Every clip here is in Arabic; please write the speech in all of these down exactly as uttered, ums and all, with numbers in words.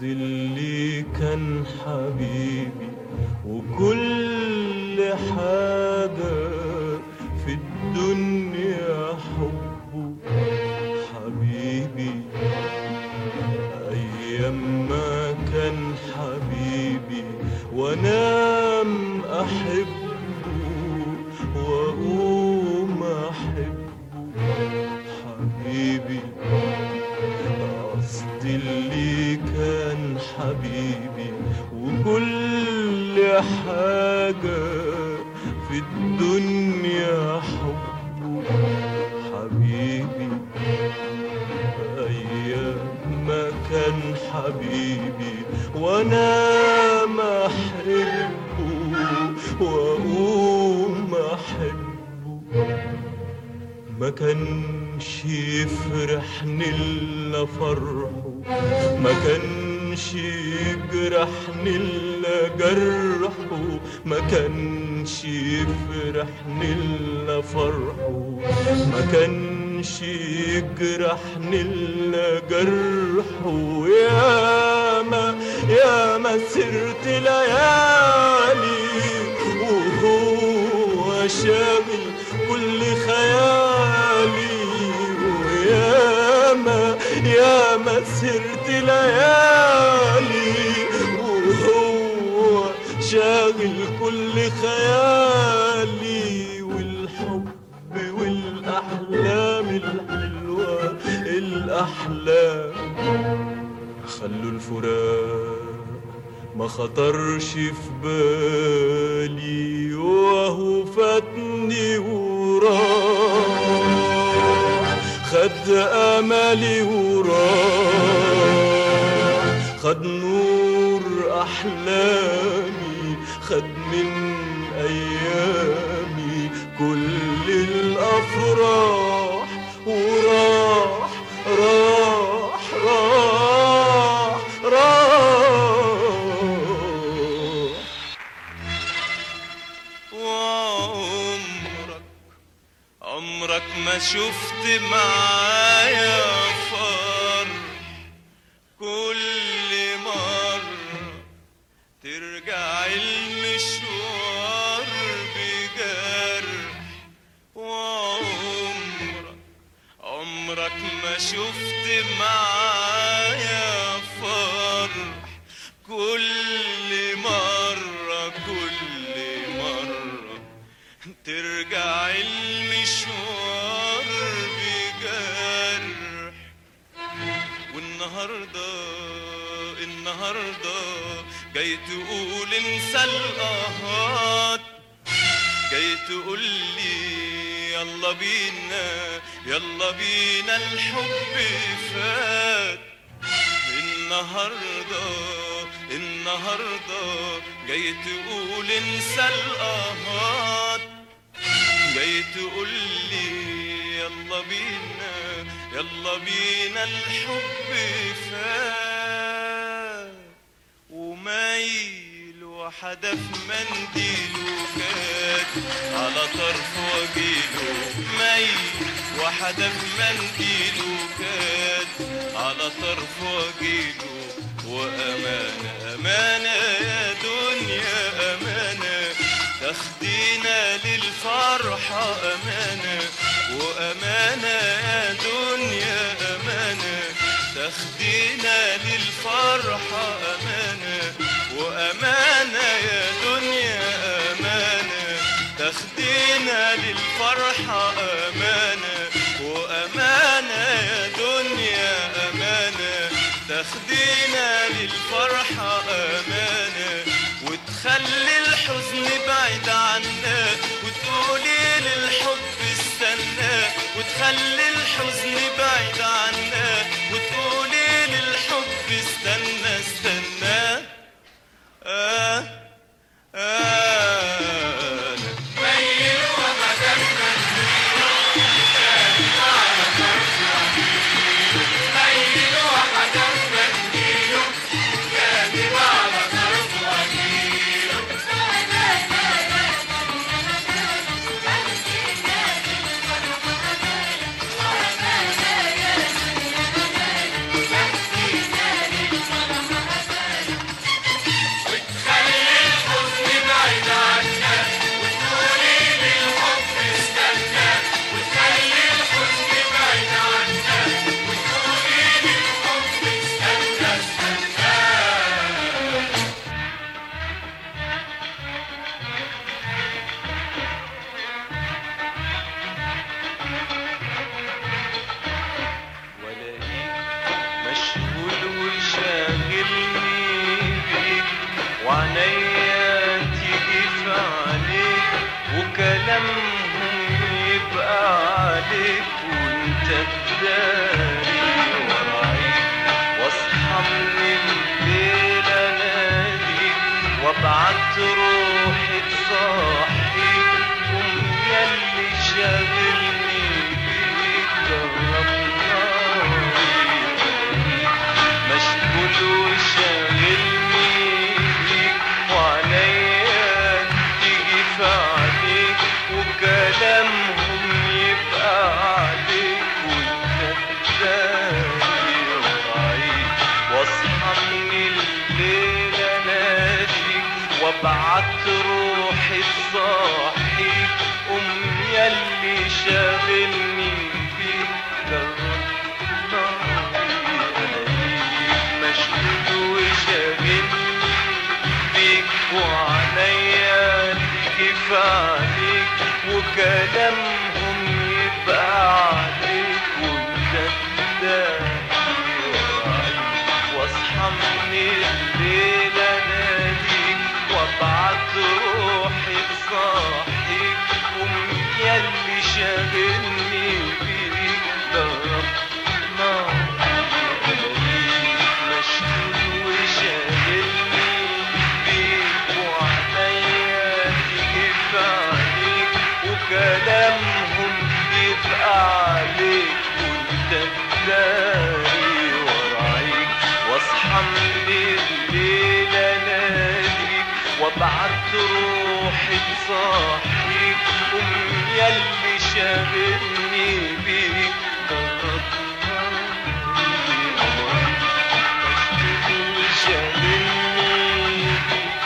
اللي كان حبيبي وكل حاجة في الدنيا حبه حبيبي. أيام ما كان حبيبي وأنام أحبه وأقوم أحبه حبيبي. قصدي اللي كان حبيبي وكل حاجة في الدنيا حبه حبيبي. أيام ما كان حبيبي وأنا ما أحبه وأقوم أحبه. ما كانش يفرحني إلا فرحه، ما كانش يجرحني إلا جرحه، ما كانش يفرحني إلا فرحه، ما كانش يجرحني إلا جرحه. ياما ياما سرت ليالي وهو شاغل كل خيالي، وياما ياما سرت ليالي وهو شاغل كل خيالي. والحب والأحلام الحلوة الأحلام خلوا الفراق ما خطرش في بالي، وهو فاتني وراح خد املي وراح خد نور احلامي، خد من ايامي كل الافراح وراح راح راح راح. وعمرك عمرك ما شفت معايا فرح، كل مرة ترجع المشوار بجرح. وعمرك عمرك ما شفت معايا فرح، كل مرة كل مرة ترجع المشوار بجرح. والنهاردة النهاردة جاي تقول انسى القهات، جاي تقول لي يلا بينا يلا بينا الحب فات. النهاردة النهاردة جاي تقول انسى القهات، جاي تقول لي يلا بينا يلا بينا الحب فات. ومايل وحدف منديله كات على طرف وجيله، مايل وحدف منديله كات على طرف وجيله. وأمانة أمانة يا دنيا أمانة تاخدينا للفرحة أمانة. وأمانة يا دنيا أمانة تاخدينا للفرحة أمانة. وأمانة يا دنيا أمانة تاخدينا للفرحة أمانة. وأمانة يا دنيا أمانة تاخدينا للفرحة أمانة. وتخلي الحزن بعيد عنا وتقولي للحب استنى، وتخلي الحزن بعيد عنا وتقولي للحب استنى استنى. آه آه ميل وحدف منديله كاتب على طرف وجيله، ميل وحدف منديله كاتب على طرف وجيله. وأمانة وكلامهم يبقى عليك وانت تداري ورايك، واصحى من الليل اناديك وابعت روحي تصحيك، قوم ياللي شاغلني بيك جرب ناري، مشغول وشاغلني بيك وعليا تيجي في عليك، وكلامهم يبقى عليك وانت تداري ورايك، واصحى من الليل اناديك وابعت روحي تصحيك، قوم ياللي شاغلني بيك جرب ناري، الاقيك مشغول وشاغلني بيك وعليا كيف عليك، وكلامهم يبقى عليك وانت تداري ورايك، واصحى من الليل اناديك وابعت روحي تصحيك، قوم ياللي شاغلني بيك جرب ناري، الاقيك مشغول وشاغلني بيك وعليا تجيب عليك، وكلامهم يبقى عليك وانت تداري ورايك، واصحى من الليل اناديك وابعت روحي تصحيك، قوم ياللي شاغلني بيك جرب شاغلني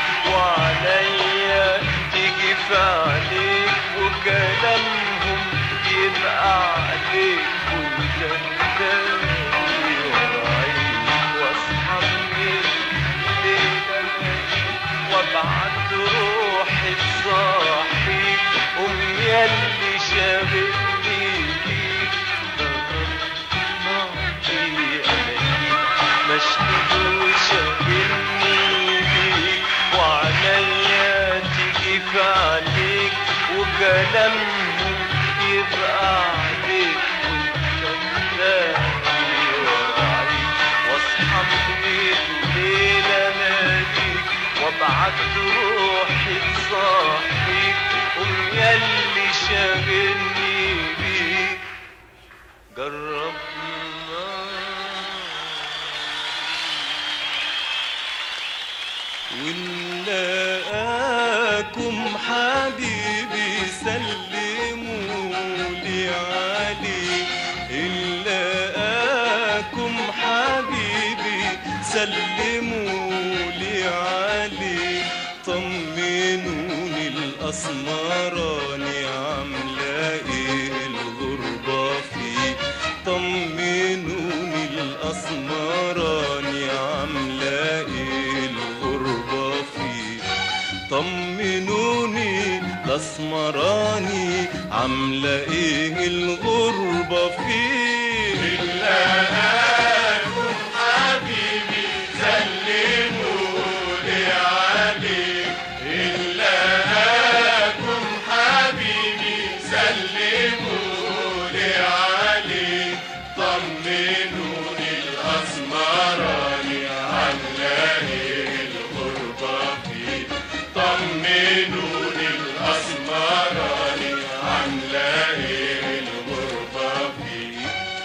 وعليا تيجي في عليك، وكلامهم يبقى عليك وانت تداري ورايك، واصحى من الليل وابعت روحي تصحيك، قوم ياللي شاغلني بيك جرب ناري، الاقيك مشغول وشاغلني بيك وعليا تيجي في عليك، وكلامهم يبقى عليك وانت تداري ورايك، واصحى من الليل اناديك وابعت روحي تصحيك، قوم ياللي شاغلني بيك جرب وإن لقاكم حبيبي سلموا لي عليه، إن لقاكم حبيبي سلموا لي عليه، طمنوني الأسمراني عاملة إيه الغربة فيه، طمنوني الأسمراني عاملة إيه الغربة فيه، طمنوني الأسمراني عاملة إيه الغربة فيه، إلا لكم حبيبي سلموا لي عليه، إلا لكم حبيبي سلموا لي عليه، طمنوني الأسمراني عاملة إيه الغربة فيه، طمنوني الأسمراني عاملة إيه الغربة فيه،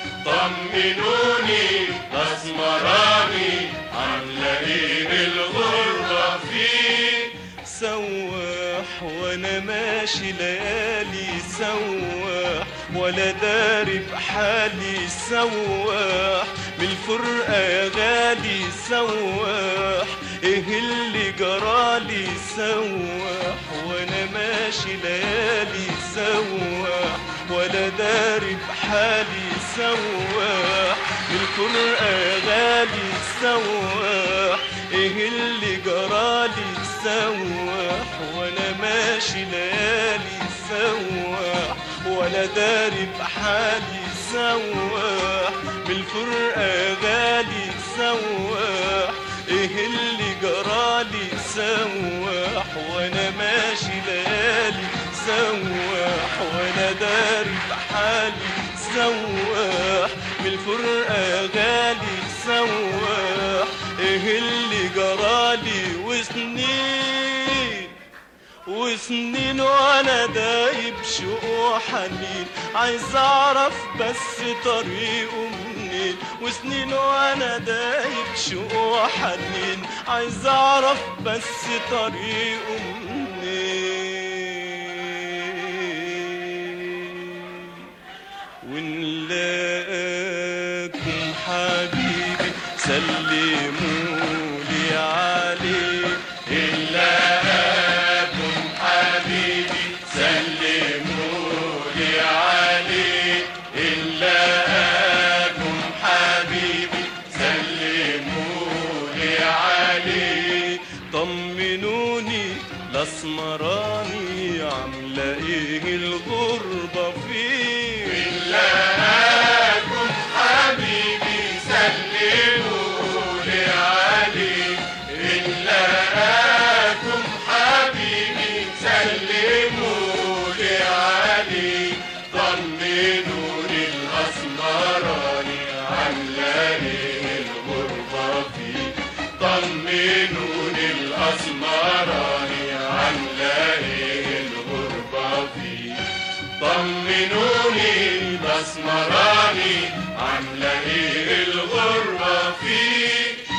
طمنوني الأسمراني عاملة إيه الغربة فيه، سواح وانا ماشي ليالي سواح ولا داري بحالي، سواح من الفرقة يا غالي، سواح ايه اللي جرالي، سواح وانا ماشي ليالي سواح ولا داري بحالي، سواح من الفرقة يا غالي، سواح ايه اللي جرالي، سواح وانا ماشي ليالي سواح ولا داري بحالي، سواح بالفرقة غالي، سواح ايه اللي جرالي، سواح وانا ماشي ليالي سواح وانا داري بحالي سواح من الفرقة يا غالي سواح. ايه اللي جرالي وسنين وسنين وانا دايب شوق وحنين، عايز اعرف بس طريقه منين. وسنين وانا دايب شوق وحنين، عايز اعرف بس طريقه منين. ونلاقيكم حبيبي سلمولي عليه، إلا حبيبي سلمولي عليه، إلا أكم حبيبي سلمولي عليه. طمنوني الاسمراني عامله ايه الغربه فيه. إلا أكم حبيبي سلمولي عليه، إلا أكم حبيبي سلمولي عليه. طمنوني الأسمراني عاملة إيه الغربة فيه، طمنوني الأسمراني عاملة إيه الغربة فيه، طمنوني الأسمراني عاملة إيه الغربة فيه.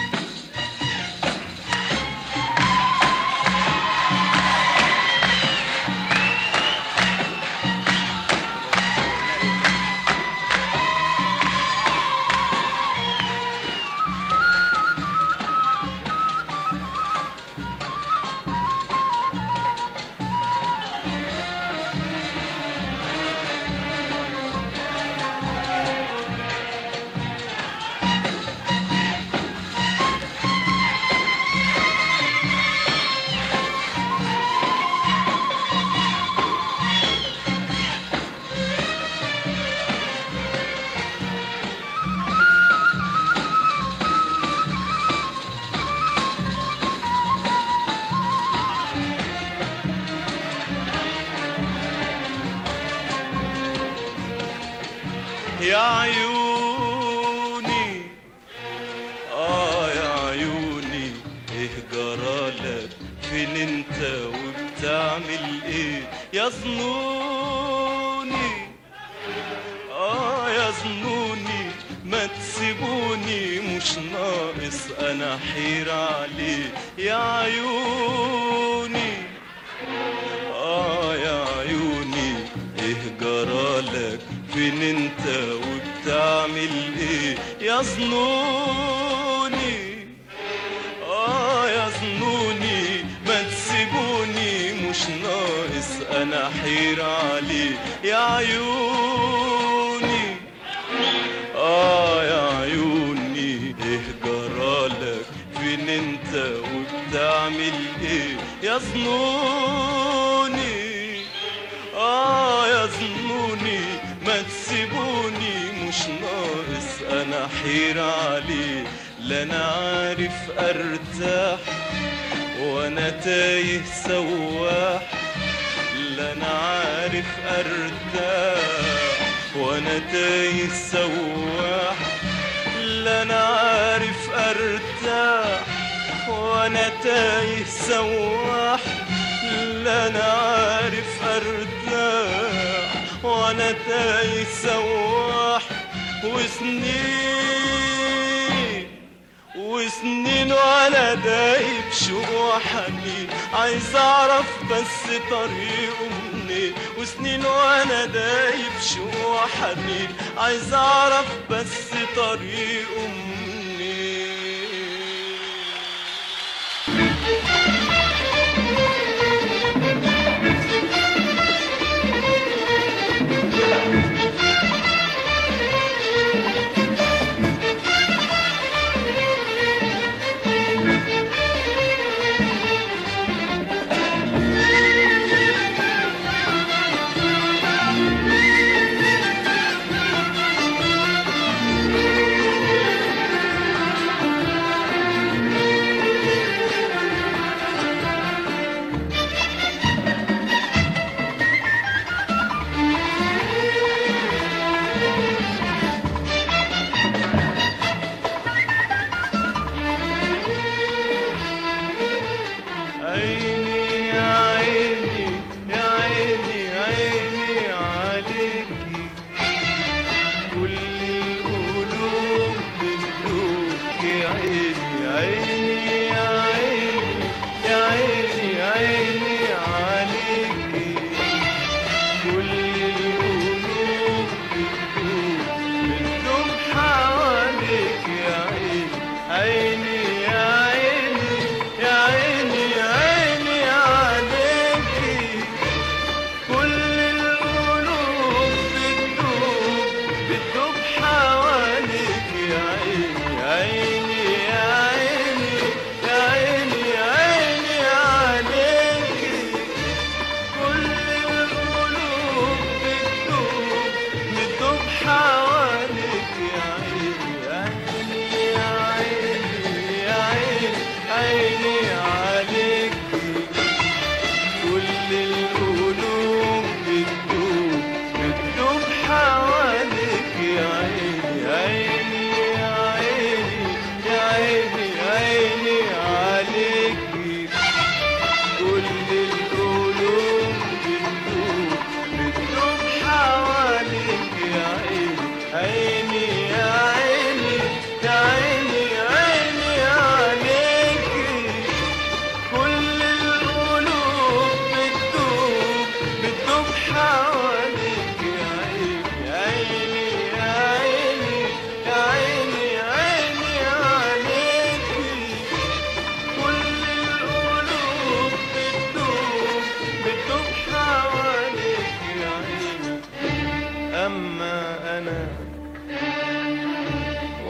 يا عيوني آه يا عيوني إيه جرالك فين انت وبتعمل ايه يا ظنوني آه يا ظنوني ما تسيبوني مش ناقص أنا حير عليه يا عيوني آه يا عيوني إيه جرالك فين انت وبتعمل ايه يا ظنوني اه يا ظنوني ما تسيبوني مش ناقص انا حير عليه يا عيوني اه يا عيوني ايه جرالك فين انت وبتعمل ايه يا ظنوني اه يا ظنوني ما تسيبوني مش ناقص انا حير عليه لا انا عارف ارتاح وانا تايه سواح لا انا عارف ارتاح وانا تايه سواح لا انا عارف ارتاح وانا تايه سواح لا انا عارف ارتاح وانا تايه سواح وسنين وسنين وانا دايب شوق وحنين عايز اعرف بس طريقه منين وسنين وانا دايب شوق وحنين عايز اعرف بس طريقه منين.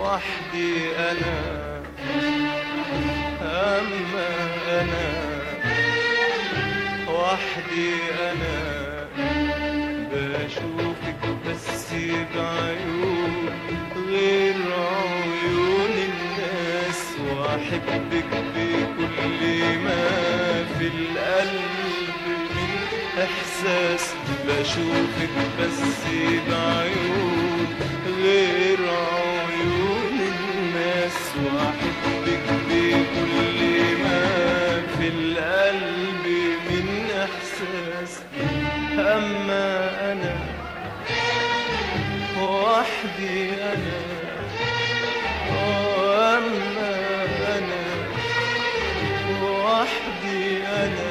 وحدي أنا، أما أنا وحدي أنا بشوفك بس بعيون غير عيون الناس، وأحبك بكل ما في القلب من إحساس. بشوفك بس بعيون غير عيون الناس، وأحبك بكل ما في القلب من إحساس. أما أنا وحدي أنا، أما أنا وحدي أنا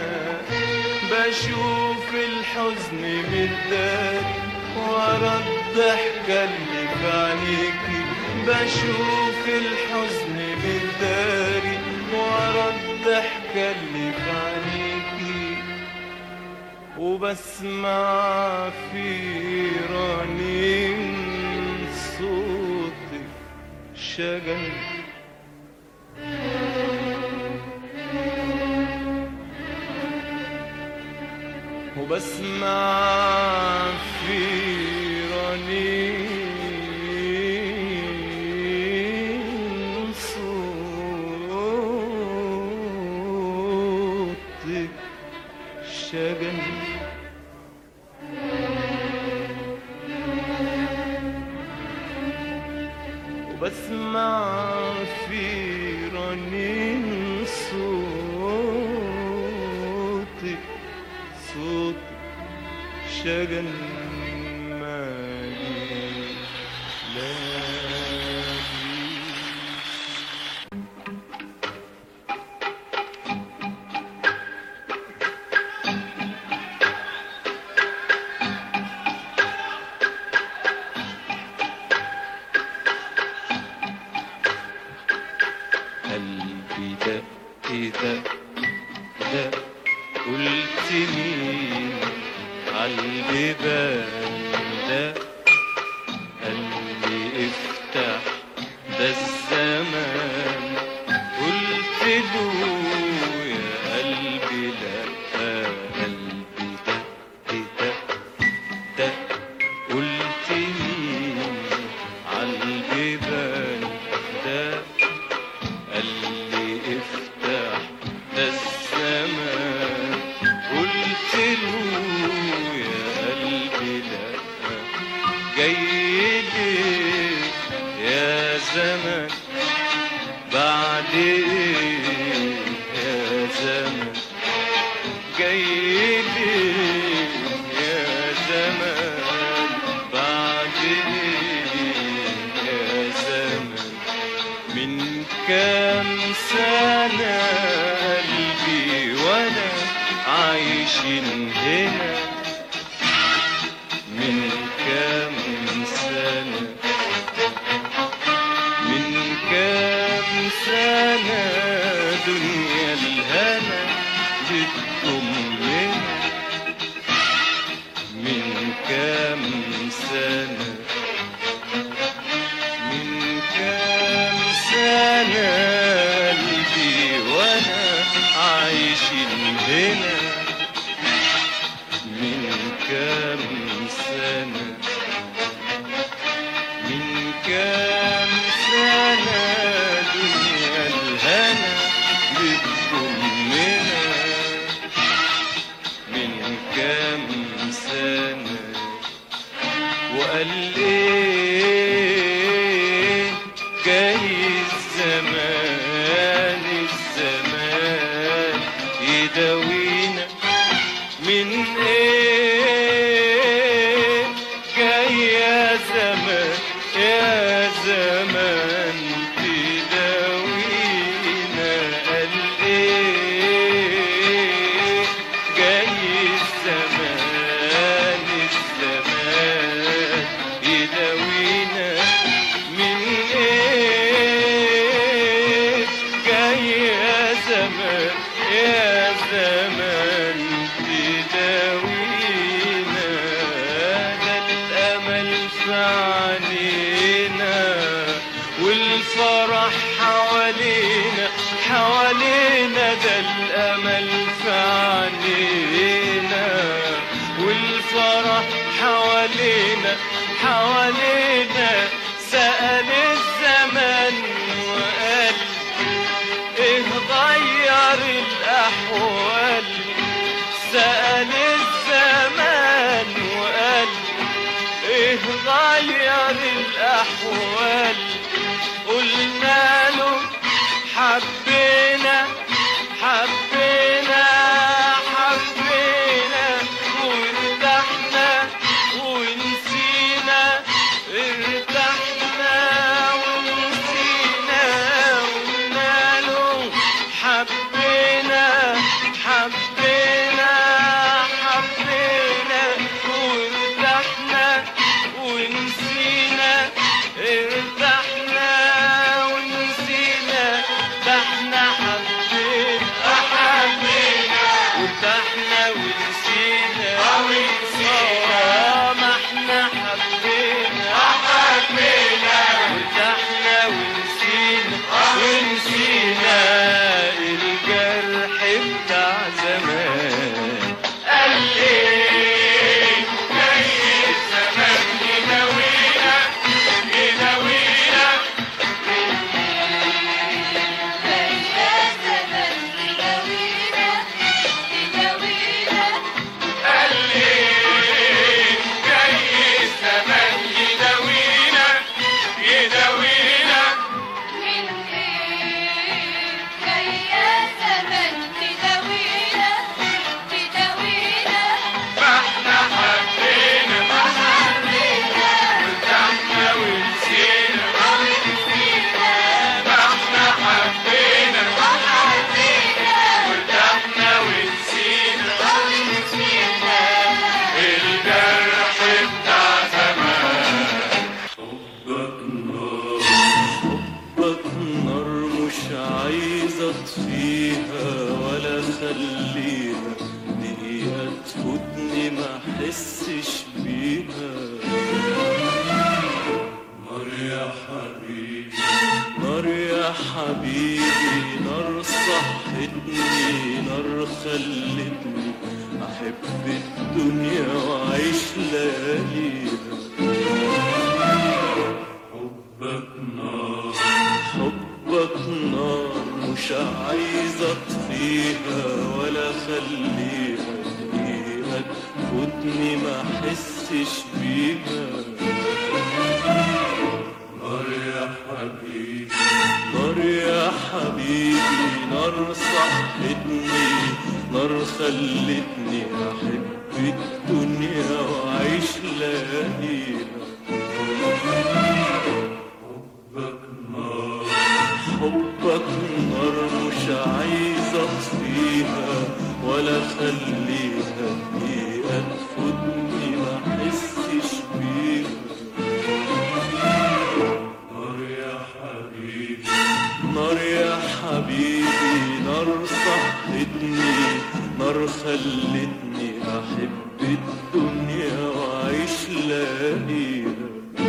بشوف الحزن متداري ورا الضحكة اللي في عينيكي. بشوف الحزن متداري ورا الضحكة اللي في عينيكي، وبسمع في رنين صوتك شجن. وبسمع في رنين صوتك شجن. وبسمع في رنين صوتك صوت شجن مالي لاقي. قلبي دق دق دق، قلت مين عالبيبان ده؟ قالي افتح ده الزمان. قلت له يا قلبي لا. قلبي دق دق دق، قلت مين عالبيبان ده؟ قالي افتح ده الزمان. قلت له يا قلبي لا. جاي ليه يا زمان بعد ايه يا زمان؟ جاي ليه يا زمان بعد ايه يا زمان؟ من كام سنة قلبي وانا عايشين هنا. من كام سنة من كام سنة دنيا الهنا بتضمنا. من كام سنة من كام سنة قلبي وانا عايشين هنا. من كام سنة من كام سنة دنيا الهنا بتضمنا. من كام سنة وقال ايه جاي الزمان الزمان يداوينا. من ايه جاي يا زمان يا زمان تداوينا. قال ايه جاي الزمان الزمان يداوينا. من ايه جاي يا زمان يا زمان تداوينا. ده الامل في عينينا والفرح حوالينا حوالينا ده الأمل في عينينا، والفرح حوالينا حوالينا سأل الزمن وقال ايه غير الأحوال، سأل الزمان وقال ايه غير الأحوال، قلنا له حبينا حبينا حبينا وارتحنا ونسينا، ارتحنا ونسينا، قلنا له حبينا حبينا حبينا وارتحنا ونسينا، ارتحنا ونسينا، ده احنا حبينا حبينا وارتحنا ونسينا ونسينا، ما احنا حبينا حبينا وارتحنا ونسينا ونسينا، الجرح بتاع زمان قال ليه جاي الزمان يداوينا يداوينا، قال ليه جاي الزمان يداوينا يداوينا، فاحنا حبينا وارتحنا ونسينا، فاحنا حبينا وارتحنا ونسينا، الجرح بتاع زمان. حبك نار حبك نار مش عايز اطفيها ولا اخليها دقيقة تفوتني ما احسش بيها، نار يا حبيبي نار يا حبيبي نار صحتني، نار خلتني احب الدنيا واعيش لياليها، حبك نار حبك نار مش عايز اطفيها ولا اخليها دقيقة تفوتني ما احسش بيها، نار يا حبيبي نار يا حبيبي نار صحتني، نار خلتني احب الدنيا واعيش لياليها، حبك نار حبك نار مش عايز اطفيها ولا اخليها دقيقة تفوتني ما احسش بيها، نار يا حبيبي نار يا حبيبي نار صحتني، نار خلتني احب الدنيا واعيش لياليها،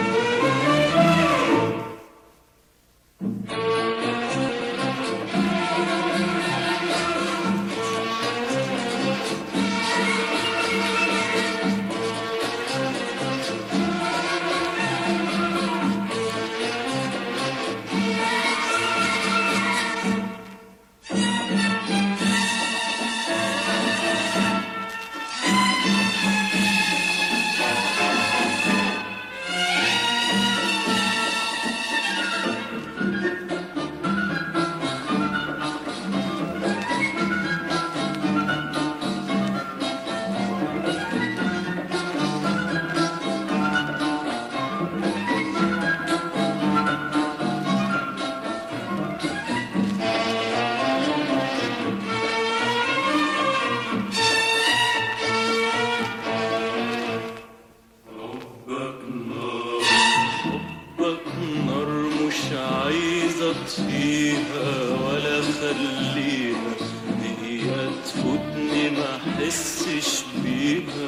اطفيها ولا اخليها دقيقة تفوتني ما احسش بيها.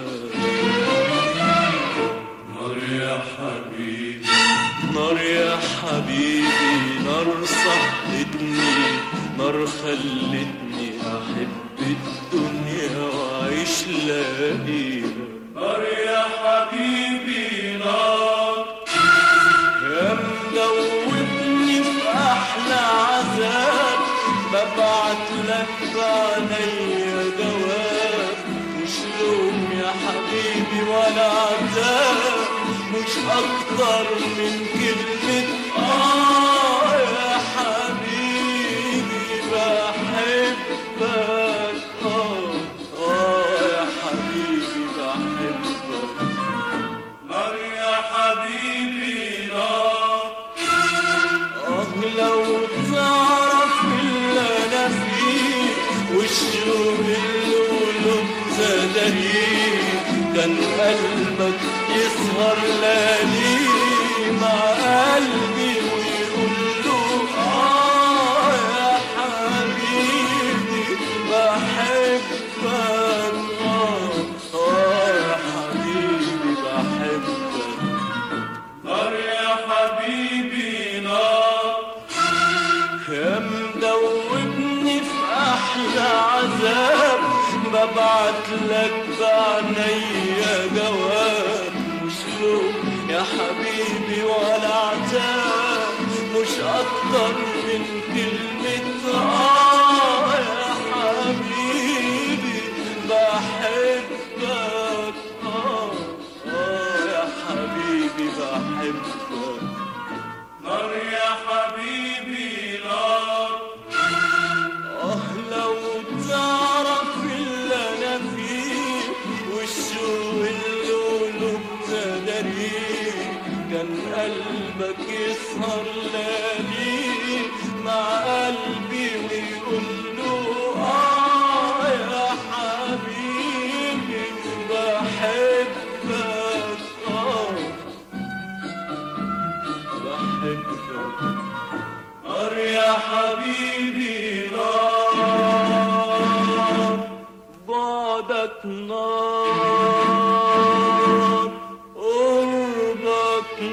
نار يا حبيبي نار يا حبيبي نار صحتني، نار خلتني أحب الدنيا وأعيش لاقيها. نار يا حبيبي نار، يا مدوبني في أحلى عذاب، ببعت لك بعينيا جواب، مش لوم يا حبيبي ولا عذاب، مش أكتر من كلمة آه يا حبيبي بحبك. آه آه يا حبيبي بحبك. نار يا حبيبي نار، آه لو تعرف اللي أنا فيه والشوق اللي قلوب زادريه، كان قلبك يسهر ليالي مع قلبي ويقول له آه يا حبيبي بحبك. آه آه يا حبيبي بحبك. نار يا حبيبي نار، يا مدوبني في أحلى عذاب، ببعت لك بعينيا جواب، مش لوم يا حبيبي ولا عتاب، مش أكتر من كلمة آه يا حبيبي بحبك. آه آه يا حبيبي بحبك. نار يا حبيبي نار، آه لو تعرف اللي أنا فيه والشوق اللي قلوب تداريه، كان قلبك يسهر ليالي مع قلبي ويقول له آه يا حبيبي بحبك. آه بحبك. نار يا حبيبي نار، بعدك نار، قربك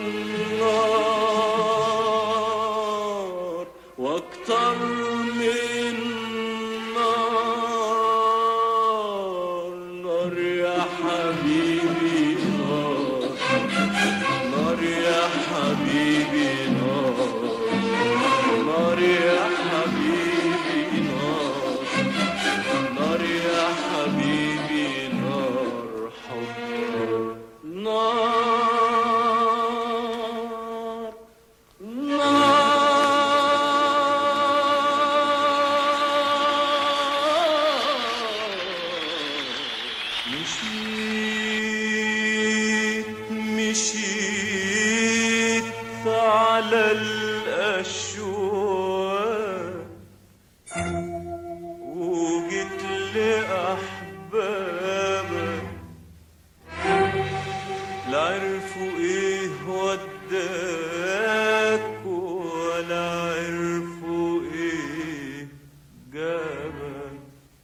نار، واكتر من نار. نار يا حبيبي نار، نار يا حبيبي نار، نار يا حبيبي نار، نار يا حبيبي نار حب. نار نار. مشيت مشيت على الأشواق، وجيت لأحبابك، لا عرفوا إيه وداك ولا عرفوا إيه جابك.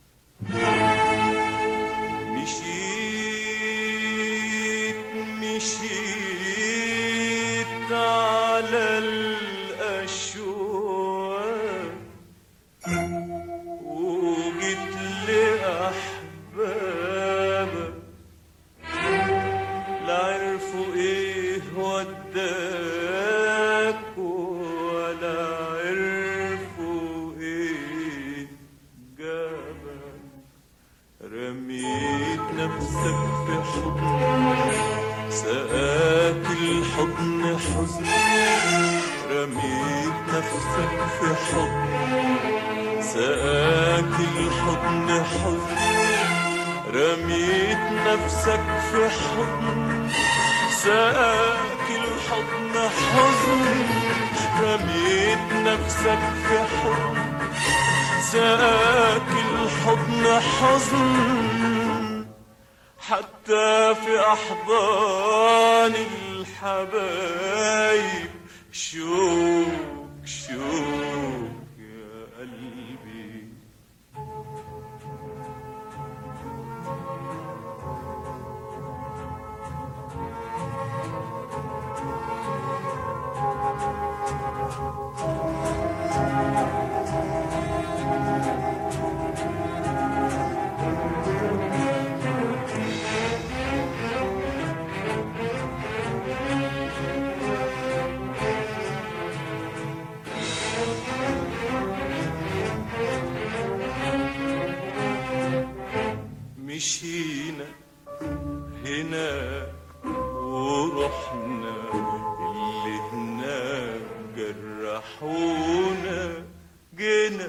مشيت مشيت على الأشواق، وجيت لأحبابك، لا عرفوا إيه وداك ولا عرفوا إيه جابك. رميت نفسك في حضن سقاك الحضن حزن، رميت نفسك في حضن سقاك الحضن حزن، رميت نفسك في حضن سقاك الحضن حزن، رميت نفسك في حضن سقاك الحضن حزن. حتى في أحضان الحبايب شوك شوك يا قلبي. مشينا هناك ورحنا اللي هناك جرحونا جينا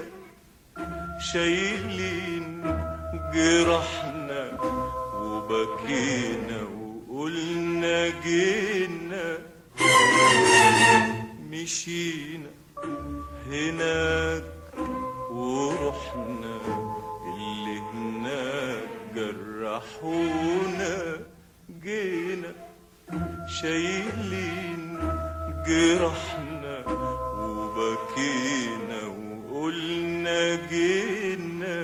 شايلين جرحنا وبكينا وقلنا جينا مشينا هناك ورحنا اللي هناك جرحونا جينا شايلين جرحنا وبكينا وقلنا جينا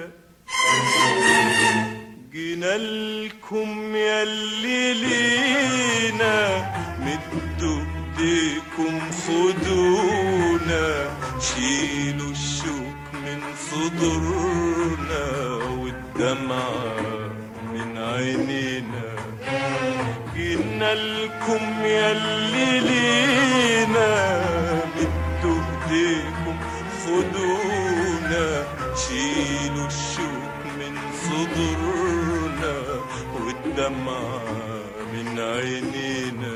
جينا لكم ياللي لينا مدوا ايديكم خدونا شيلوا الشوك من صدورنا والدمعة من عينينا جينا لكم ياللي لينا مدوا ايديكم خدونا شيلوا الشوك من صدورنا والدمعة من عينينا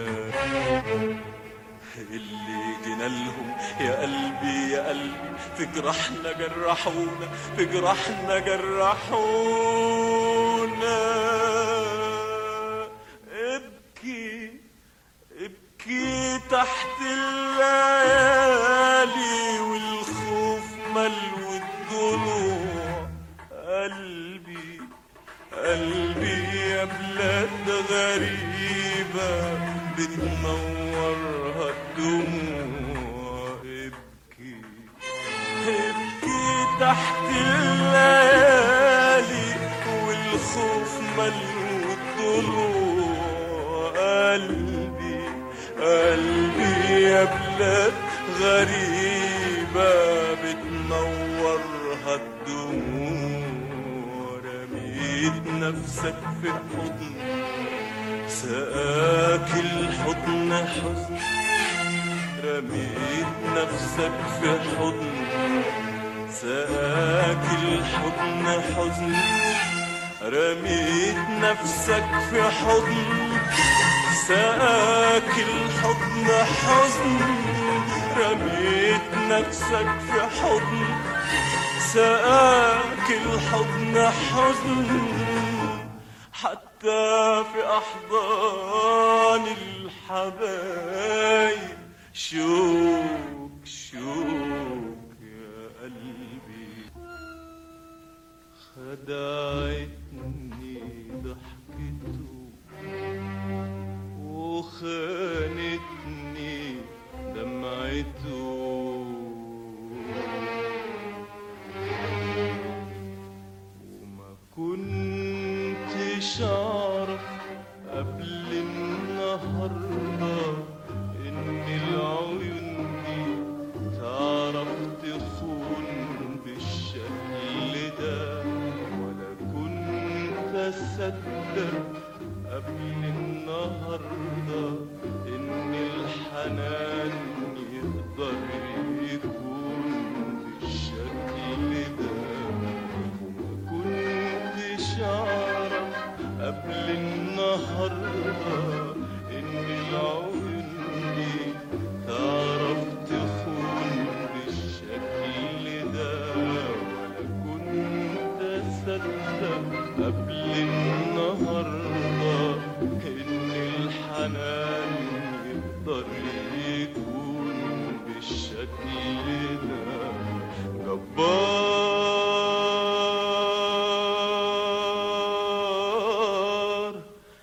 اللي جينا لهم يا قلبي يا قلبي في جرحنا جرحونا في جرحنا جرحونا ابكي ابكي تحت الليالي والخوف ملو الضلوع قلبي قلبي يا بلاد غريبة بتنورها الدموع ابكي ابكي تحت الليالي والخوف ملو الضلوع قلبي قلبي يا بلاد غريبة بتنورها الدموع رميت نفسك في حضن سقاك الحضن حزن رميت نفسك في حضن سقاك الحضن حزن رميت نفسك في حضن سقاك الحضن حزن رميت نفسك في حضن سقاك الحضن حزن حتى في أحضان الحبايب شوك شوك يا قلبي خدعتني ضحكته وخانتني دمعته وما كنتش أعرف قبل النهاردة إن العيون دي تعرف تخون بالشكل ده ولا كنت أصدق قبل النهاردة إن الحنان يقدر يكون بالشكل ده وما كنتش أعرف قبل النهاردة إن العيون دي تعرف تخون بالشكل ده ولا كنت أصدق قبل النهاردة إن الحنان يقدر يكون بالشكل ده جبار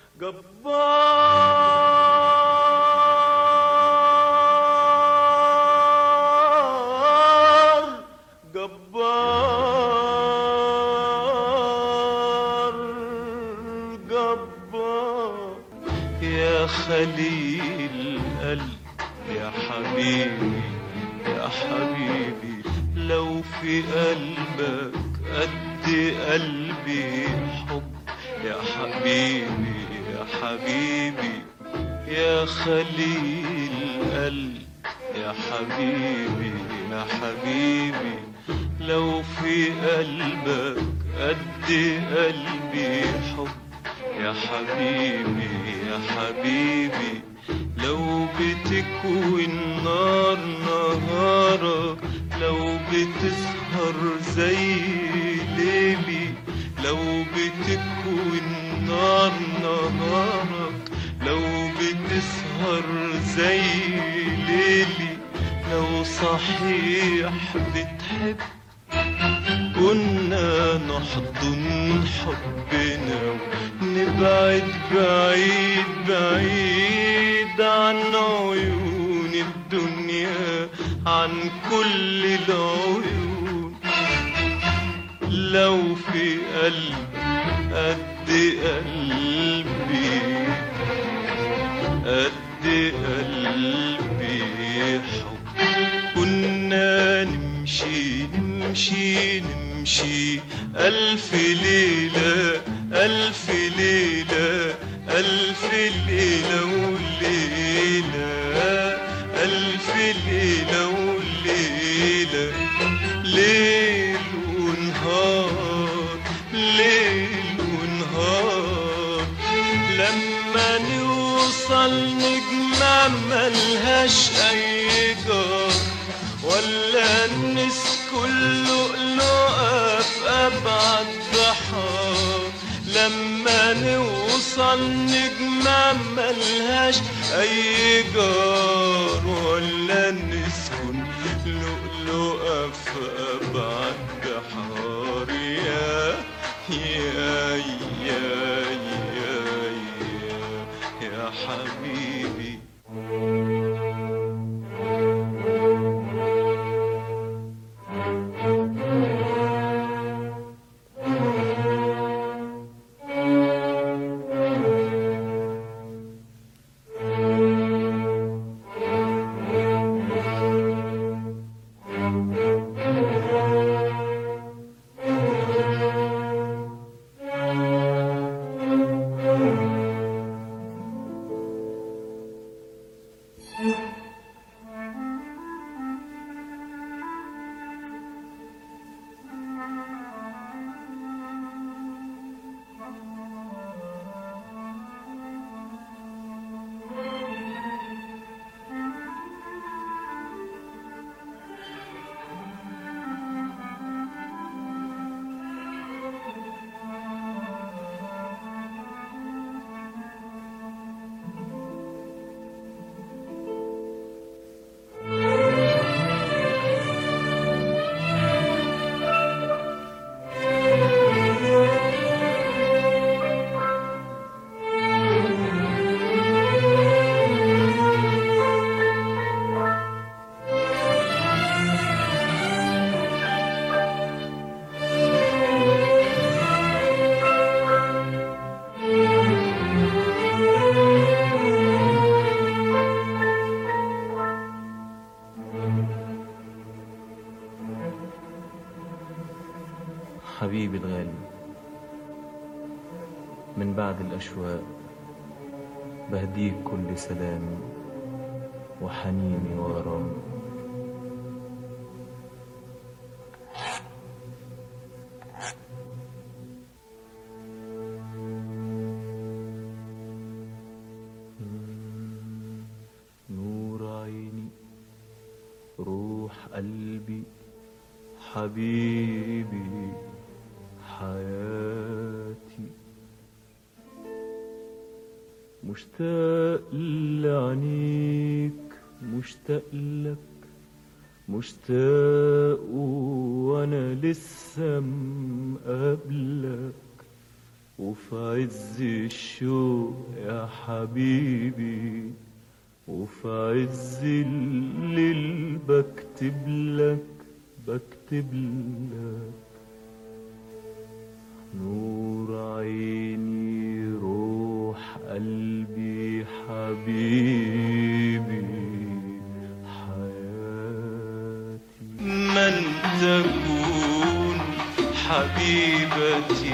جبار جبار جبار يا خليل قلب يا حبيبي يا حبيبي لو في قلبك قد قلبي حب يا حبيبي يا حبيبي يا خليل قلب يا حبيبي يا حبيبي لو في قلبك قد قلبي حب يا حبيبي يا حبيبي. لو بتكوي النار نهارك، لو بتسهر زي ليلي، لو بتكوي النار نهارك، لو بتسهر زي ليلي، لو صحيح بتحب كنا نحضن حبنا ونبعد بعيد بعيد عن عيون الدنيا، عن كل العيون. لو في قلبك قد قلبي، قد قلبي حب، كنا نمشي نمشي نمشي ألف ليلة ألف ليلة ألف ليلة وليلة، ألف ليلة وليلة، ليل ونهار ليل ونهار. لما نوصل نجمة ملهاش أي جار، ولا نسكن لؤلؤة في أبعد بحار. لما نوصل نجمة ملهاش أي جار، ولا نسكن لؤلؤة في أبعد بحار. يا يا يا يا يا, يا حبيبي. حبيبي الغالي، من بعد الأشواق بهديك كل سلامي وحنيني وغرامي. نور عيني، روح قلبي، حبيبي، حياتي، مشتاق لعينيك، مشتاق لك، مشتاق وانا لسه مقابلك، وفي عز الشوق يا حبيبي، وفي عز الليل بكتب لك بكتب لك. نور عيني، روح قلبي، حبيبي، حياتي. من تكون حبيبتي،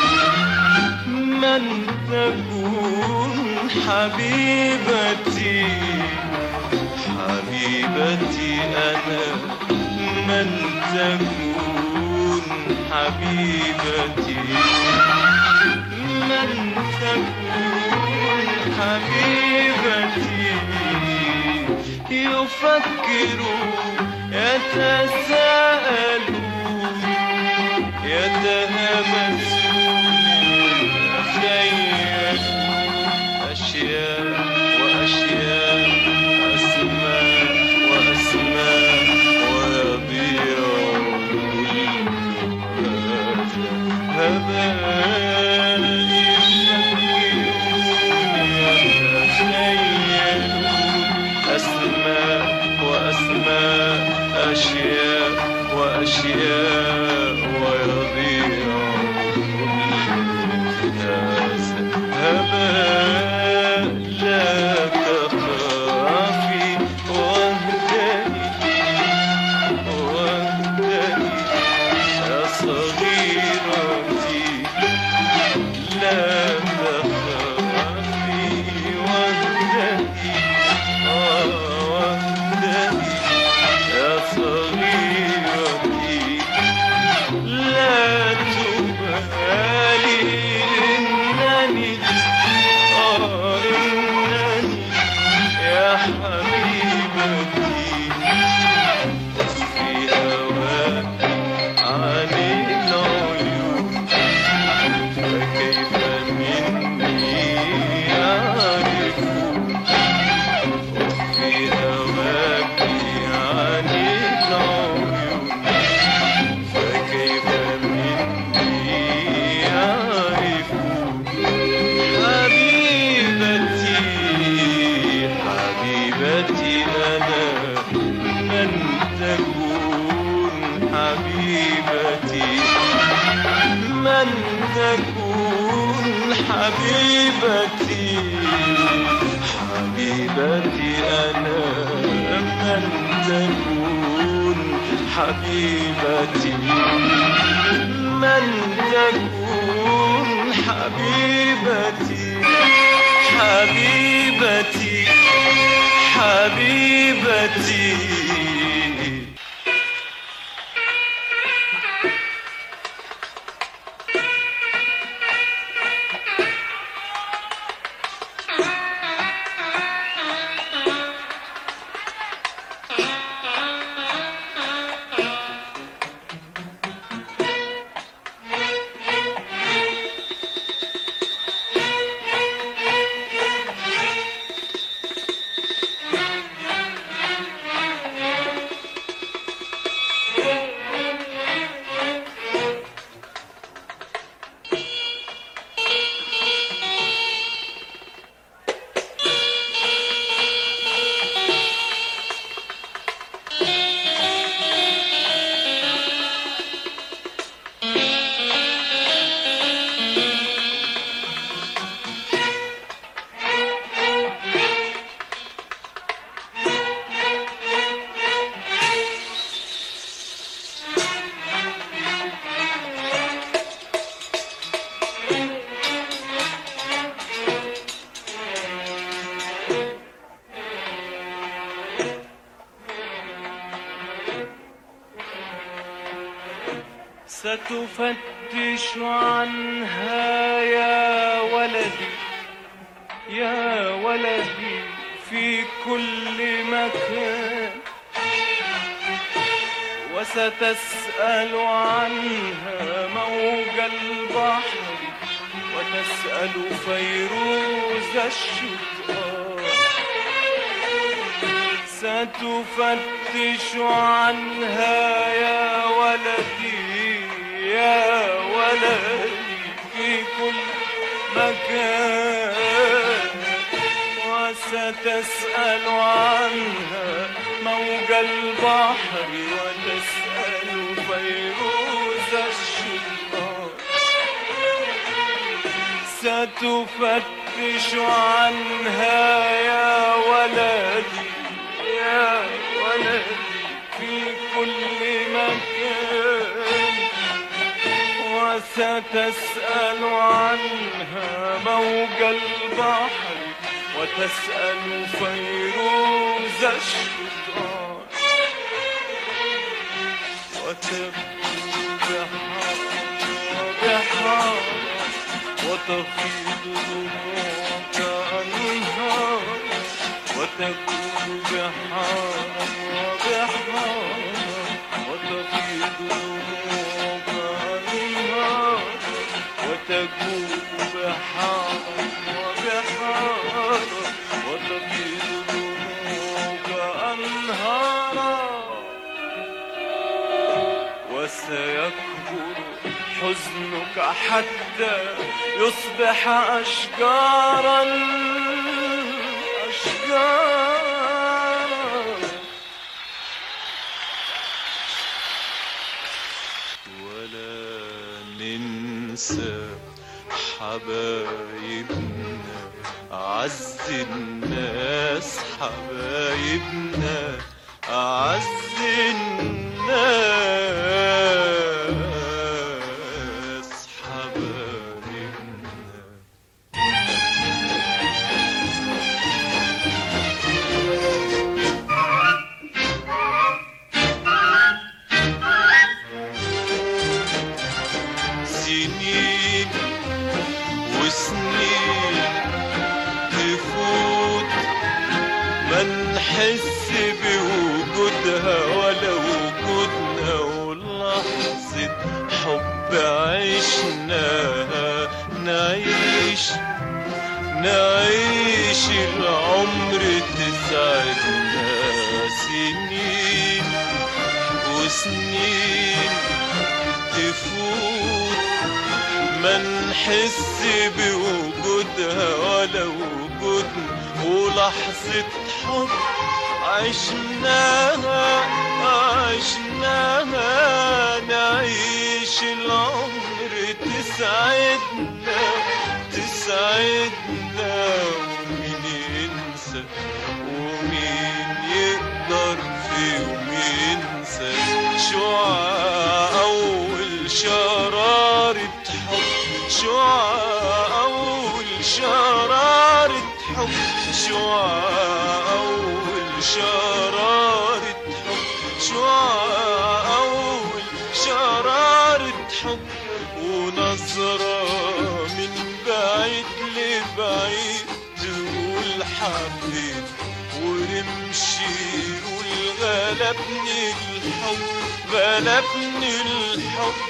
من تكون حبيبتي، حبيبتي أنا. من تكون حبيبتي من تكون حبيبتي يفكر يتساءل يتهمس يتخيل أشياء وأشياء أسماء وأسماء ويضيع كل هذا هباء يتخيل أسماء وأسماء أشياء وأشياء ويضيع كل هذا هباء لا تخافي واهدئي واهدئي يا صغيرتي لا تخافي واهدئي آه واهدئي يا صغيرتي لا تبالي إنني آه إنني يا حبيبتي أصفي هواك عن العيون فكيف مني يعرفون أصفي هواك عن العيون فكيف مني يعرفون حبيبتي حبيبتي أنا من تكون حبيبتي من تكون حبيبتي حبيبتي أنا من تكون حبيبتي من تكون حبيبتي حبيبتي حبيبتي ستفتش عنها يا ولدي يا ولدي في كل مكان وستسأل عنها موج البحر وتسأل فيروز الشطآن ستفتش عنها يا ولدي يا ولدي في كل مكان وستسأل عنها موج البحر وتسأل فيروز الشطآن ستفتش عنها يا ولدي يا ولدي في كل مكان وستسأل عنها موج البحر وتسأل فيروز الشطآن وتبكي بحر وتفيض دموعك أنهار وتكون بحارا وبحارا وتفيض دموعك أنهار وتكون بحارا وبحارا وتفيض دموعك أنهارا وسيكبر حزنك حتى يصبح أشجارا أشجارا ولا ننسى حبايبنا أعز الناس حبايبنا أعز الناس حبايبنا سنين وسنين تفوت ما نحس بوجودها ولا وجودنا ولحظة حب عشناها نعيش نعيش العمر تسعدنا سنين وسنين تفوت ما نحس بوجودها ولا وجودنا ولحظة حب عشناها عشناها نعيش العمر تسعدنا تسعدنا ومين ينسى ومين يقدر في يوم ينسى شعاع أول شرارة حب شعاع أول شرارة حب شعاع أول شرارة حب شعاع أول شرارة حب ونظرة من بعيد لبعيد تقول حبيت ورمشي يقول غلبني الحب غلبني الحب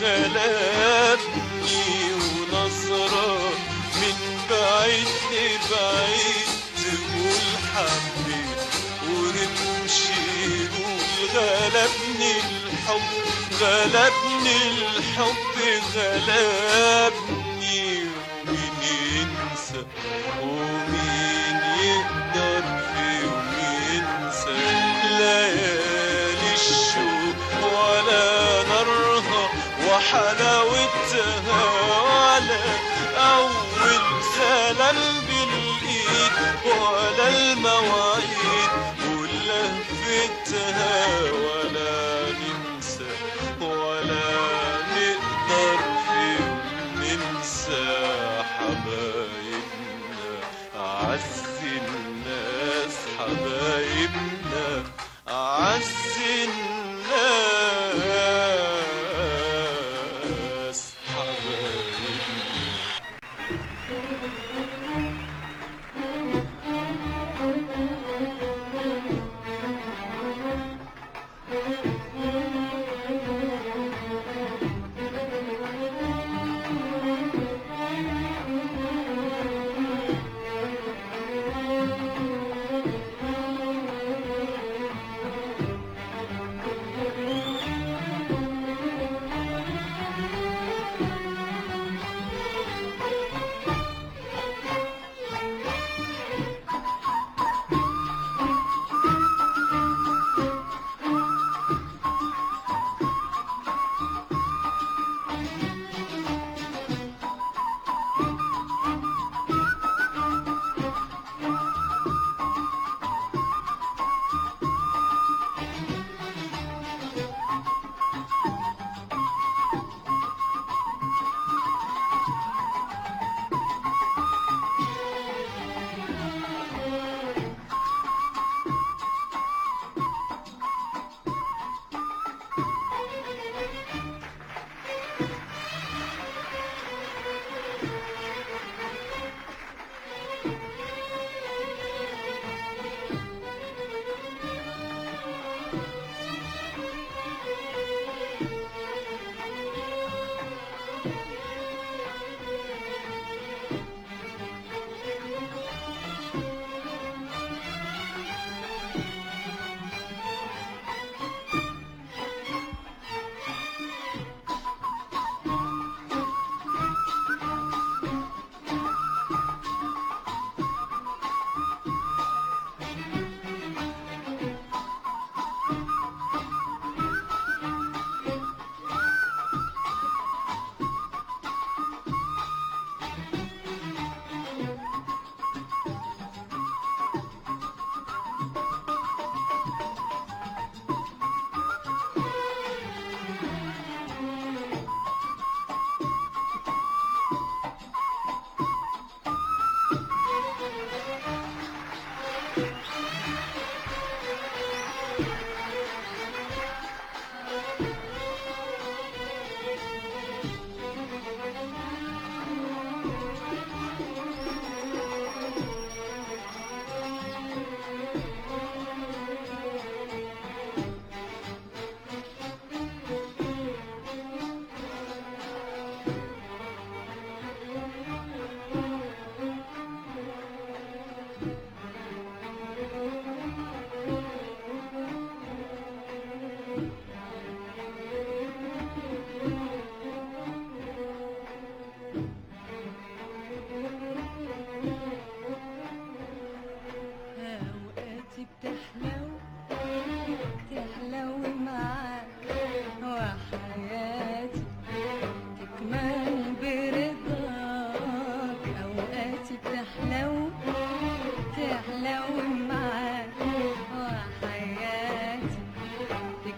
غلبني ونظرة من بعيد لبعيد تقول حبيت ورمشي يقول غلبني الحب غلبني الحب غلبني ومين ينسى ومين يقدر في يوم ينسى ليالي الشوق ولا نارها وحلاوتها ولا أول سلام بالإيد ولا المواعيد ولهفتها ولا ننسى ولا نقدر في يوم ننسى حبايبنا أعز الناس حبايبنا أعز الناس حبايبنا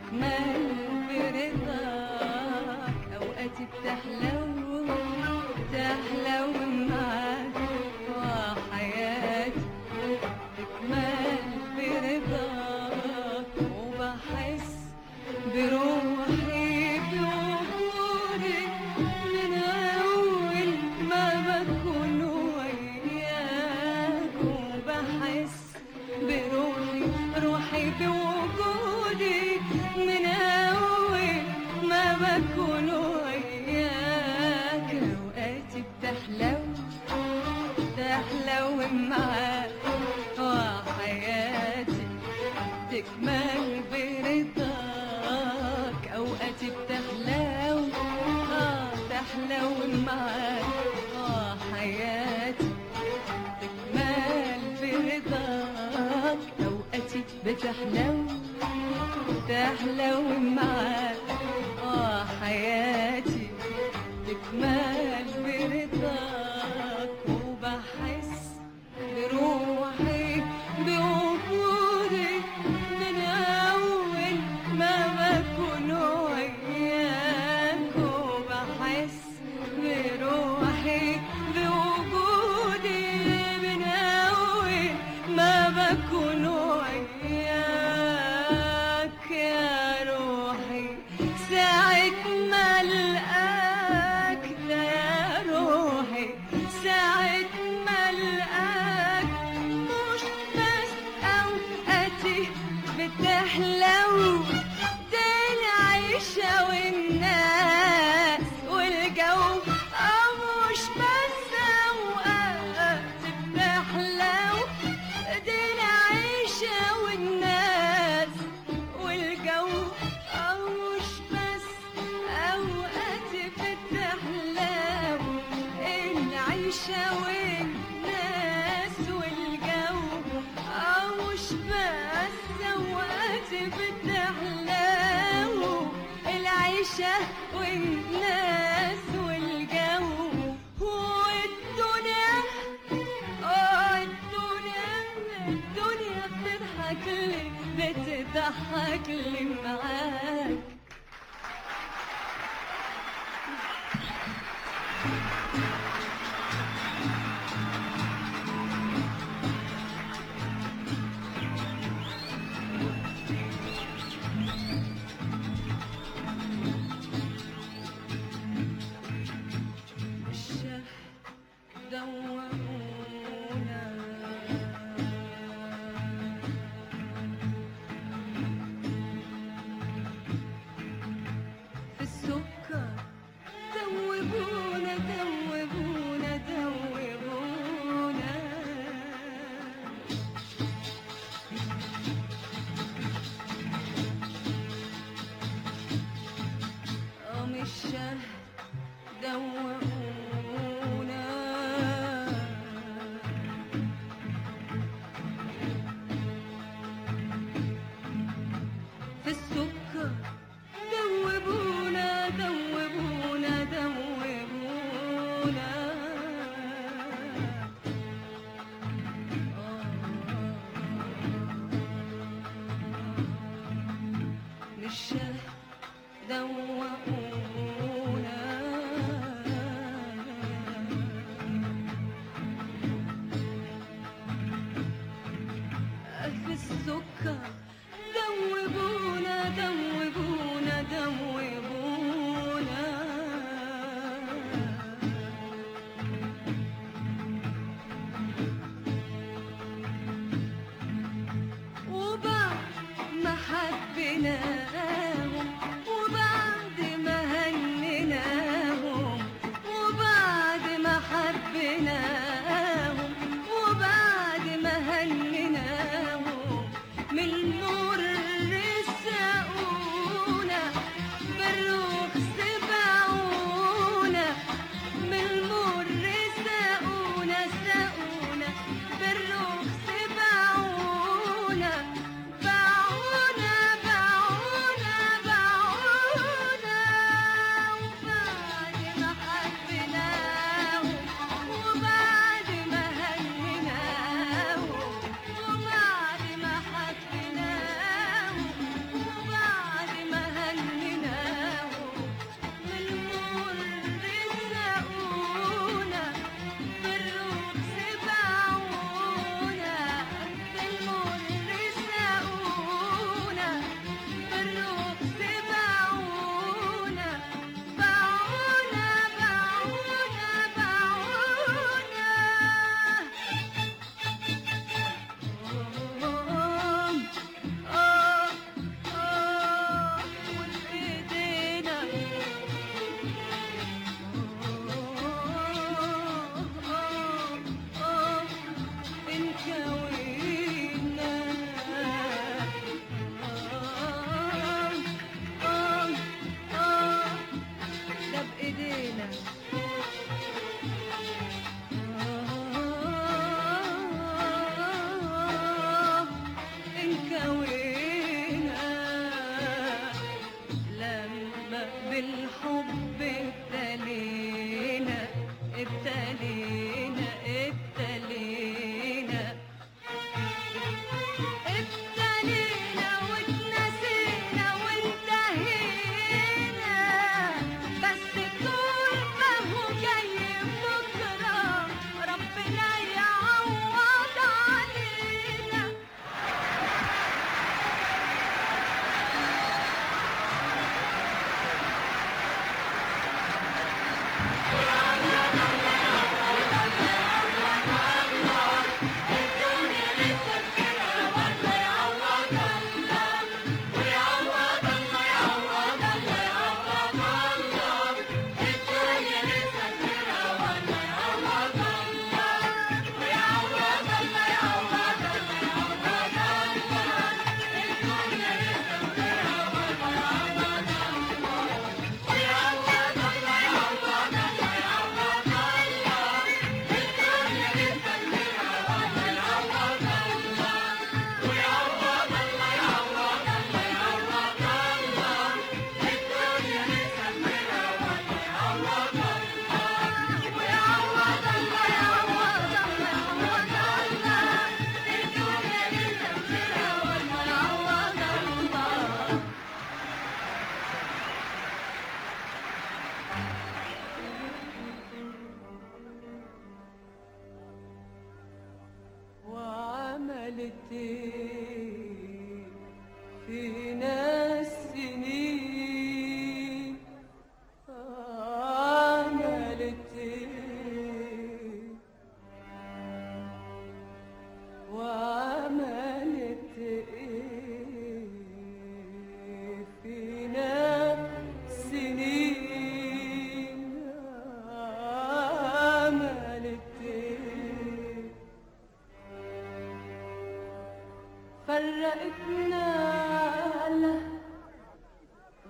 تكمل برضاك، أوقاتي بتحلو تحلو معاك، وحياتي تكمل برضاك، وبحس بروحي بوجودك من أول ما بكون وياك، وبحس بروحي روحي بوجودك من أول ما بكون وياك، أوقاتي بتحلو تحلو معاك، وحياتي تكمل برضاك، أوقاتي بتحلو آه تحلو معاك، وحياتي تكمل برضاك، أوقاتي بتحلو تحلو معاك، وحياتي تكمل برضاك، وبحس بروحي بوجودك من أول ما بكون وياك، وبحس بروحي بوجودي من أول ما بكون وياك، يا روحي ساعة ما ألقاك، ده يا روحي ساعة ما ألقاك، مش بس أوقاتي بتحلو، دي العيشة والناس والجو، أو مش بس أوقاتي بتحلو، دي العيشة والناس والجو، أو مش بس أوقاتي بتحلو، العيشة والناس والجو، أو مش بس أوقاتي بتحلو، العيشة والناس والجو، والدنيا آه الدنيا الدنيا بتضحك لي بتضحك لي معاك. الشهد دوقونا في السكر، دوبونا دوبونا دوبونا قام الشهد دوقونا في السكر، دوبونا دوبونا دوبونا للشهد دوقونا في السكر، دوبونا دوبونا دوبونا وبعد ما حبيناهم، وبعد ما هنيناهم،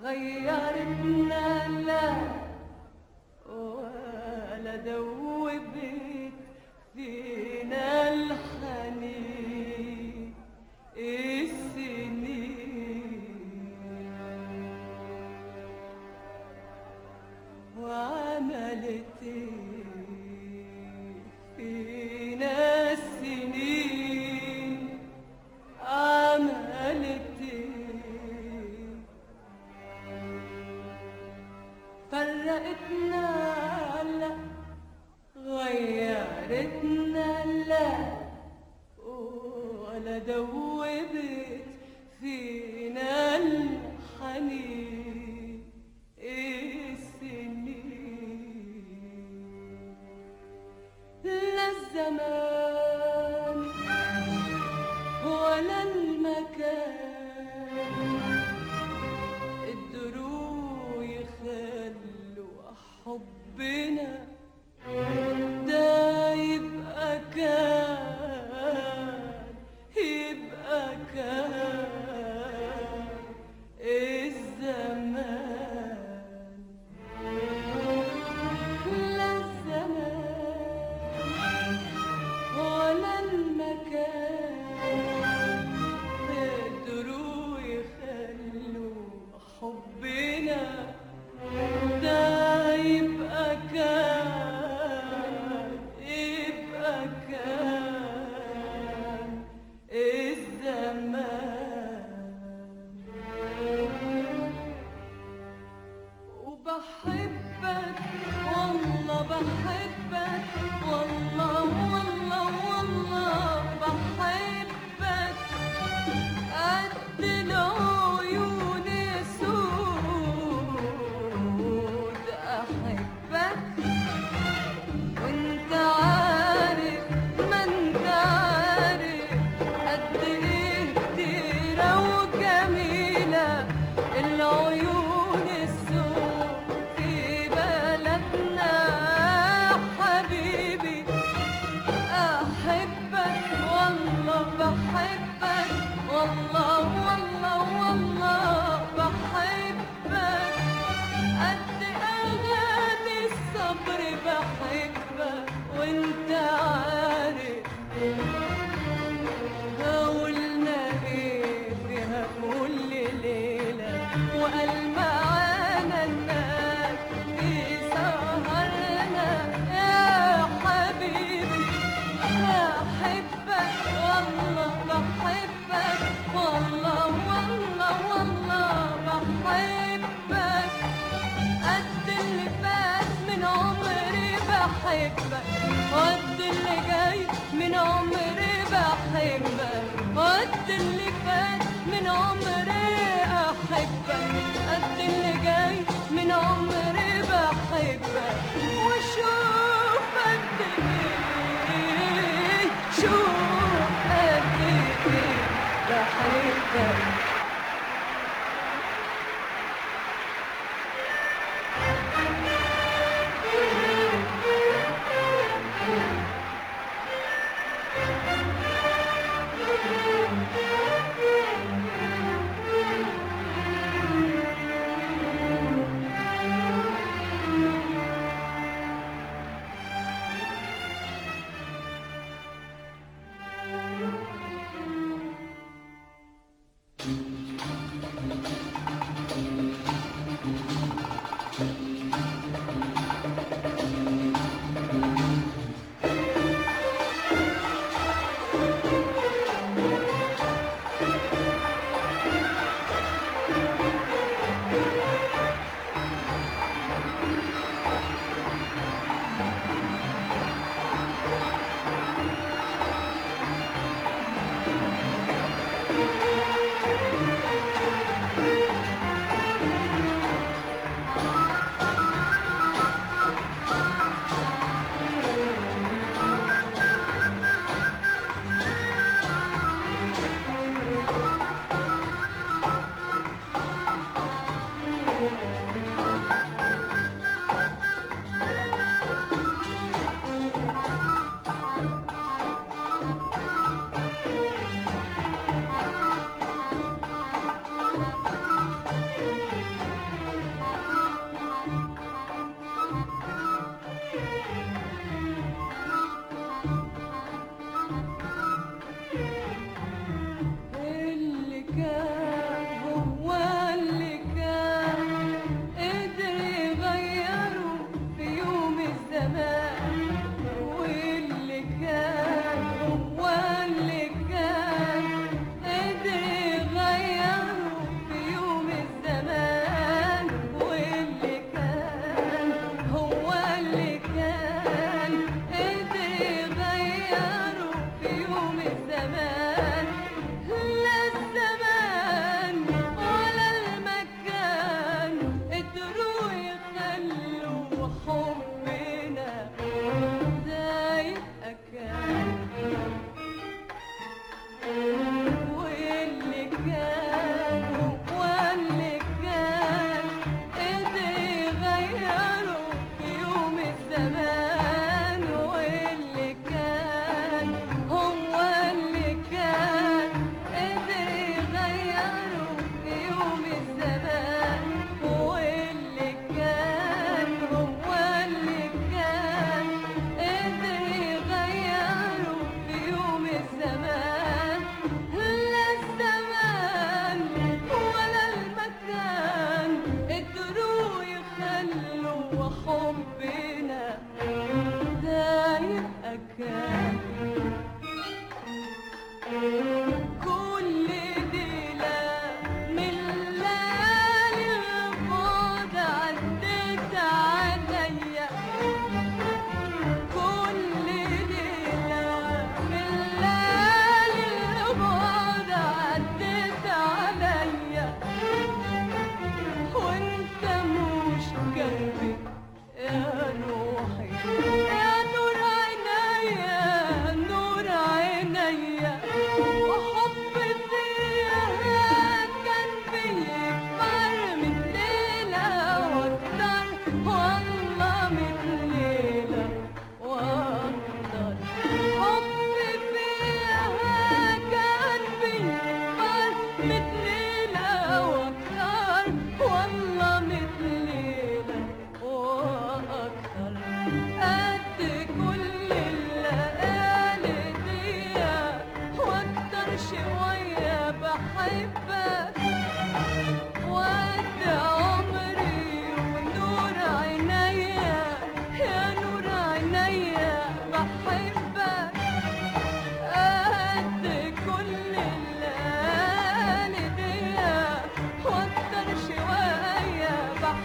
غيرتنا لا ولا دوبت فينا الحنين السنين وعملت فينا السنين عملت فرقتنا لا غيرتنا لا ولا دوبت فينا الحنين السنين لا الزمان ولا المكان قدروا يخلوا حبنا ده يبقى كان يبقى كان الزمان لا الزمان ولا المكان قدروا يخلوا حبنا ده يبقى كان يبقى كان الزمان وبحبك والله بحبك والله والله والله بحبك قد العيون سود أحبك وانت عارف ما انت عارف قد ايه كتيرة وجميلة العيون السود في بلدنا حبيبي أحبك والله بحبك والله والله والله بحبك قد أغاني الصبر بحبك وانت عارف قولنا ايه فيها كل ليلة وقال معانا الناس في سهرنا يا حبيبي أحبك والله بحبك والله والله والله بحبك قد اللي فات من عمري بحبك قد اللي جاي من عمري بحبك قد اللي فات من عمري أحبك قد اللي جاي من عمري بحبك وشوف قد ايه شوف قد ايه بحبك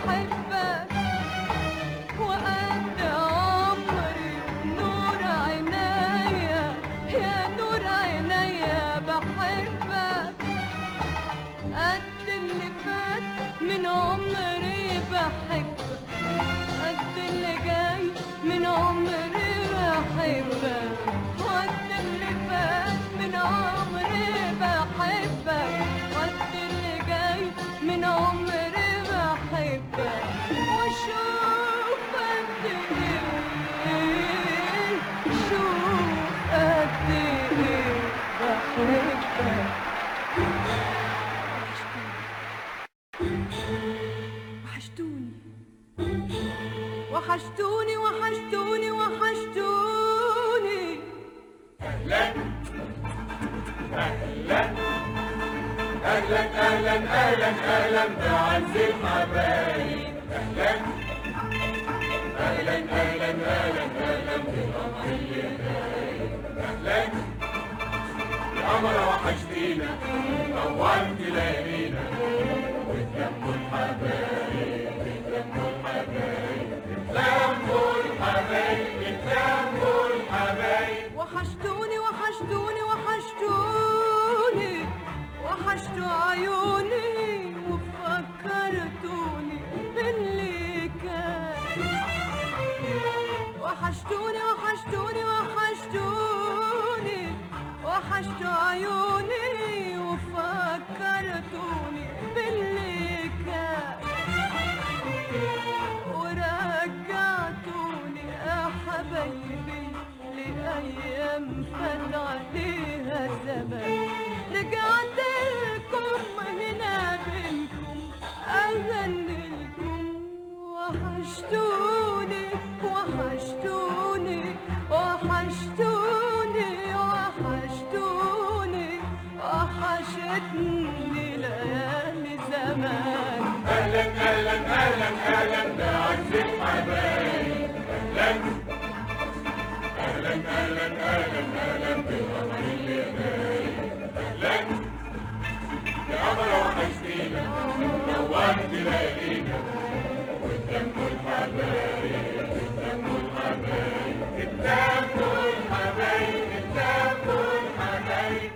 بحبك وقد عمري نور عينيا يا نور عينيا بحبك قد اللي فات من عمري بحبك قد اللي جاي من عمري بحبك قد اللي فات من عمري بحبك قد اللي جاي من عمري بحبك وشوف قد ايه شوف قد ايه بحبك وحشتوني وحشتوني وحشتوني وحشتوني أهلا أهلا أهلا أهلا أهلا أهلا بعز الحبايب أهلا أهلا أهلا أهلا أهلا بقمر الليالي أهلا يا قمر وحشتينا نورت ليالينا وتلموا الحبايب وتلموا الحبايب اتلموا الحبايب اتلموا الحبايب وحشتوني وحشتوني وحشتوني وحشتوا عيوني وفكرتوني باللي كان وحشتوني وحشتوني وحشتوني وحشتوا عيوني وفكرتوني باللي كان ورجعتوني يا حبايبي لأيام فات عليها زمان رجعت لكم هنا بينكم أغني لكم وحشتوني وحشتوني وحشتوني وحشتوني وحشتني ليالي زمان أهلا أهلا أهلا أهلا بعز الحبايب أهلا أهلا أهلا أهلا بقمر الليالي أهلا يا قمر وحشتينا نورت ليالينا وتلموا الحبايب وتلموا الحبايب اتلموا الحبايب اتلموا الحبايب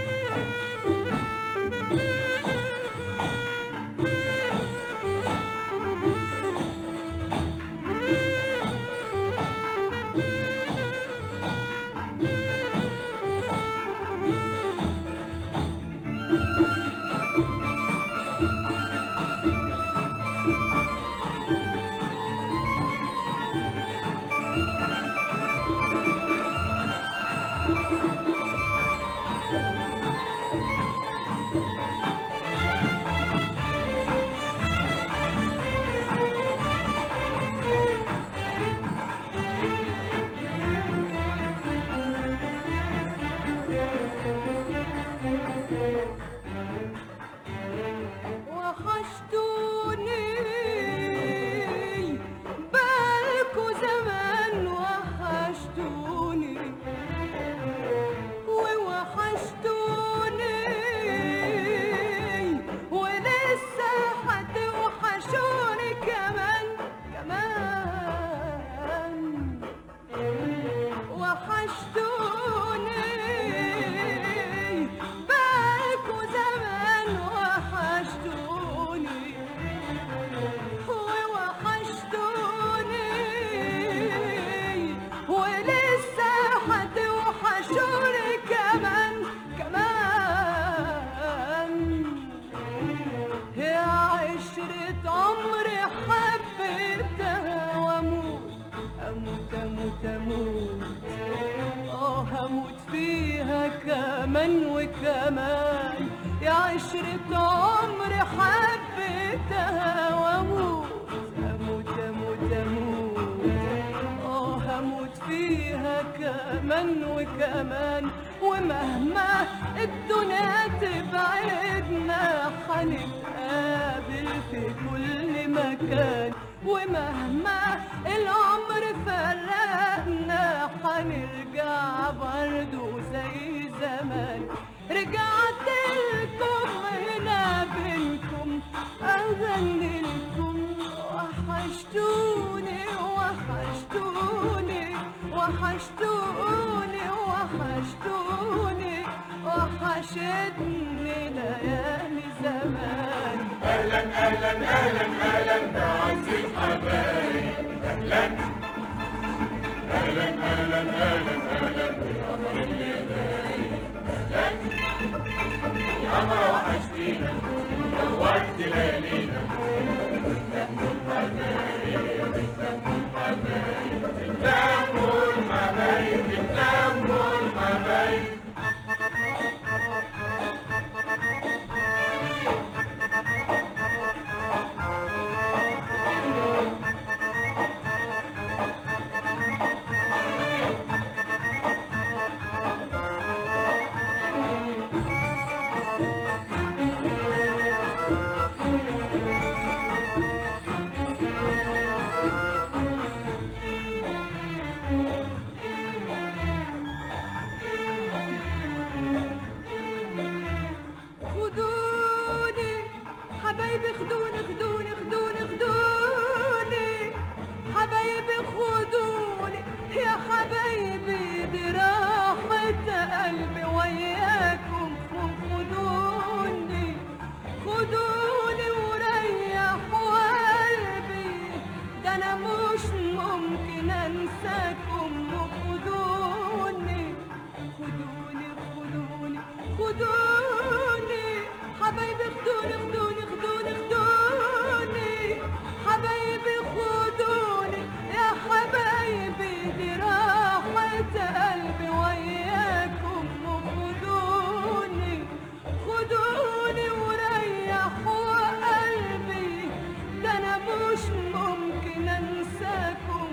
وحشتوني بالكوا زمان وحشتوني ووحشتوني ولسه هتوحشوني كمان كمان وحشتوني بالكوا زمان وحشتوني ووحشتوني ولسه هتوحشوني كمان كمان يا عشرة عمري حبيتها واموت اموت اموت اموت اه هموت فيها كمان وكمان يا عشرة عمري حبيتها واموت اموت اموت اموت اه هموت فيها كمان وكمان ومهما الدنيا تبعدنا هنتقابل في كل مكان ومهما العمر فرقنا هنرجع برضو زي زمان رجعت لكم هنا بينكم أغني لكم وحشتوني وحشتوني وحشتني ليالي زمان. اهلا اهلا اهلا اهلا بعز الحبايب، اهلا اهلا اهلا اهلا اهلا بالقمر اللي غايب، اهلا يا قمر وحشتينا نورت ليالينا، بتلموا الحبايب بتلموا الحبايب بتلموا الحبايب بتلموا الحبايب. خدوني حبايبي خدوني خدوني خدوني خدوني حبايبي خدوني يا حبايبي دي راحة قلبي وياكم. خدوني خدوني وريحوا قلبي ده انا مش ممكن انساكم. خدوني خدوني خدوني خدوني حبايبي خدوني خدوني خدوني خدوني حبايبي خدوني يا حبايبي دي راحة قلبي وياكم. خدوني خدوني وريحوا قلبي ده انا مش ممكن انساكم.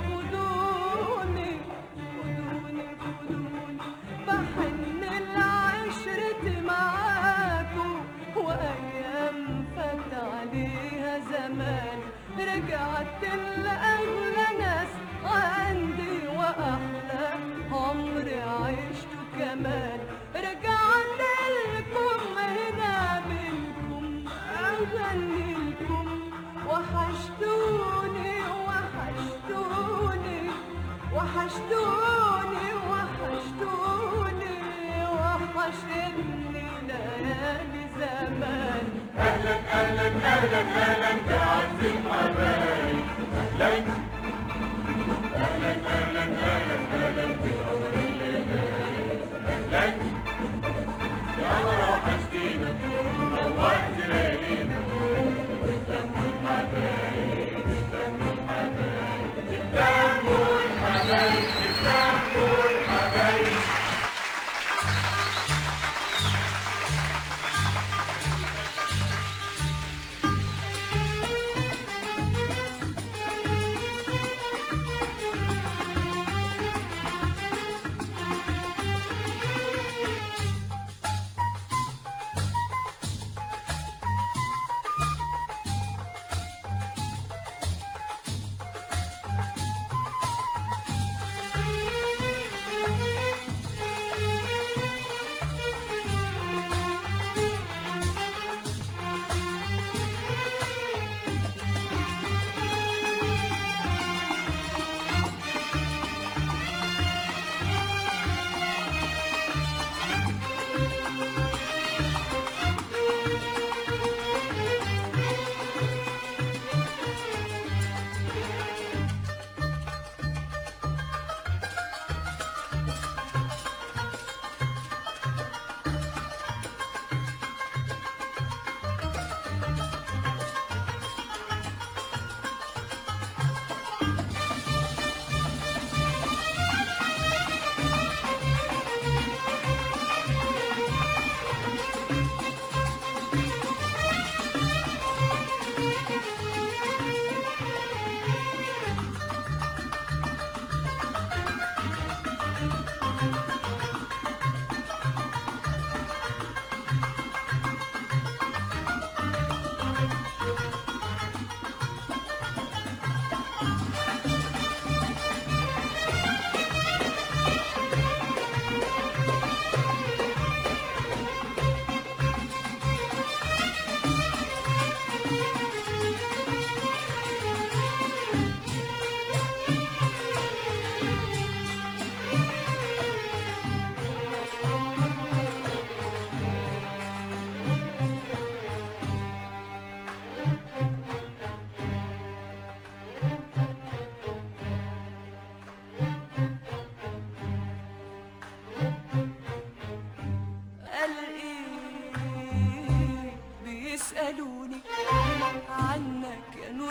خدوني خدوني خدوني بحن العشرة معاكم وايام فات عليها زمان. رجعت الاغلى ناس عندي واحلى عمر عشته كمان. رجعت لكم هنا منكم اغني لكم وحشتوني وحشتوني وحشتوني وحشتوني وحشتني ليالي زمان. اهلا اهلا اهلا اهلا بعز الحبايب، اهلا اهلا اهلا اهلا اهلا بالقمر اللي غايب، اهلا يا قمر وحشتينا نورت ليالينا، بتلموا الحبايب بتلموا الحبايب بتلموا الحبايب بتلموا الحبايب.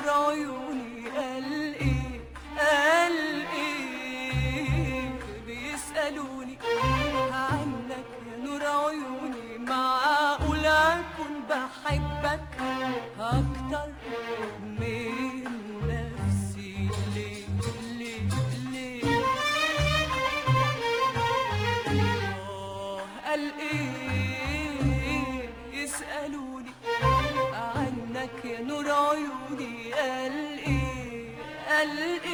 عيوني قال ايه قال ايه بيسألوني عنك يا نور عيوني، معقول اكون بحبك اكتر من نفسي؟ ليه ليه ليه آه قال ايه يسألوني عنك يا نور عيوني، قال ايه قال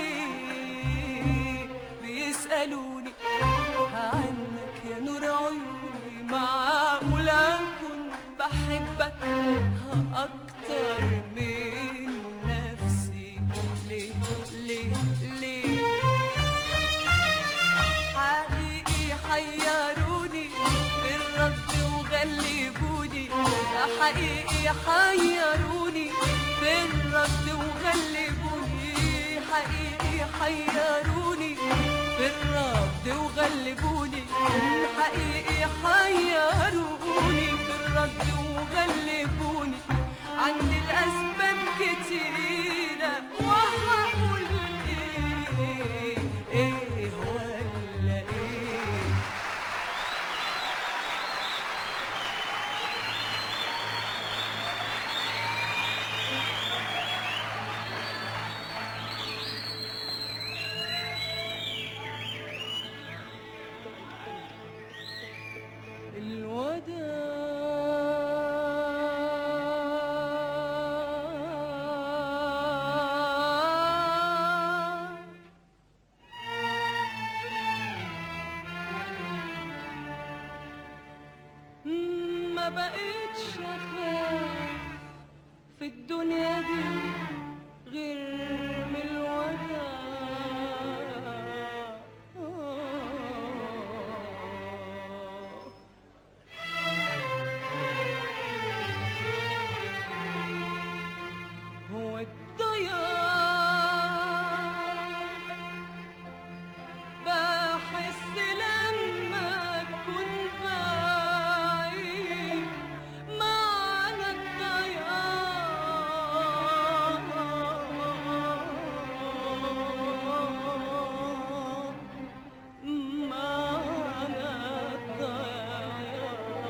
ايه بيسألوني عنك يا نور عيوني، معقول اكون بحبك اكتر من نفسي؟ ليه ليه ليه حقيقي حيروني بالرد وغلبوني، حقيقي حيروني بالرد وغلبوني، حقيقي حيروني بالرد وغلبوني، حقيقي حيروني بالرد وغلبوني. عندي الأسباب كتيرة وهقول ايه ايه ولا ايه. الوداع ما بقتش اخاف في الدنيا دي غير من الوداع. هو الضياع بحس لما تكون بعيد، معنى الضياع معنى الضياع.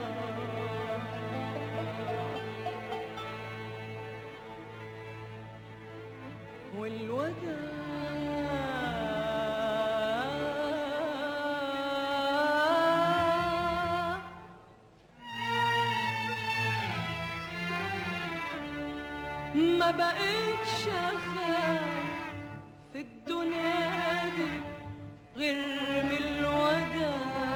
والوداع ما بقتش اخاف في الدنيا دي غير من الوداع.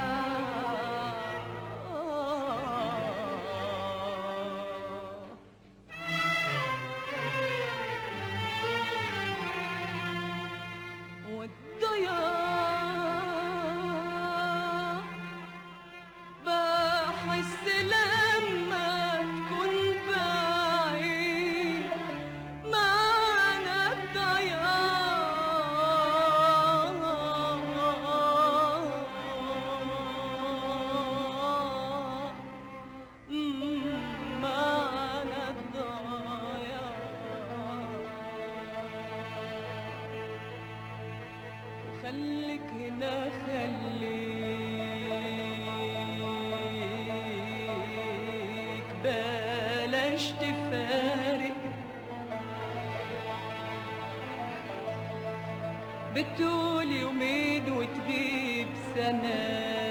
والضياع بحس لما تكون بعيد، معنى الضياع معنى الضياع. خليك هنا خليك بلاش تفارق، بتقول يومين وتغيب سنة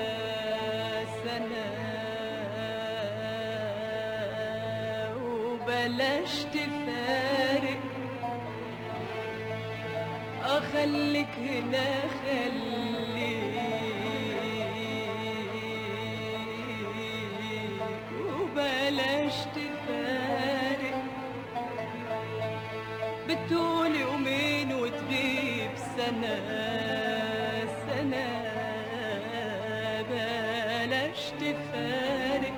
سنة، وبلاش تفارق. أخليك هنا خليك وبلاش تفارق، بتقول يومين وتغيب سنة سنة، بلاش تفارق.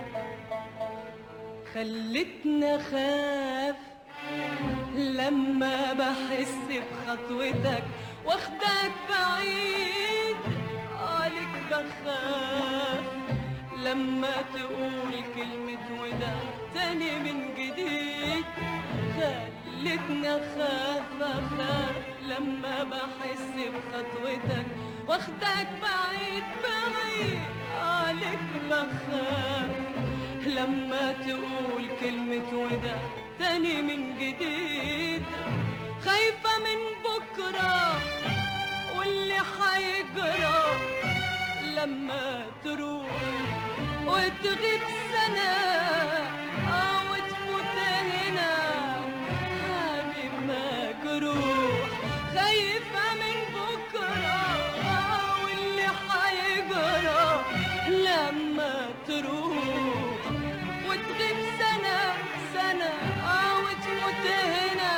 خلتنا خاف لما بحس بخطوتك واخدك بعيد، عليك بخاف لما تقول كلمة وداع تاني من جديد. خلتنا ليتني اخاف اخاف لما بحس بخطوتك واخدك بعيد بعيد عليك بخاف لما تقول كلمة وداع تاني من جديد خايفة من بكرة واللي حيجرى لما تروح وتغيب سنة أو تفوت هنا حبيب مجروح خايفة من بكرة واللي حيجرى لما تروح وتغيب سنة سنة أو تموت هنا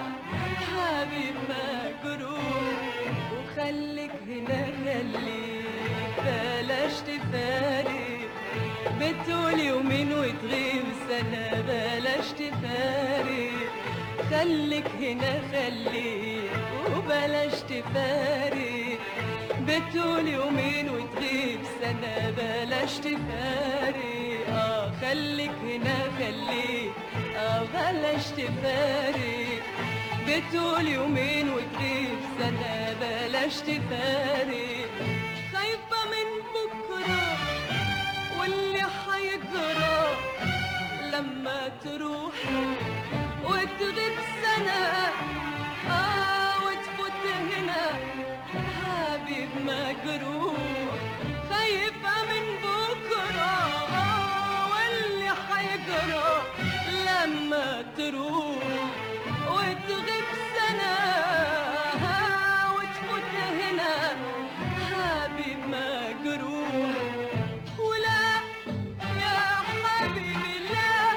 حبيب مجروح وخليك هنا خليك بلاش تفارق بتقول يومين وتغيب سنة بلاش تفارق خليك هنا خليك وبلاش تفارق بتقول يومين وتغيب سنة بلاش تفارق اه خليك هنا خليك اه بلاش تفارق بتقول يومين وتغيب سنة بلاش تفارق خايفة من بكرة واللي حيجرى لما تروح وتغيب سنة آه وتفوت هنا حبيب مجروح خايفة من بكرة آه واللي حيجرى لما تروح وتغيب سنة آه وتفوت هنا حبيب مجروح ولا يا حبيبي لا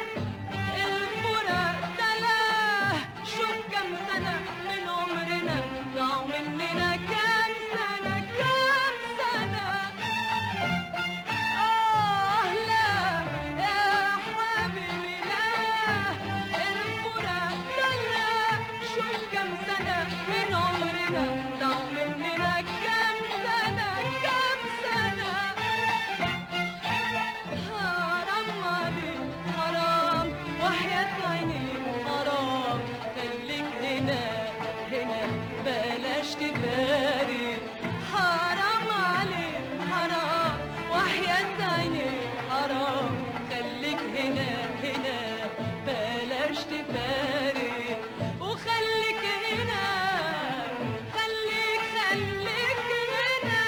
الفراق ده لا شوف كم سنة من عمرنا ضاعوا مننا كام سنة كام سنة آه لا يا حبيبي لا الفراق ده لا شوف كم سنة من عمرنا ضاعوا مننا كام سنة كام سنة حرام عليك حرام وحياة عينيك حرام خليك هنا هنا بلاش تفارق حرام عليك حرام وحياة عينيك حرام خليك هنا هنا بلاش تفارق وخليك هنا خليك خليك هنا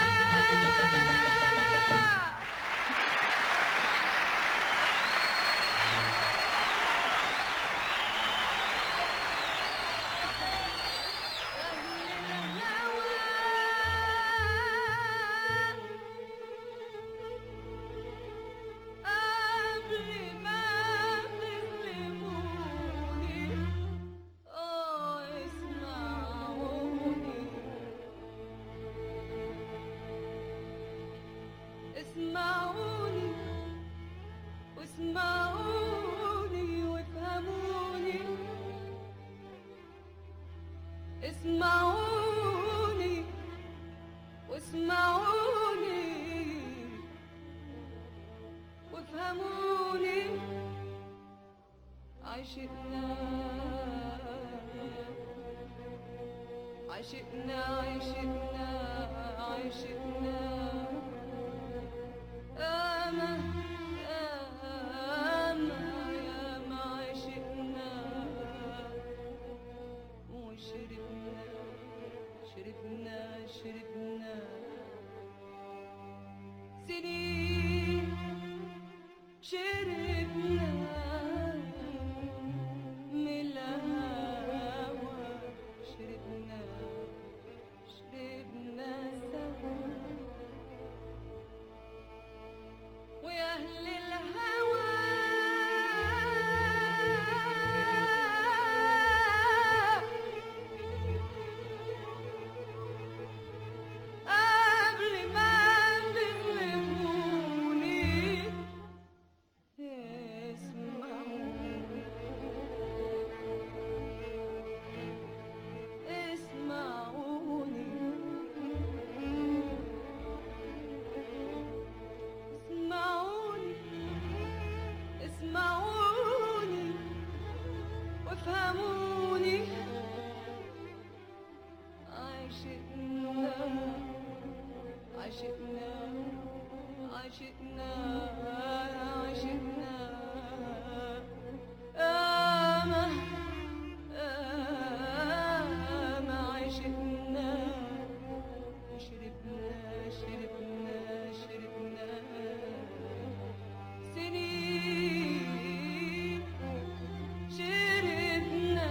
قبل ما تظلموني اه اسمعوني اسمعوني واسمعوني وافهموني اسمعوني واسمعوني وافهموني عشقنا عشقنا عشقنا عشقنا أما أما يا ما عشقنا وشربنا شربنا شربنا سنين شربنا من الهوى شربنا شربنا سوا ويا أهل الهوى قبل ما تظلموني عشقنا عشقنا آما آما عشقنا شربنا شربنا شربنا سنين شربنا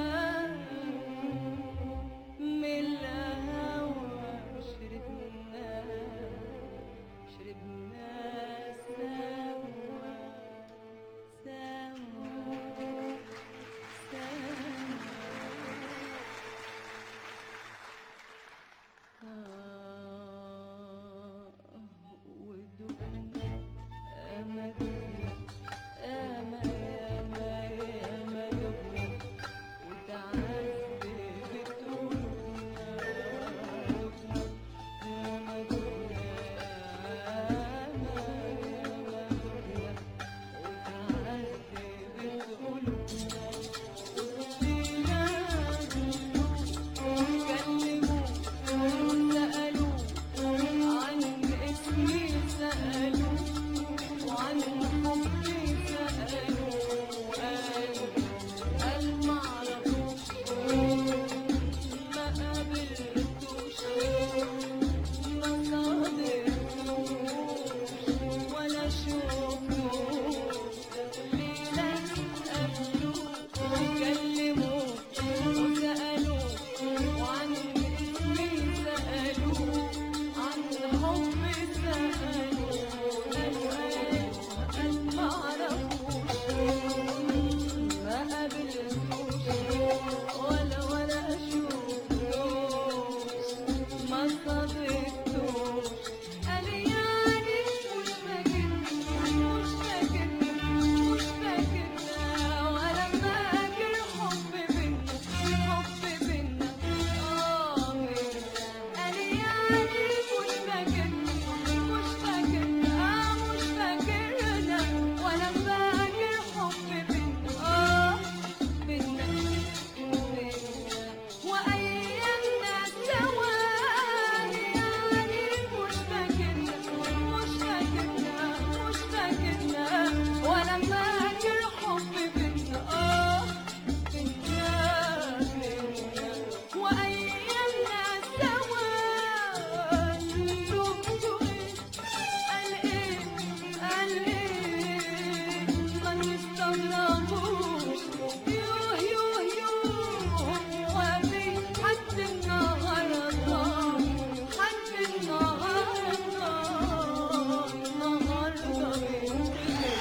من الهوى شربنا شربنا سوا سوا سوا ودقنا أمدنا أما ياما ياما دقنا وتعذبت قلوبنا دقنا ياما دقنا أما ياما دقنا وتعذبت قلوبنا وفينا كلموا سألوا عن اسمي سألوا وعن حبي سألوا قالوا قال معرفوش ما قابلتوش ما صادفتوش ولا شفتوش ليلة قابلوه وكلموا وسألوا وعن اسمي سألوا عن حبي سألوا قالوا قال معرفوش ما قابلتوش ولا ولا شفتوش ما صادفتوش قال يعني مش فاكرني مش فاكرني مش فاكرنا ولا فاكر حب بينا حب بينا اه بينا قال يعني مش فاكرني مش فاكرنا مش فاكرنا ولا فاكر حب بينا اه بينا بينا وأيامنا سوا يعني مش فاكرنا مش فاكرنا مش فاكرنا ولا فاكر حب بينا اه بينا بينا وأيامنا سوا شفتوا ايه قال ايه قال ايه ما نستغربوش يوه يوه يوه وفي حد النهارده حد النهارده النهارده بينتهي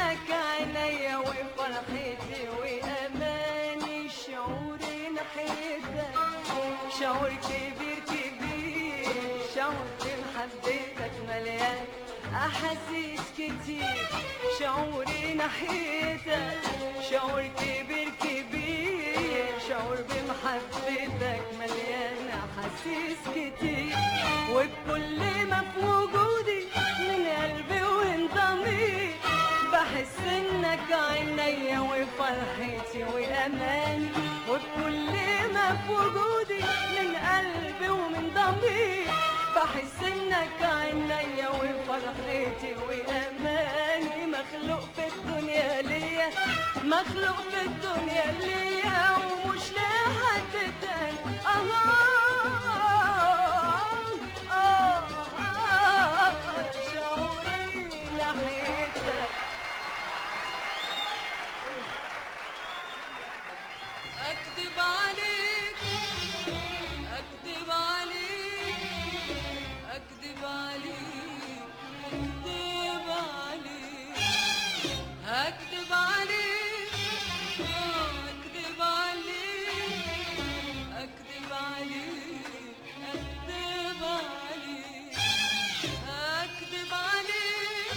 انك عينيا وفرحتي واماني، شعوري ناحيتك شعور كبير كبير، شعور بمحبتك مليان احاسيس كتير، شعوري ناحيتك شعور كبير كبير، شعور بمحبتك مليان احاسيس كتير، وبكل ما في وجودي من قلبي وانضمير بحس انك عينيا وفرحتي واماني، وبكل ما في وجودي من قلبي ومن ضمير بحس انك عينيا وفرحتي واماني، مخلوق في الدنيا ليا مخلوق في الدنيا ليا ومش لحد تاني. آه آه آه شعوري ناحيتك. أكذب عليك أكذب عليك أكذب عليك أكذب عليك أكذب عليك أكذب عليك أكذب عليك أكذب عليك أكذب عليك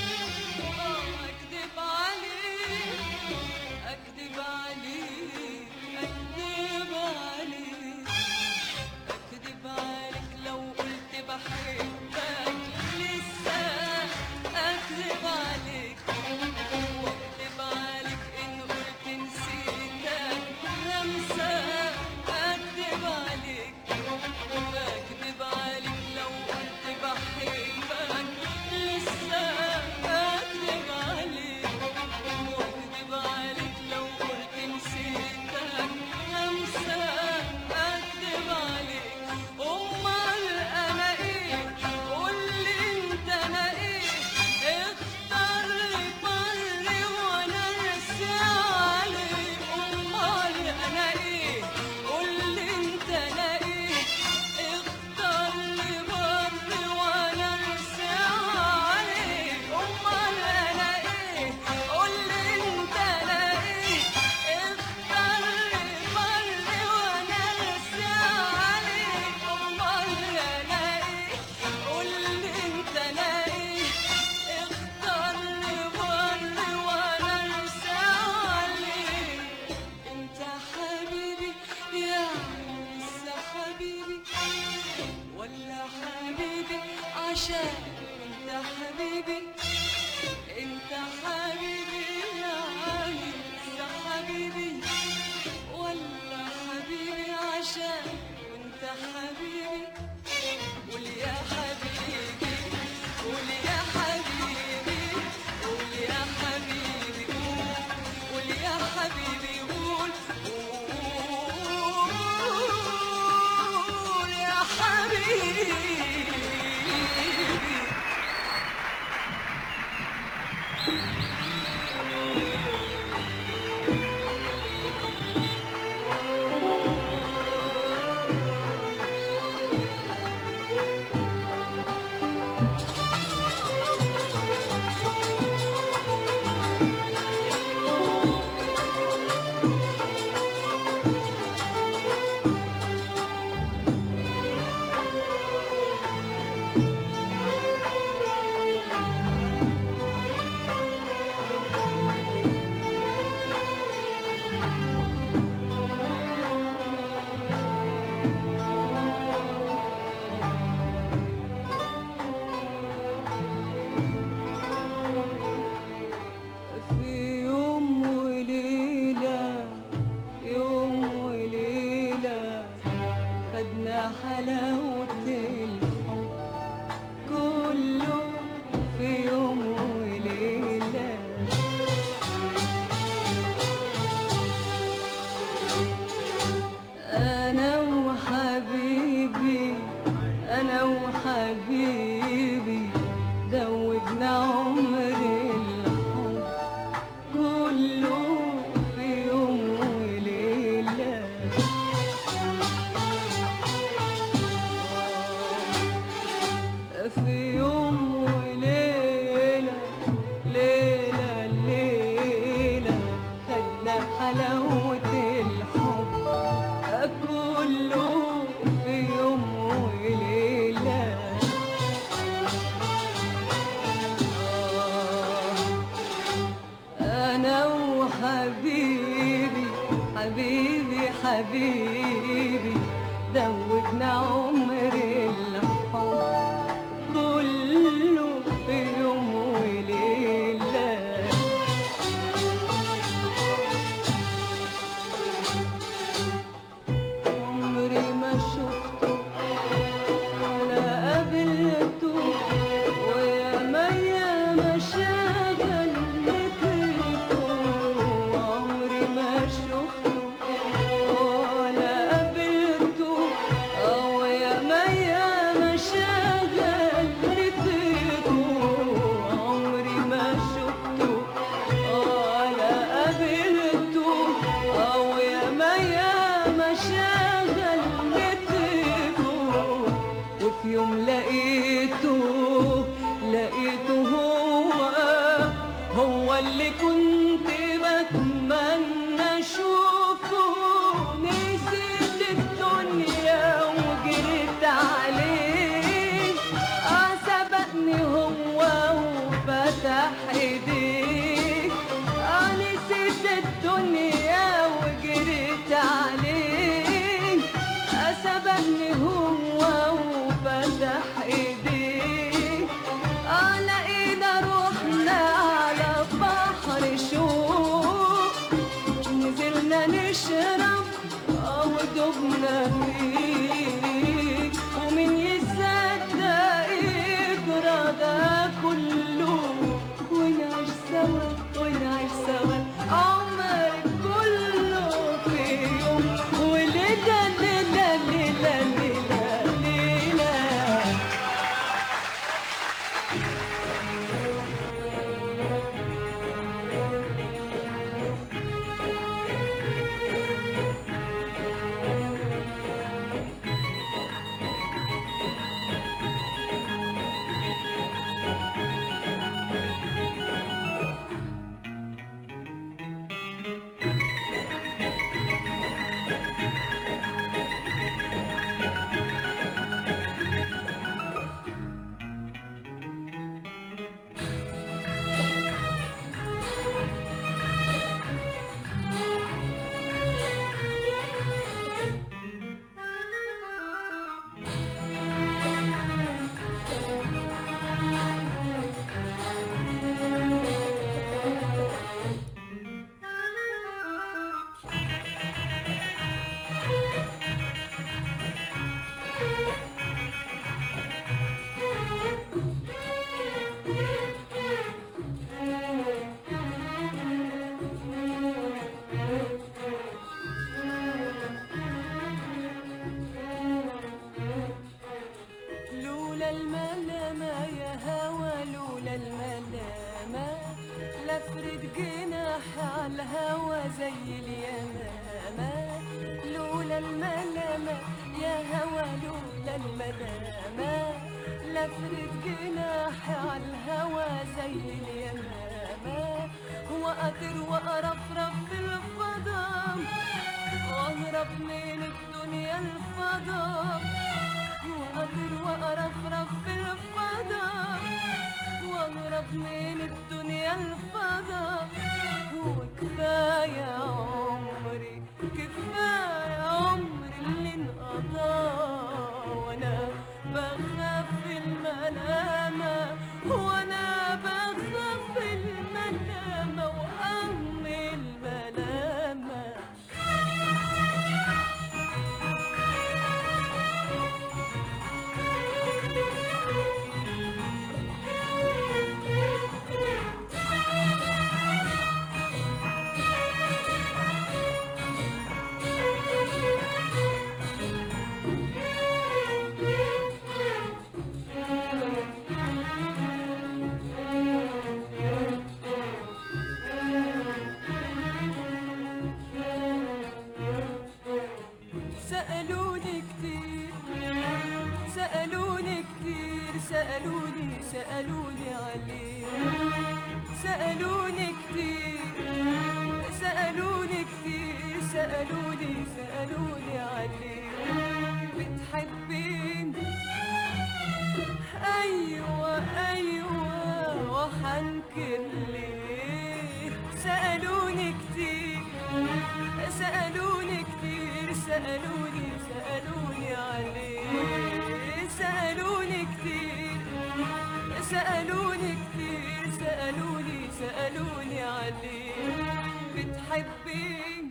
أكذب عليك أكذب عليك أكذب عليك أكذب عليك لو قلت بحبك لسه أكذب عليك، وأكذب عليك إن قلت نسيتك همسة أكذب عليك، أكذب عليك لو قلت بحبك لسه أكذب عليك، وأكذب عليك لو قلت نسيتك همسة أكذب عليك. أمال أنا إيه قولي أنت أنا إيه، اختار لي بري وأنا راسي عليك. أمال أنا إيه قولي أنت أنا إيه، اختار لي بري وأنا راسي عليك. أمال أنا إيه قولي أنت أنا إيه، اختار لي بري وأنا راسي عليك. أمال أنا إيه قولي أنت أنا إيه، اختار لي بري وأنا راسي عليك. أنت حبيبي يعني لسه حبيبي، ولا حبيبي عشان أنت حبيبي، أنت حبيبي يعني لسه حبيبي، ولا حبيبي عشان أنت حبيبي. قول يا حبيبي قول يا حبيبي قول يا حبيبي قول، قول يا حبيبي قول، قول يا حبيبي. حبيبي دوبنا عمر الحب كله في يوم وليلة. عمري ما شفته ولا قابلته وياما ياما شغل نكرته. عمري ما شفته ولا قابلته وياما ياما شغل نكرته. عمري ما شفته ولا قابلته وياما ياما شغل نكرته. وفي يوم لقيته لقيته هو هو اللي كنت بتمنى اشوفه. نسيت الدنيا وجريت عليه اه سبقني هو وفتح ايديه. اه نسيت الدنيا وجريت عليه اه سبقني هو وفتح ايديه. اه لقينا روحنا على بحر شوق نزلنا نشرب اه ودوبنا فيه. ومين يصدق يجرى ده كله ونعيش سوا ونعيش سوا عمر كله في يوم وليلة ليلة ليلة ليلة ليلة. لولا الملامة يا هوى لولا الملامة لفرد جناح على الهوى زي اليمامة. لولا الملامة يا هوى لولا الملامة لفرد جناح على الهوى زي اليمامة. وأطير وأرفرف في الفضاء وأهرب من الدنيا الفضاء. وأطير وأرفرف في الفضاء وأهرب من الدنيا الفضاء. وكفاية عمري كفاية عمري اللي انقضى وأنا بخاف الملامة وأنا بخاف الملامة وأم الملامة. سألوني كتير سألوني كتير سألوني سألوني عليه. سألوني كتير سألوني كتير سألوني سألوني عليه. بتحبيني أيوة أيوة وحنكر ليه. سألوني كتير سألوني كتير سألوني سألوني عليه سألوني كتير سألوني كتير سألوني سألوني عليه بتحبيني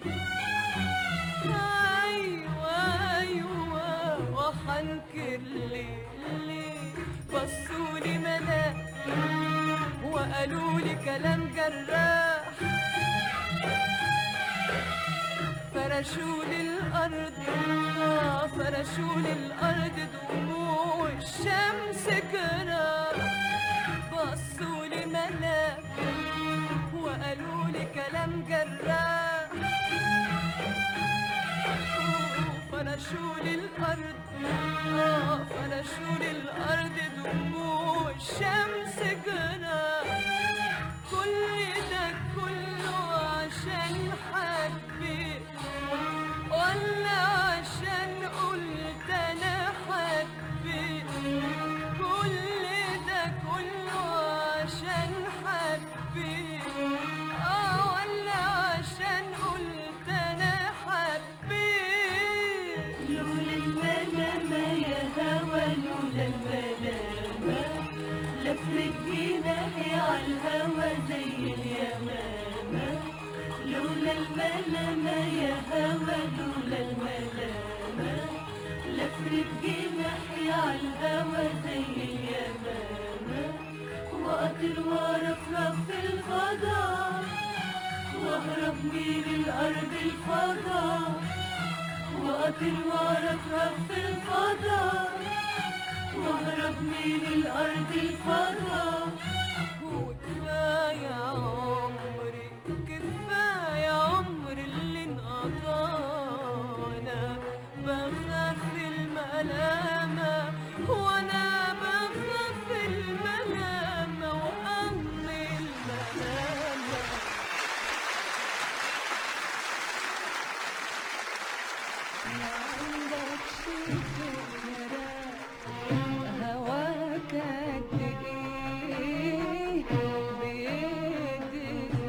أيوة أيوة وحنكر ليه ليه بصولي ملاك وقالولي كلام جراح فرشولي الأرض آه فرشولي الأرض دموع الشمس جراح بصولي ملاك وقالولي كلام جراح فرشولي الأرض آه فرشولي الأرض دموع الشمس جراح كل ده كله عشان حبيت ولا عشان قلت أنا حبيت كل ده كله عشان حبيت آه ولا عشان قلت أنا حبيت لولا الملامة يا هوى لولا الملامة لفت جناحي عالهوى زي اليمامة لولا الملامة يا هوى لولا الملامة لفت جناحي عالهوى زي اليمامة وأطير وأرفرف في الفضاء وأهرب من الأرض الفضاء وأطير وأرفرف في الفضاء واهرب من الأرض الفضاء وكفاية عمري كفاية عمري اللي انقضانا بخاف الملامة وأنا بخاف الملامة وأم الملامة ما عندكش فكرة هواك قد ايه بيدي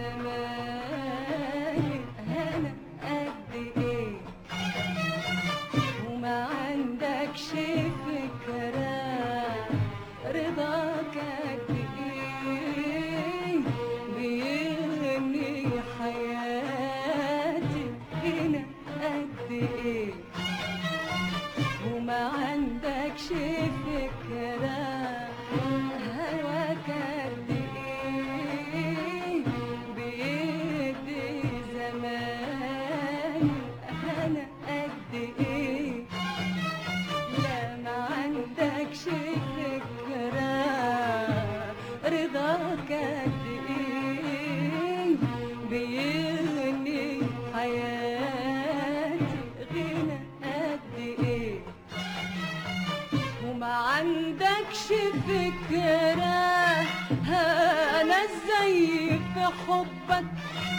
زماني انا قد ايه وما عندكش فكرة رضاك قد ايه بيغني حياتي هنا قد ايه وما عندكش فكرة هواك قد ايه بيدي زماني انا قد ايه لا ما عندكش فكرة رضاك قد ايه بيغني حياتي غنى قد ايه وما عندكش فكرة أنا ازاي في حبك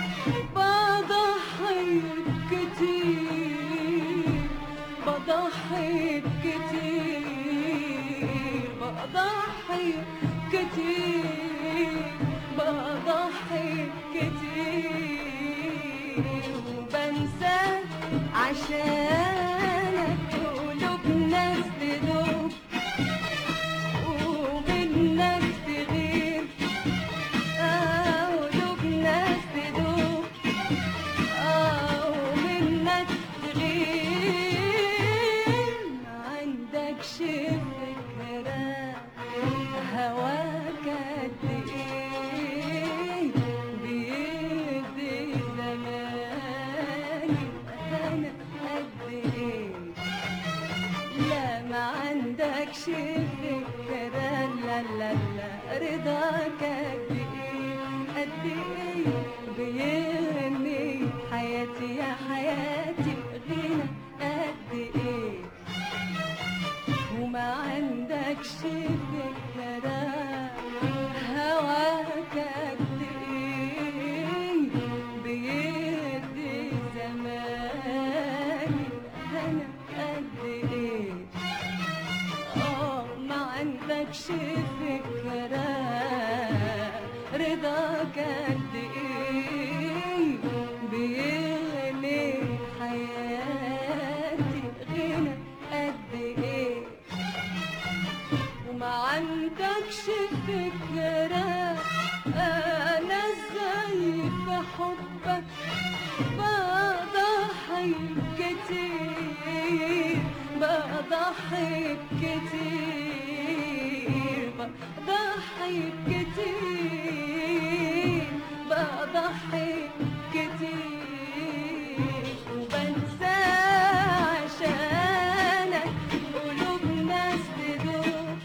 بضحي كتير بضحي كتير بضحي كتير بضحي كتير وبنساك عشانك قلوب ناس تدوب ومنك تغير آه قلوب ناس تدوب آه ومنك تغير ما عندكش فكرة هواك قد ايه بيدي زماني انا قد حبك بضحي كتير بضحي كتير بضحي كتير بضحي كتير وبنسى عشانك قلوب ناس تدوب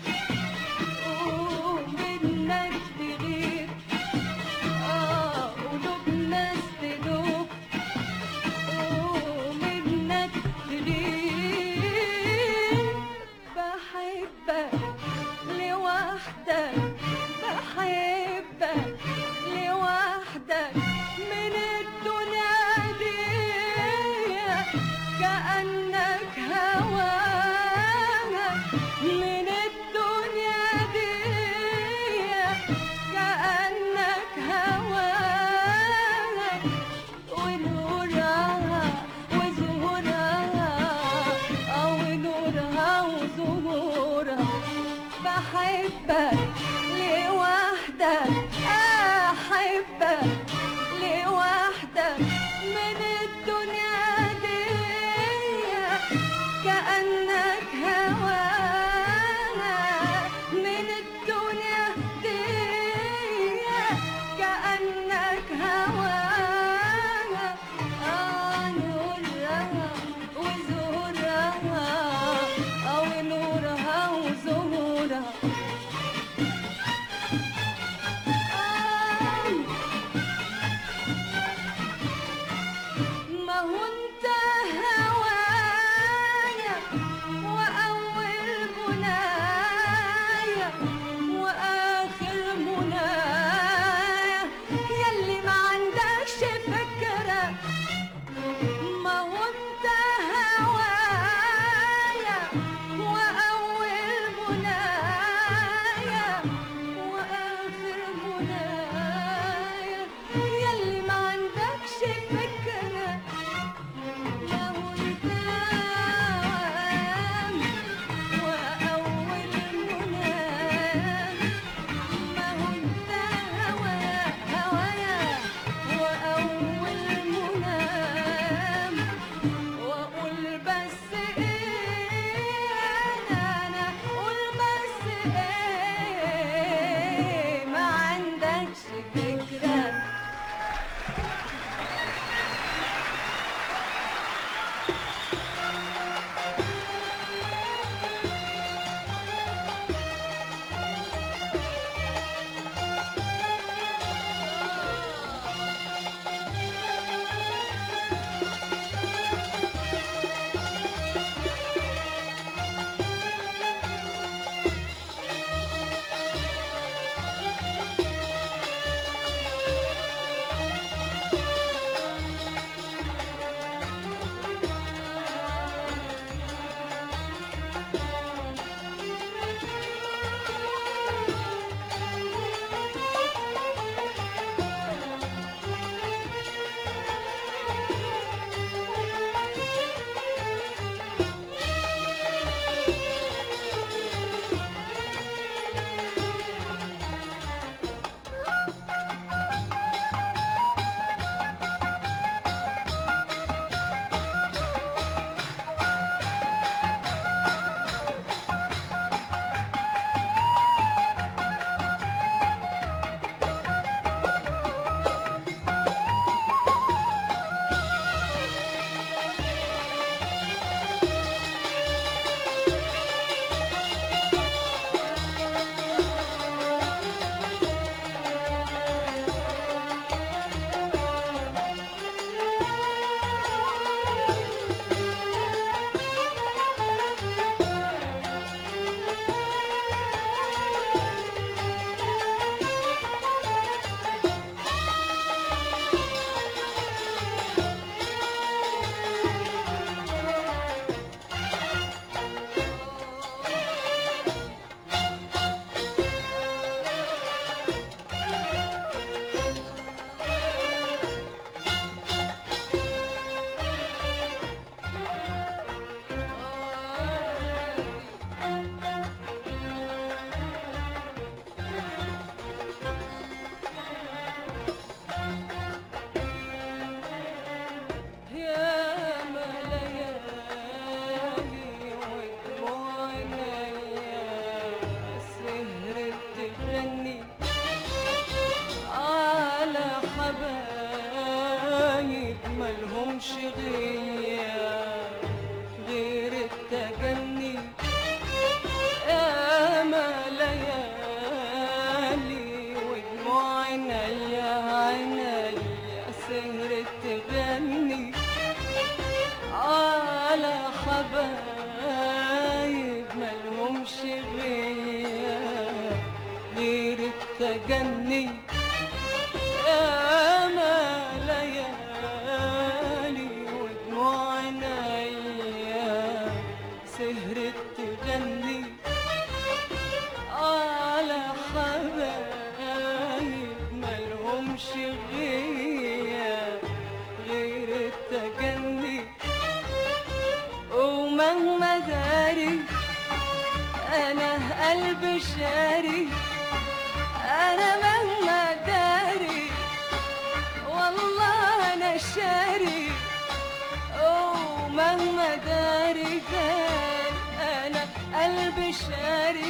ومنك تغير آه قلوب ناس تدوب ومنك تغير بحبك لوحدك بحبك ملهمش غياب غير التجني. ياما ليالي ودموع عينيا عينيا سهرت تغني على حبايب ملهمش غياب غير التجني. ياما ليالي ودموع عينيا سهرت تغني على حبايب ملهمش غياب غير التجني. ومهما داري انا قلبي شاري، انا مهما داري والله انا شاري. ومهما داري قال انا قلبي شاري،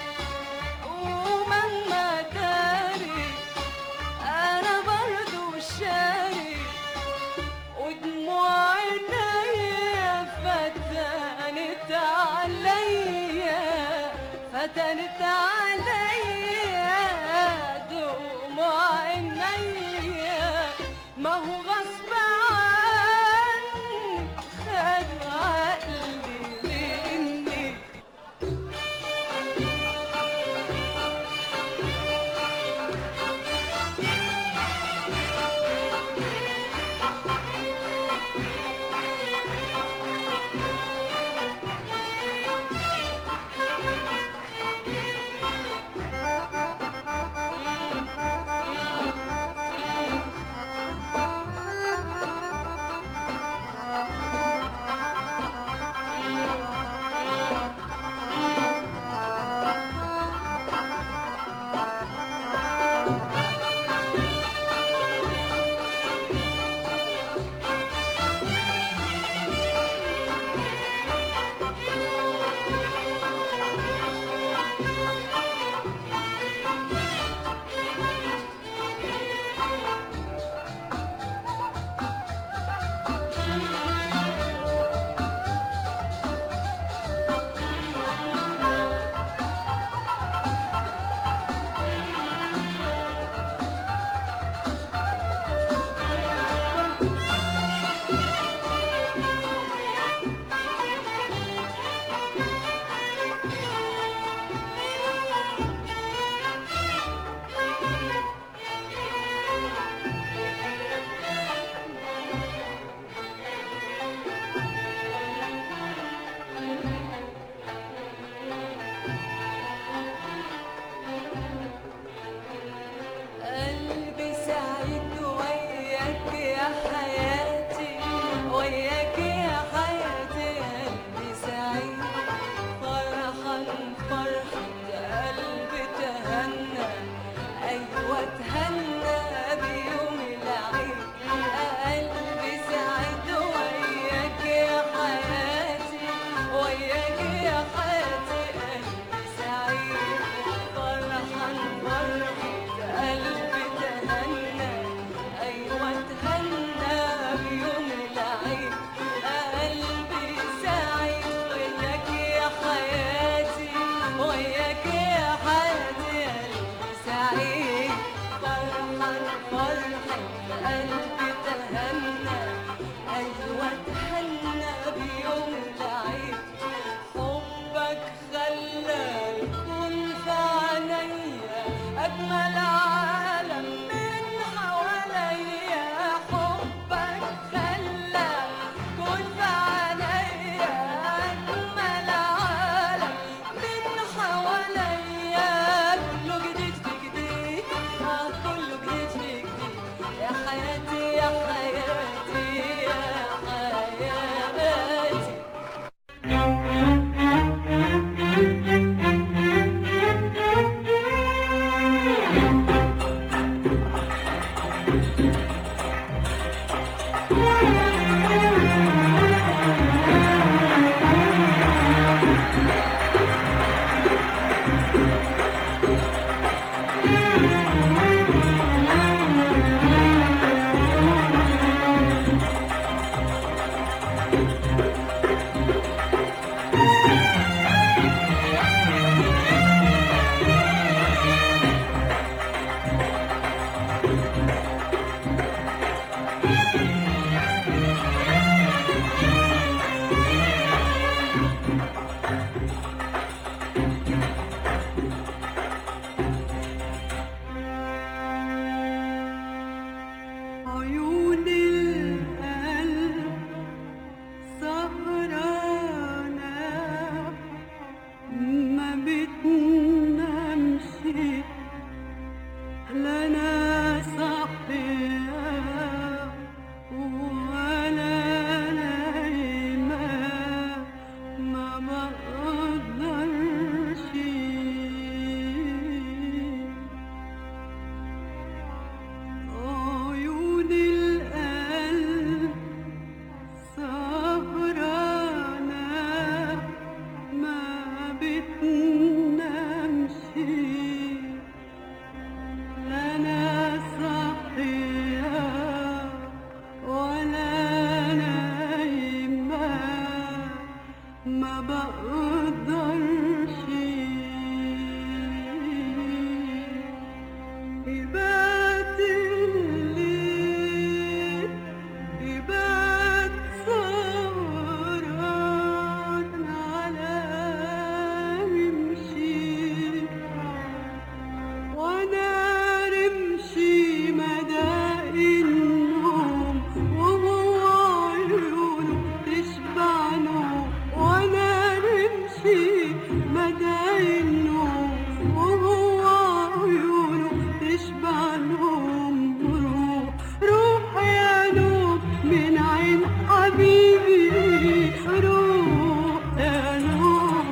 ومهما داري انا برضو شاري. ودموع عينيا فتنت عليا فتنت عليا دموع عينيا ما هو غصب عني خد عقلي مني. قلبي سعيد وياك يا حياتي، وياك يا حياتي. قلبي سعيد فرحان فرحة قلبي تهنى، أيوة تهنى بيوم العيد. قلبي سعيد وياك يا حياتي، وياك يا حياتي. قلبي سعيد فرحان فرحة قلبي تهنى، أيوة تهنى بيوم العيد. قلبي سعيد وياك يا حياتي، وياك يا حياتي. قلبي سعيد فرحان فرحة قلبي تهنى، أيوة تهنى بيوم العيد. حبك خلى الكون في عينيا أجمل عالم من حواليا. حبك خلى الكون في عينيا أجمل عالم من حواليا. كله جديد في جديد، آه كله جديد في جديد. يا حياتي يا حياتي يا حياتي. من عين حبيبي روح يا نور.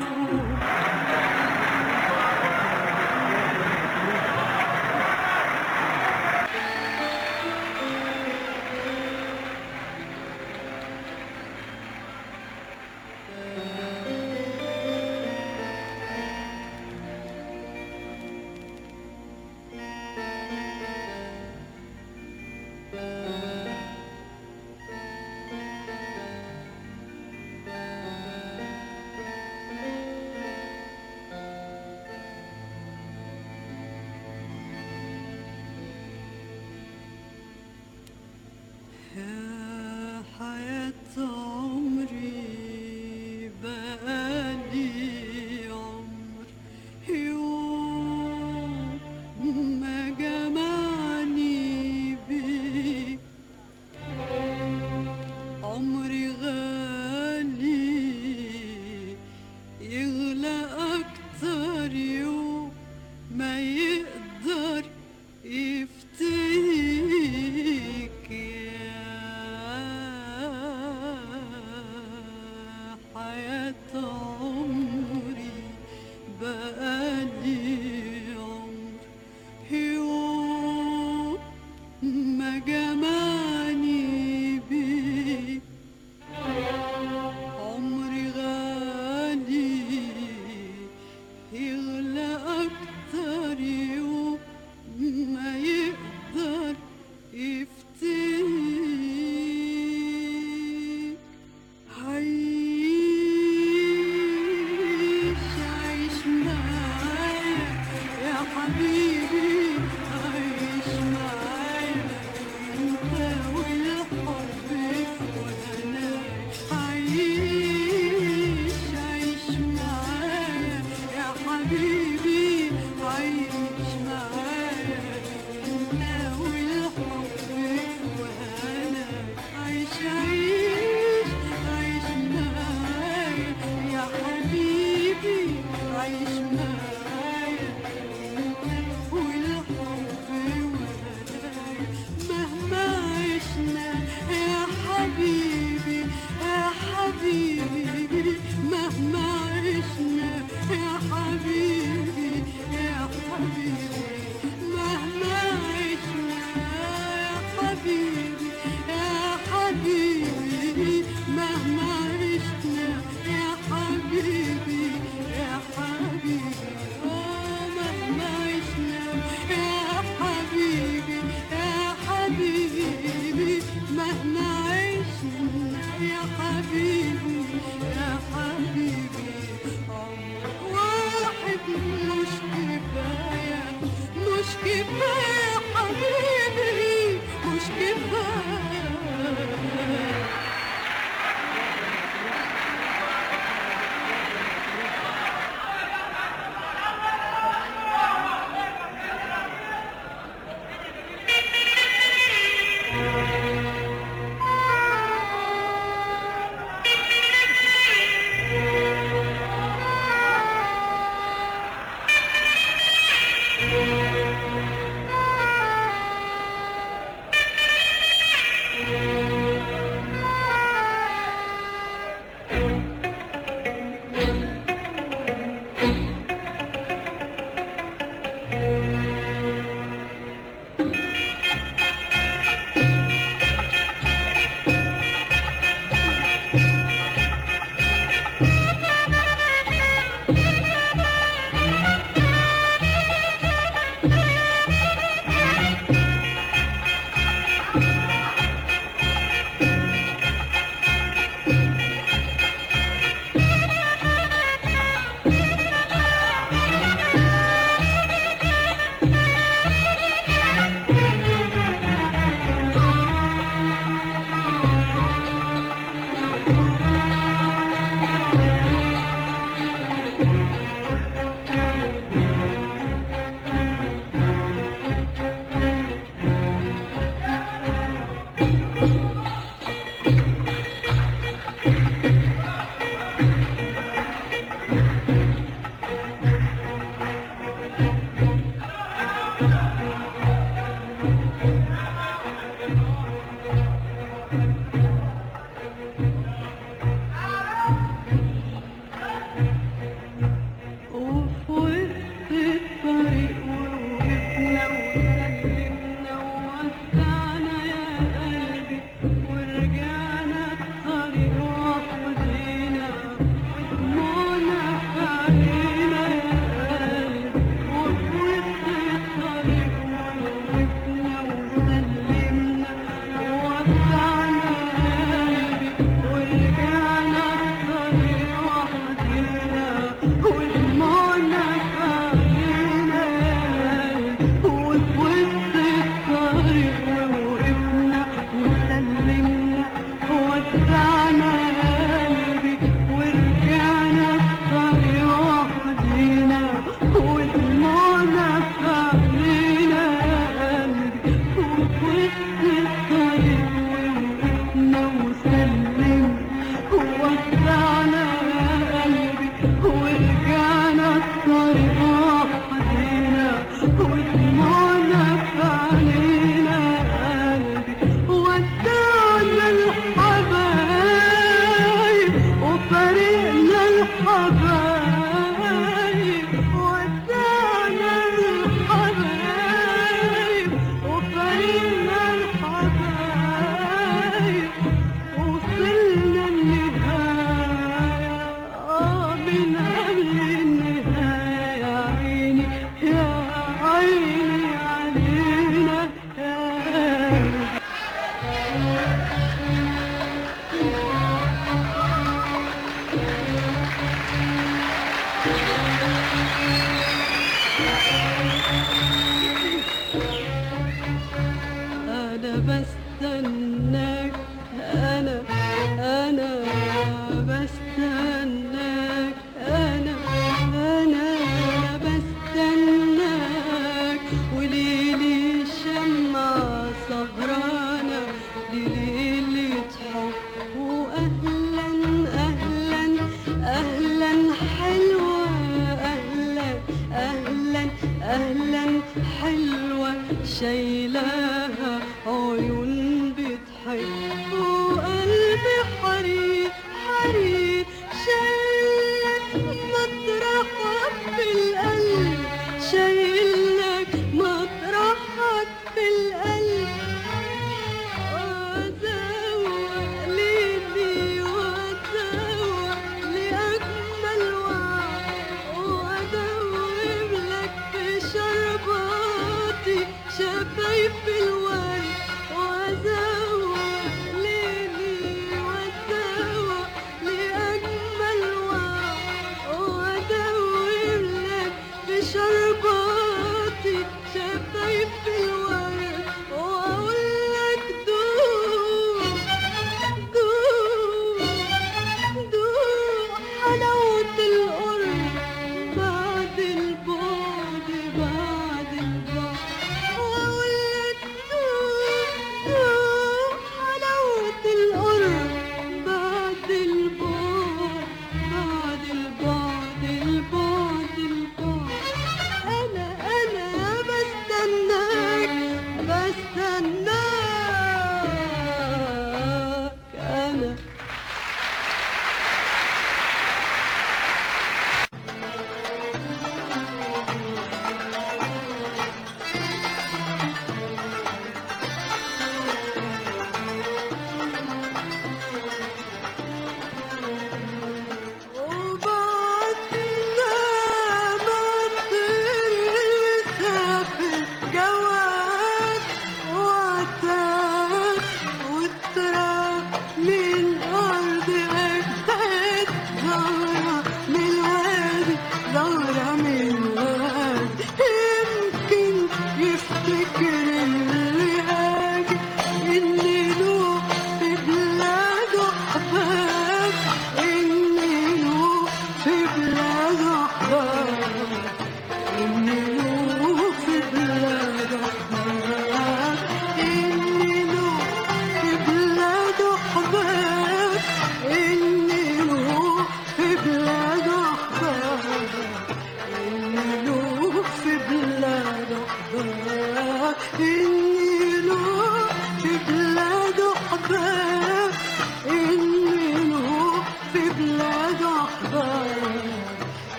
يا حياة عمري بقالي عمر يوم ما جمعني بيك عمري غالي يغلى أكتر يوم ما يقدر يفتيك يا حياة عمري بقالي عمر يوم ما جمعني بيك عمري غالي يغلى أكتر يوم ما يقدر يفتيك عيش عيش معايا يا حبيبي عيش معايا انت والحب وانا عيش عيش معايا يا حبيبي عيش معايا انت والحب وانا عيش عيش عيش معايا يا حبيبي عيش معايا انت والحب وانا مهما عشنا يا حبيبي يا حبيبي مهما عشنا يا حبيبي يا حبيبي مهما عشنا يا حبيبي يا حبيبي مهما عشنا يا حبيبي يا حبيبي آه مهما عشنا يا حبيبي يا حبيبي مهما عشنا يا حبيبي يا حبيبي عمر واحد مش كفاية مش كفاية حبيبي مش كفاية. بستناك أنا أنا بستناك أنا أنا بستناك وليلي شمعة سهرانة لليلة حب وأهلا أهلا أهلا حلوة أهلا أهلا أهلا حلوة شايلاها عيون بتحب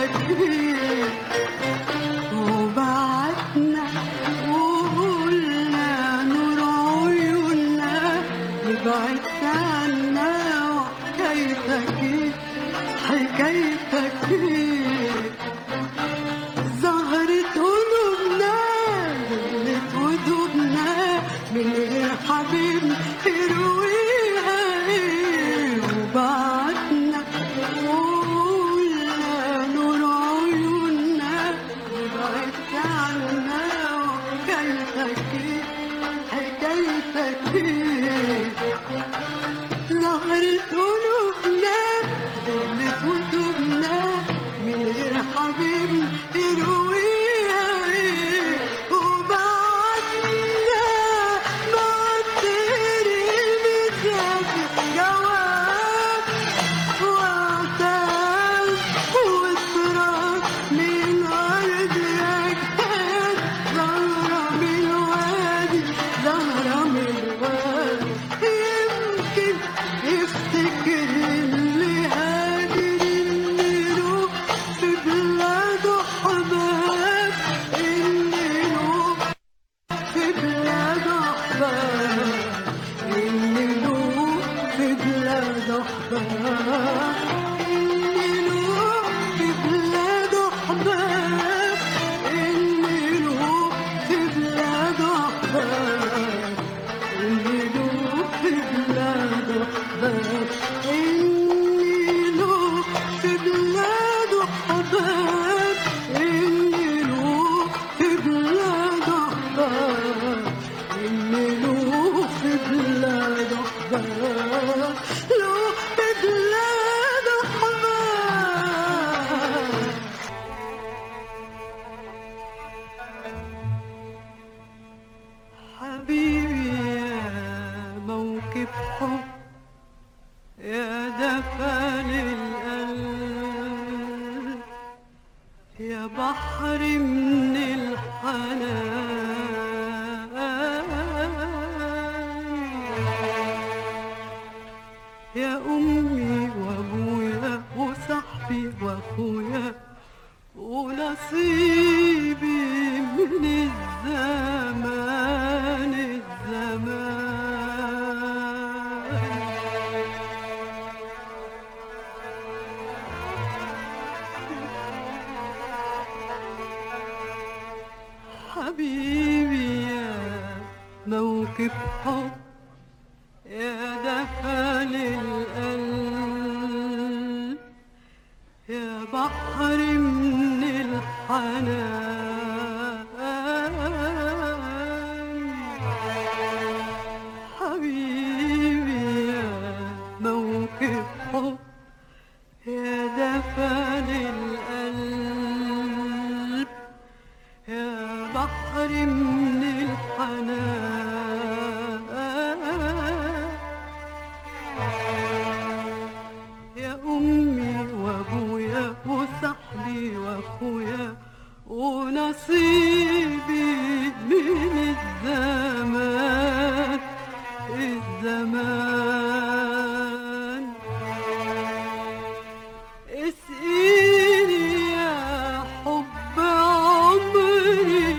إيه وبعتنا وقلنا نور عيوننا نبعد عنا وحكايتك إيه حكايتك إيه زهرة قلوبنا جلت ودوبنا من غير حبيب يرويها إيه وبعتنا وقلنا نور عيوننا بعدت عنا وحكايتك إيه حكايتك إيه زهرة قلوبنا جلت ودوبنا من غير حبيب يرويها إيه وبعدنا بعتر المسافر جواب وعتاب وصراخ من أرض أجهاد زهرة من وادي زهرة من وادي يمكن يفتكر اللي هاجر النروح في بلاده حباب النروح في بلاده أحباب النروح في بلاده أحباب النروح في بلاده أحباب النروح في بلاده أحباب النروح في بلاده أحباب النروح في بلاده أحباب النروح في بلاده أحباب النروح في بلاده أحباب لو في بلاده أحباب حبيبي يا موكب حب يا دفا للقلب يا بحر من الحنان يا أمي وأبويا وصاحبي وأخويا ونصيبي من الزمان الزمان حبيبي يا موكب حب يا دفا للقلب يا بحر من الحنان حبيبي يا موكب حب يا دفا للقلب يا بحر من الحنان يا أمي وأبويا وصاحبي وأخويا ونصيبي من الزمان الزمان اسقيني يا حب عمري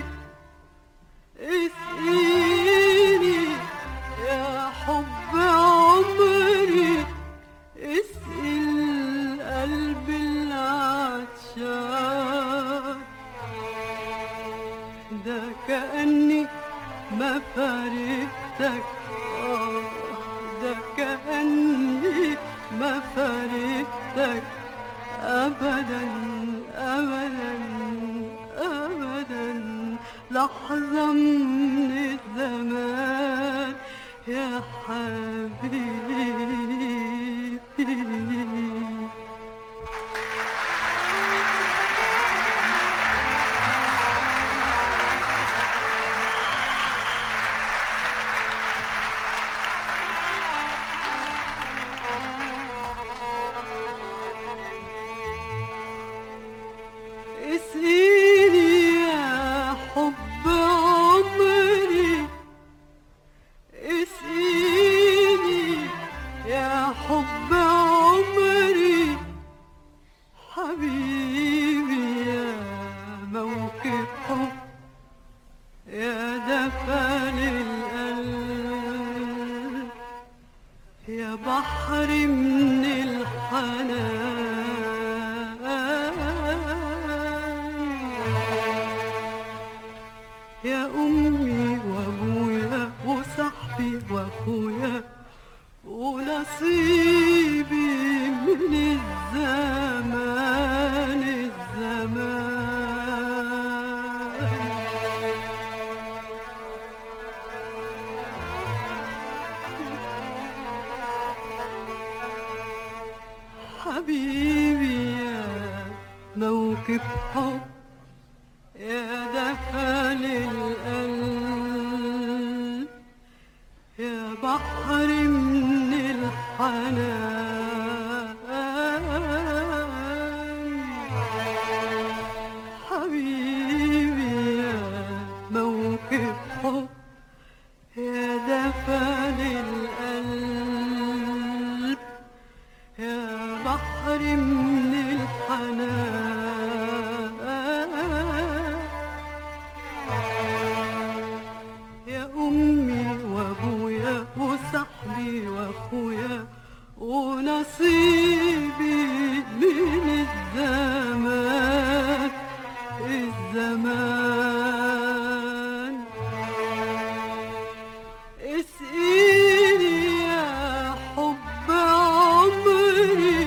اسقيني يا حب عمري اسقي القلب العطشان ده كأني ما فارقتك آه ده كأني ما فارقتك أبدا أبدا أبدا لحظة من الزمان يا حبيبي اسقيني يا حب عمري اسقيني بحر من الحنان يا أمي وأبويا وصاحبي وأخويا ونصيبي من الزمان الزمان حبيبي يا موكب حب يا دفن القلب يا بحر من الحنان حبيبي يا موكب حب يا دفن القلب يا بحر من الحنان يا أمي وأبويا وصاحبي وأخويا ونصيبي من الزمان الزمان اسقيني يا حب عمري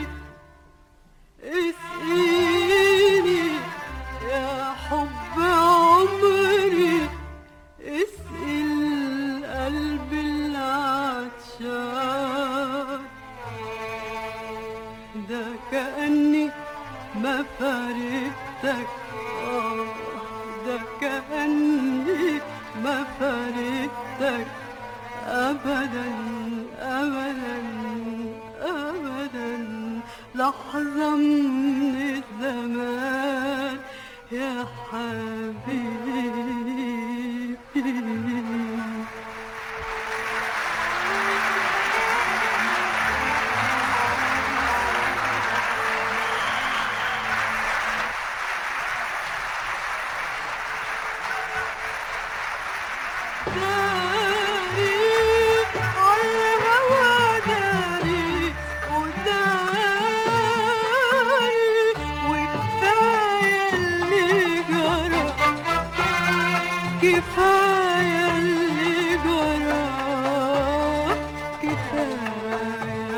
اسقيني يا حب عمري اسقي القلب العطشان ده كأني ما فارقتك آه ده كأني ما فارقتك أبدا أبدا أبدا لحظة من الزمان يا حبيبي داري على الهوى داري وداري وكفاية اللي جرى كفاية اللي جرى كفاية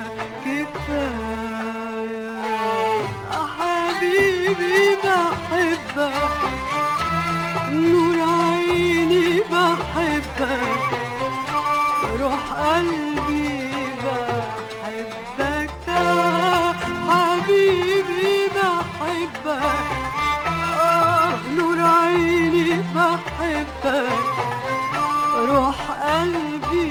كفاية حبيبي بحبك نور عيني بحبك روح قلبي بحبك حبيبي بحبك آه نور عيني بحبك روح قلبي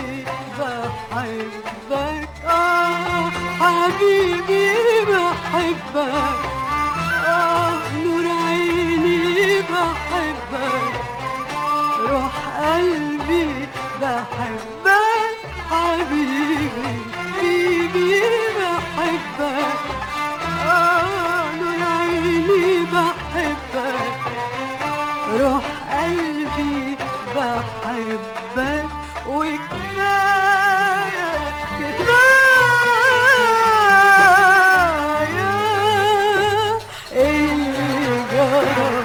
بحبك آه حبيبي بحبك آه نور عيني بحبك روح قلبي بحبك حبيبي بيبي بحبك آه نور عيني بحبك روح قلبي بحبك وكفاية كفاية اللي جرى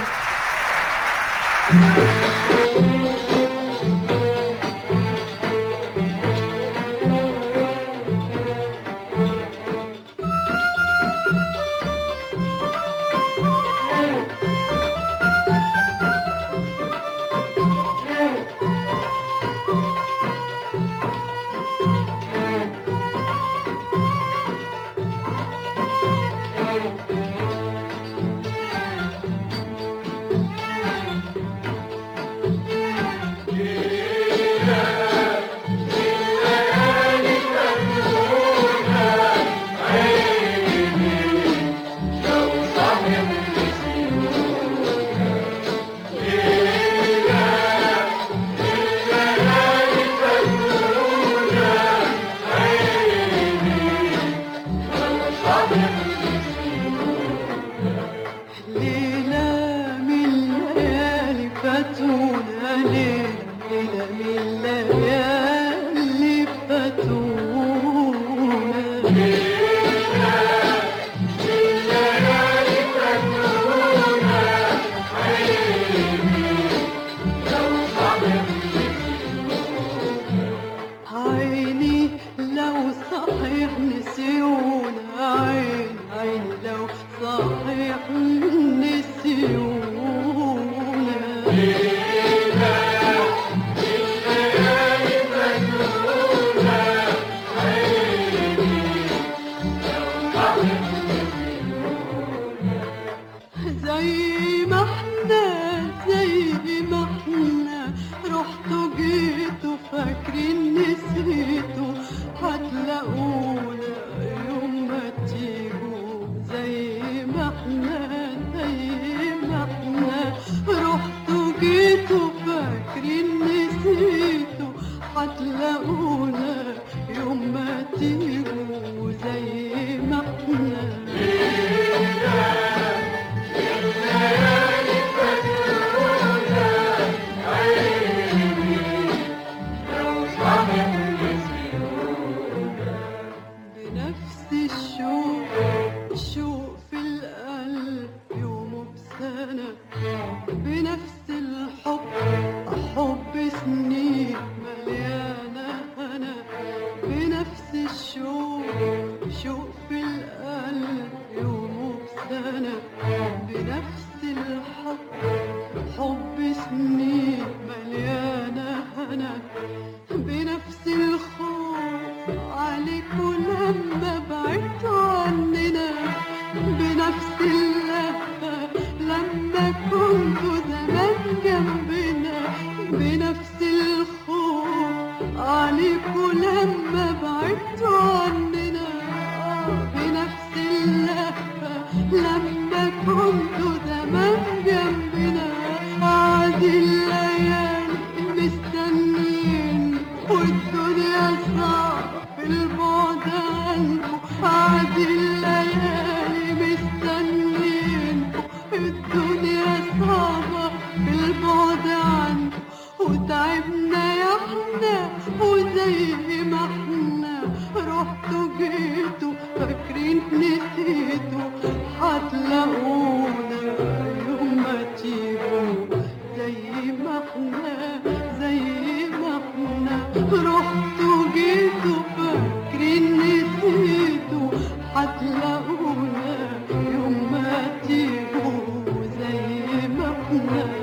زي ما احنا رحتوا جيتوا فاكرين نسيتوا هتلاقونا يوم ما تيجوا زي ما احنا زي ما احنا رحتوا جيتوا فاكرين نسيتوا هتلاقونا يوم ما تيجوا زي ما احنا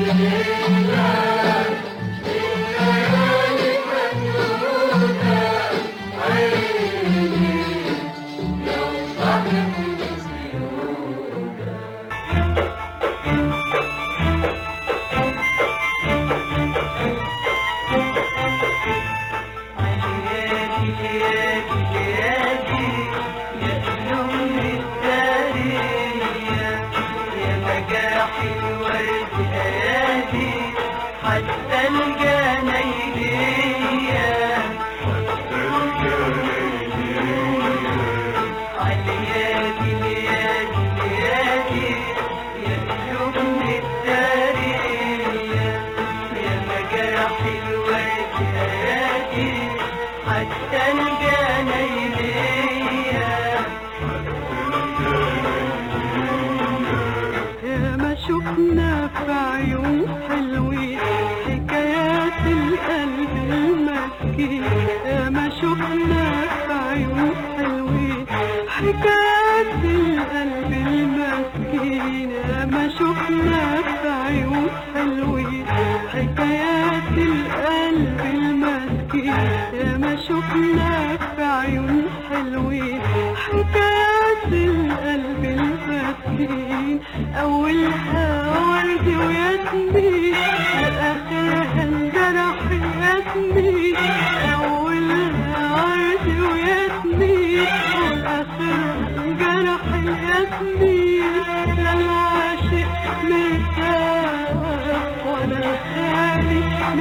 شفنا في عيون حلوين حكايات القلب المسكين يا ما شفنا في عيون حلوين حكايات القلب المسكين يا ما شفنا في عيون حلوين حكايات القلب المسكين يا ما شفنا في عيون حلوين حكايات القلب المسكين أولها ورد وياسمين آخرها انجرح ياسمين أولها ورد وياسمين وآخرها انجرح ياسمين لا العاشق مرتاح ولا الخالي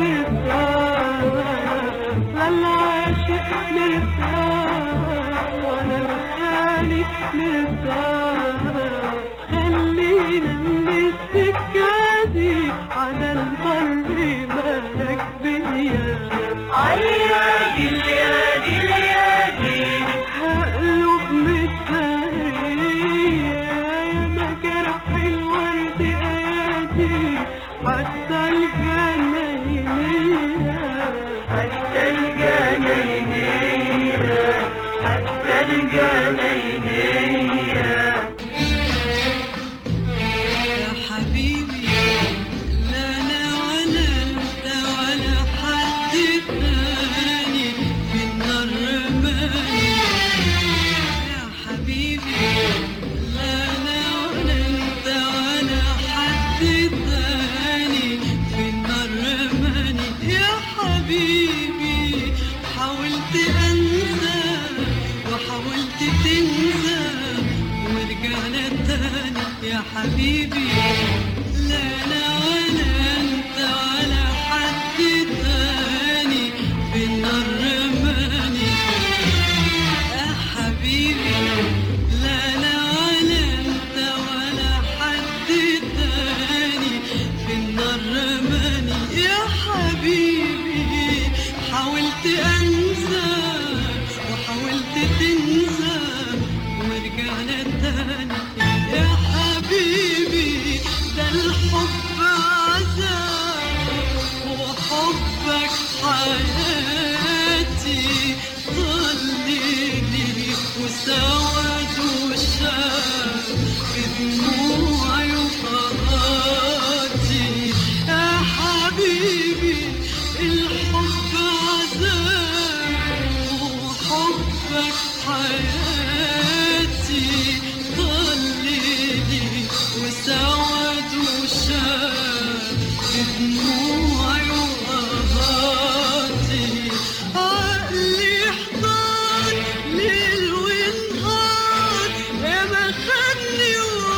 مرتاح لا العاشق مرتاح ولا الخالي مرتاح خلينا من السكة دي على البر مالك بيا عيادي اليادي اليادي هقلب متسهية يا ما جرح الورد ايادي حتى الجناينية حتى الجناينية حتى الجناينية يا حبيبي لا أنا ولا أنت ولا حد تاني في النار رماني يا حبيبي لا أنا ولا أنت ولا حد تاني في النار رماني يا حبيبي حاولت أنسى وحاولت تنسى ورجعنا تاني يا حبيبي ده الحب عذاب وحبك حياتي ضلني وسود وشاب في دموعي وفراتي يا حبيبي الحب عذاب وحبك حياتي وسود وشاب بدموعي وقهاتي عقلي حضان ليل ونهار يا ما خدني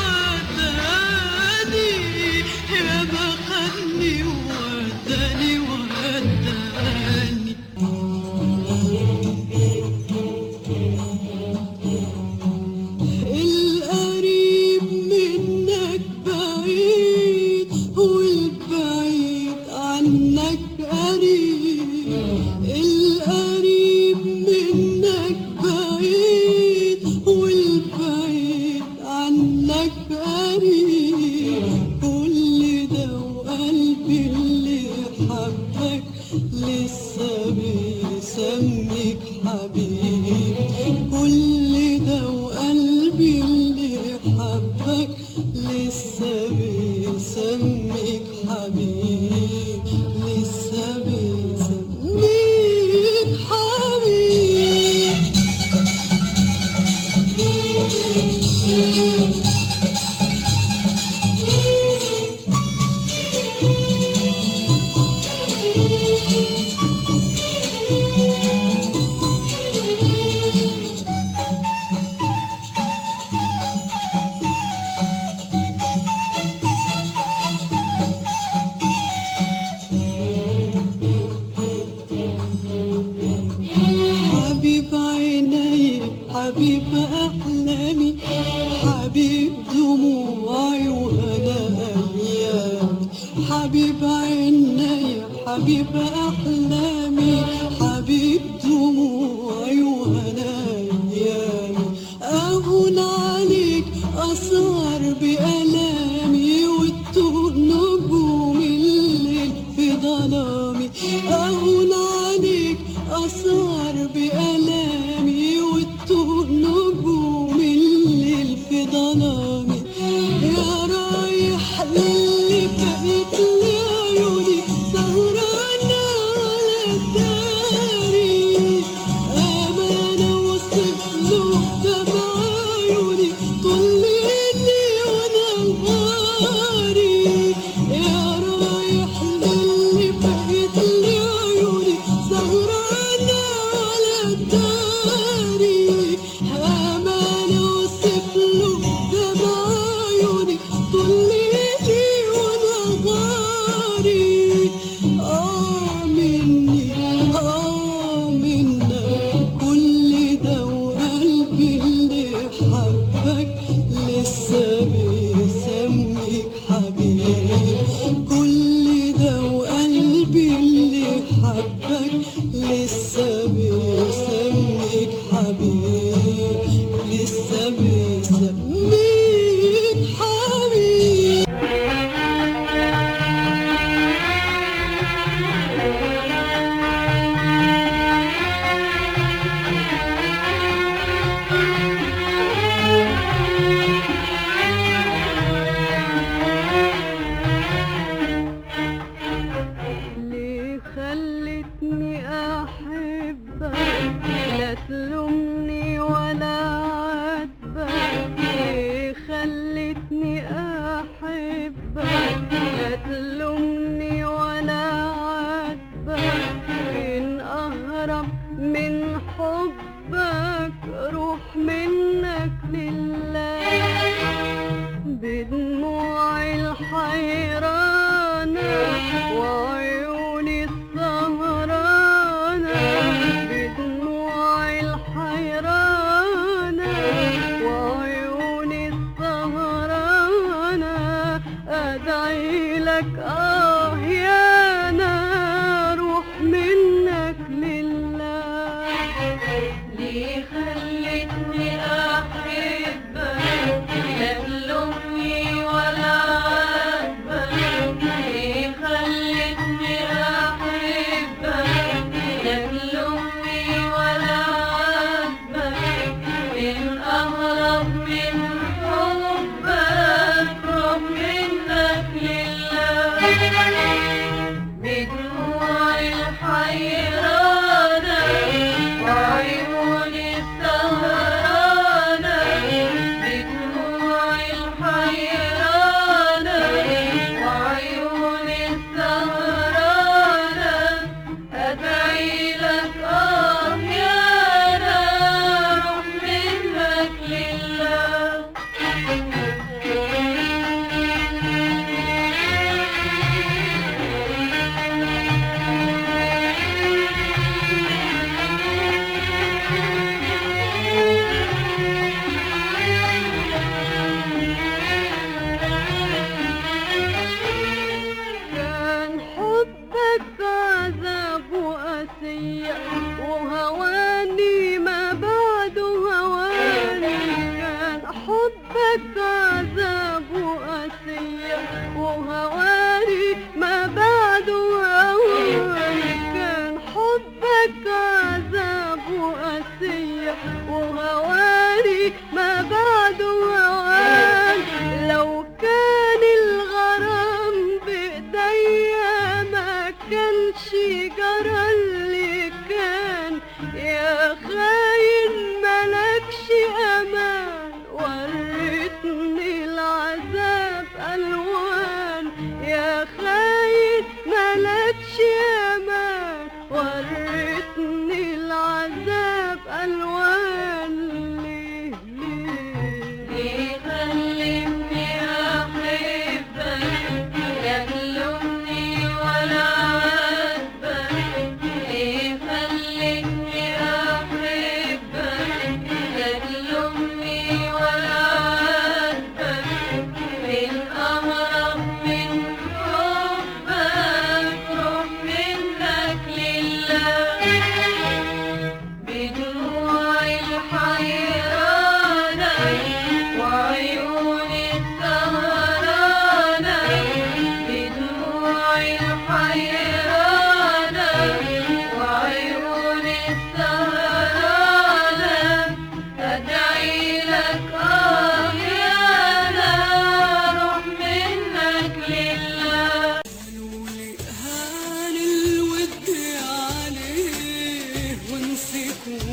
ووداني يا ما خدني ووداني ووداني بيسميك حبيب. كل ده وقلبي اللي حبك لسه بيسميك حبيب، لسه بيسميك حبيب. حبيب عيني، حبيب أحلامي، حبيب دموعي وهنا أيامي. حبيب عيني، حبيب أحلامي، حبيب دموعي وهنا أيامي. أهون عليك أسهر بألامي وتوه نجوم الليل في ظلامي. أهون عليك أسهر بألامي وتوه نجوم الليل في ظلامي. يا رايح للي بقيت لي عيوني سهرانة على الداري. أمانة وصف له دمع عيوني طول ليلي وأنا نهاري. يا رايح للي بقيت لي عيوني سهرانة على الداري. أمانة وصف له دمع عيوني طول ليلي وأنا نهاري. آه مني آه منك كل ده وقلبي اللي حبك لسه بيسميك حبيب. كل ده وقلبي اللي حبك لسه بيسميك حبيب، لسه بيسميك حبيب. ليه خلتني أحبك لا تلومني ولا عاتبك. ليه خلتني أحبك لا تلومني ولا عاتبك. فين أهرب من حبك روح منك لله. بدموعي الحيرانة وعيوني السهرانة. بدموعي الحيرانة وعيوني السهرانة أدعي لك آه يا نار روح منك لله. ليه خلتني أحبك لا تلومني ولا عاتبك. ليه خلتني أحبك لا تلومني ولا عاتبك. إن أهرب من حبك روح منك لله. بدموعي الحيرانة وعيوني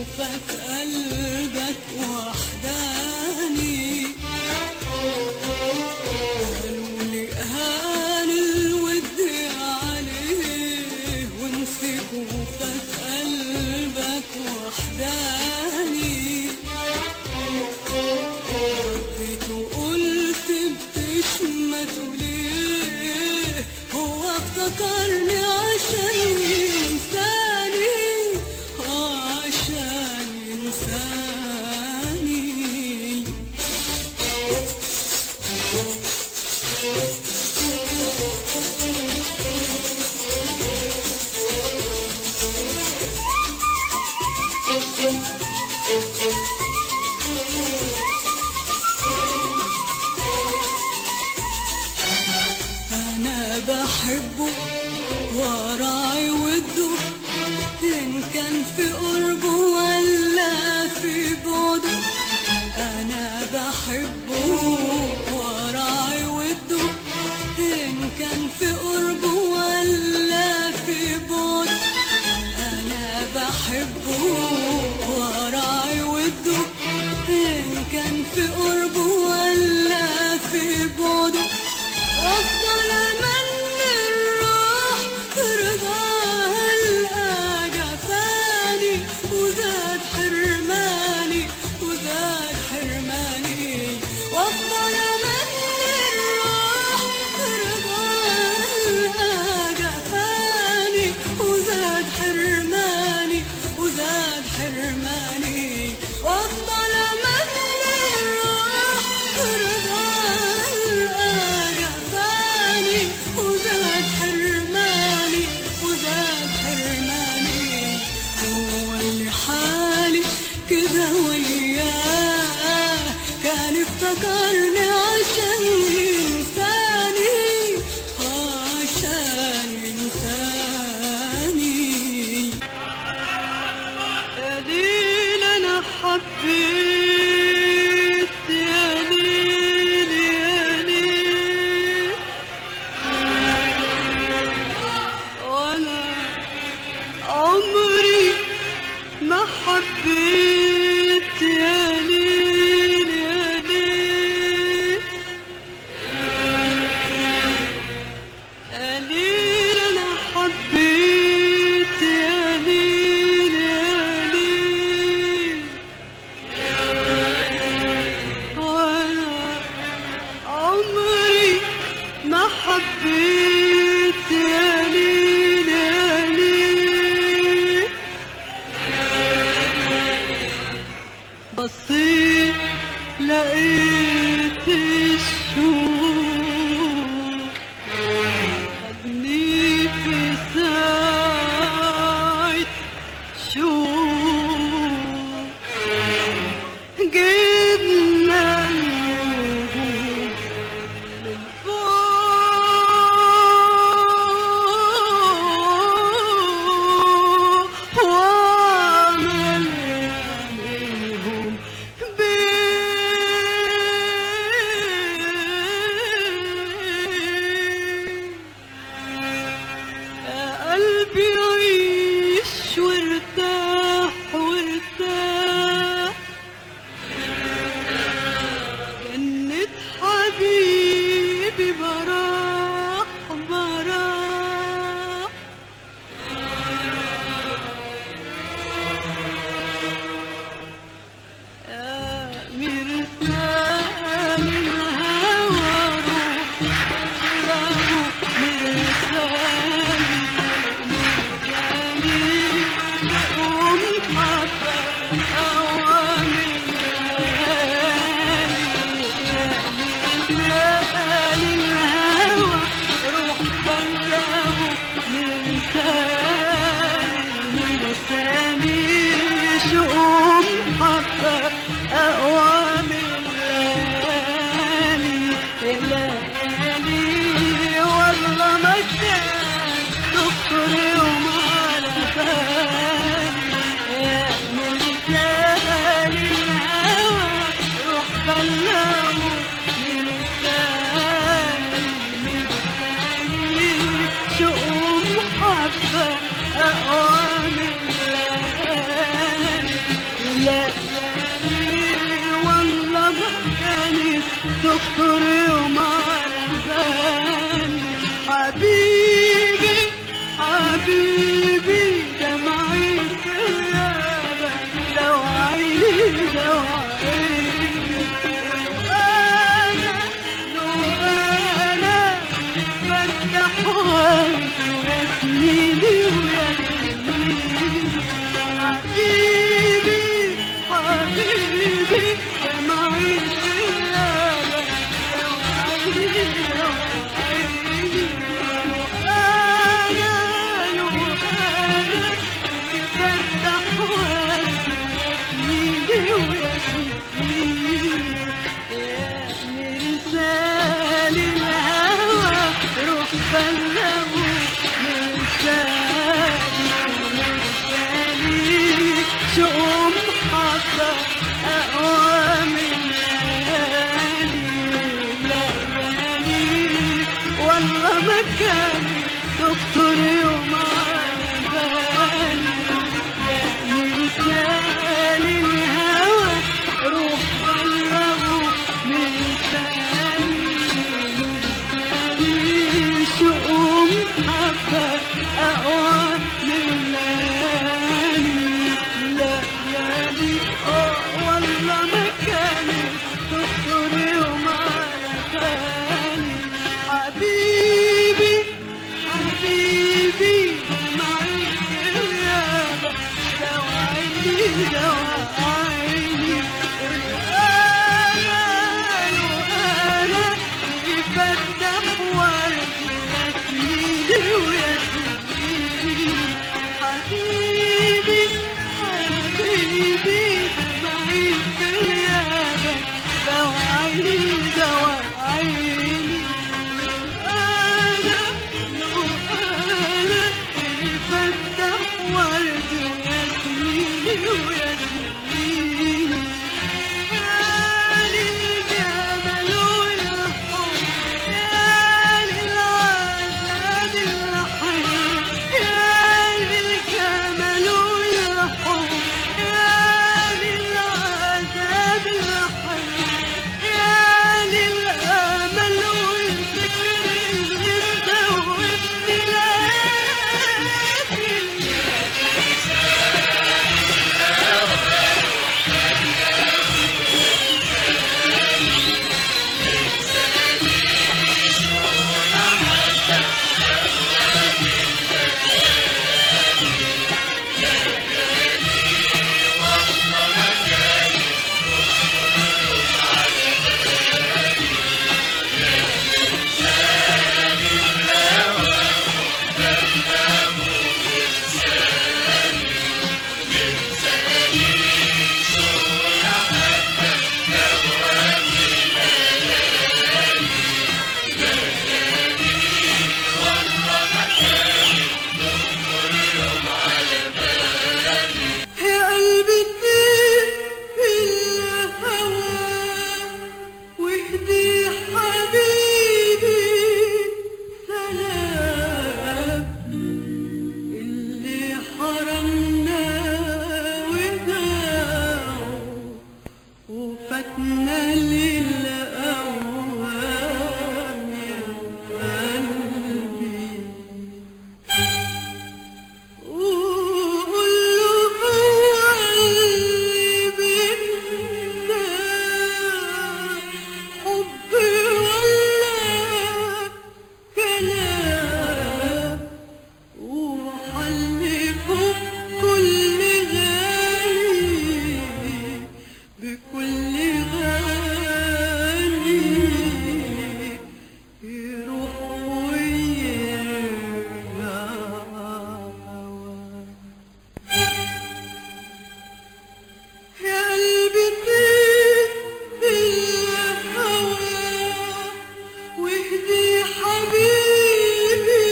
تشوفك قلبك وحداني قالوا لي هان الود عليه ونسيبوفك قلبك وحداني رديت وقلت بتشمته ليه هو افتكرني عشان ينساني اه عشان ينساني أنا بحبه وراعي وده إن كان في قربه ولا في بعده أنا بحبه وراعي وده إن كان في قربه ولا في بعده أنا بحبه وراعي وده إن كان في قربه ولا في بعده أفضل من الروح رضاها القى جفاني وزاد حرماني وزاد حرماني وأفضل من الروح رضاها القى جفاني وزاد حرماني وزاد حرماني وأفضل من الروح رضاها القى جفاني وزاد حرماني وزاد حرماني هو اللي حالي كده وياه كان افتكرني عشان ينساني اه عشان ينساني يا ليل أنا حبيت يا ليل يا ليل وأنا عمري ما حبيت يا ليل يا ليل يا ليل أنا حبيت يا ليل يا ليل وأنا عمري ما حبيت يا ليل يا ليل بصيت لقيت الشوق خدني في ساعة شوق جبنا النجوم من فوق وعمل عليهم يا قلبي عيش وارتاح وارتاح جنة حبيبي براح براح يا مرسال الهوى روح مرسال جميل قوم حبة أوامر مرسال الهوى روح بلغه مرسال مرسال شؤون حبة أوامر الليالي الليالي والله ما كان تخطر يوم على بالي يا مرسال الهوى روح بلغه مرسال مرسال شؤون حبة أوامر الليالي دكتور يوم على بالي حبيبي حبيبي دمعي في غيابك دواعيني دواعيني لو أنا لو أنا بفتح وردي وياسميني وياسميني حبيبي حبيبي دمعي في غيابك دواعيني دواعيني شؤم حصى أقوى من ليالي والله مكاني دكتور يوم على بالي مثالي الهوى روح بلغه مثالي مثالي شؤم حبة أقوى من ليالي ليالي اه والله مكاني دكتور يوم على بالي حبيبي حبيبي معي غيابك دواعيني دواعيني الآن وأنا يفتح وردي ياسميني وياسميني حبيبي حبيبي معي غيابك دواعيني دواعيني أنا لو أنا يفتح وردي وياسميني وياسميني يا للجمال والحب يا للعذاب الحي يا للجمال والحب يا للعذاب الحي يا للأمل والفكر اللي مدوبني لكن يا قلبي اتنين في الهوى واهدي حبيبي سلام اللي حرمنا وداعه وفاتنا للأوهام يا قلبي وقول له هو اللي بينا حب ولا كلام وحلفه بكل غالي بكل غالي يروح ويرجع يا قلبي طير بالهوى واهدي حبيبي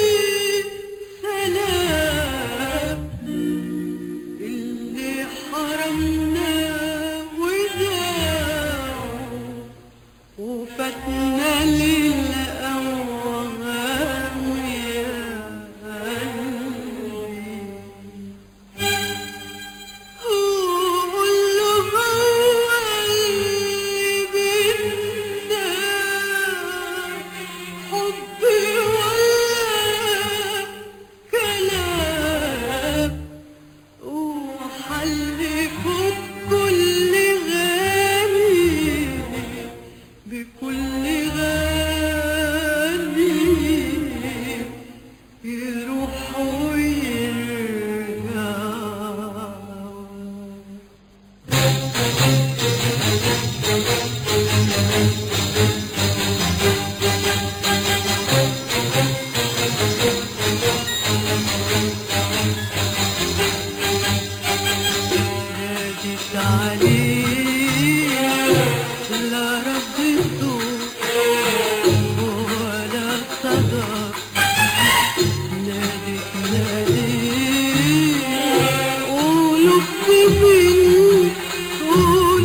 سلام اللي حرمنا وداعه وفاتنا للأوهام يا قلبي وقول له هو اللي بينا اللي فوق كل غالي بكل غالي يروح ويرجع. ناديت عليه لا ردته ولا صدى. ناديت ناديت ولف من طول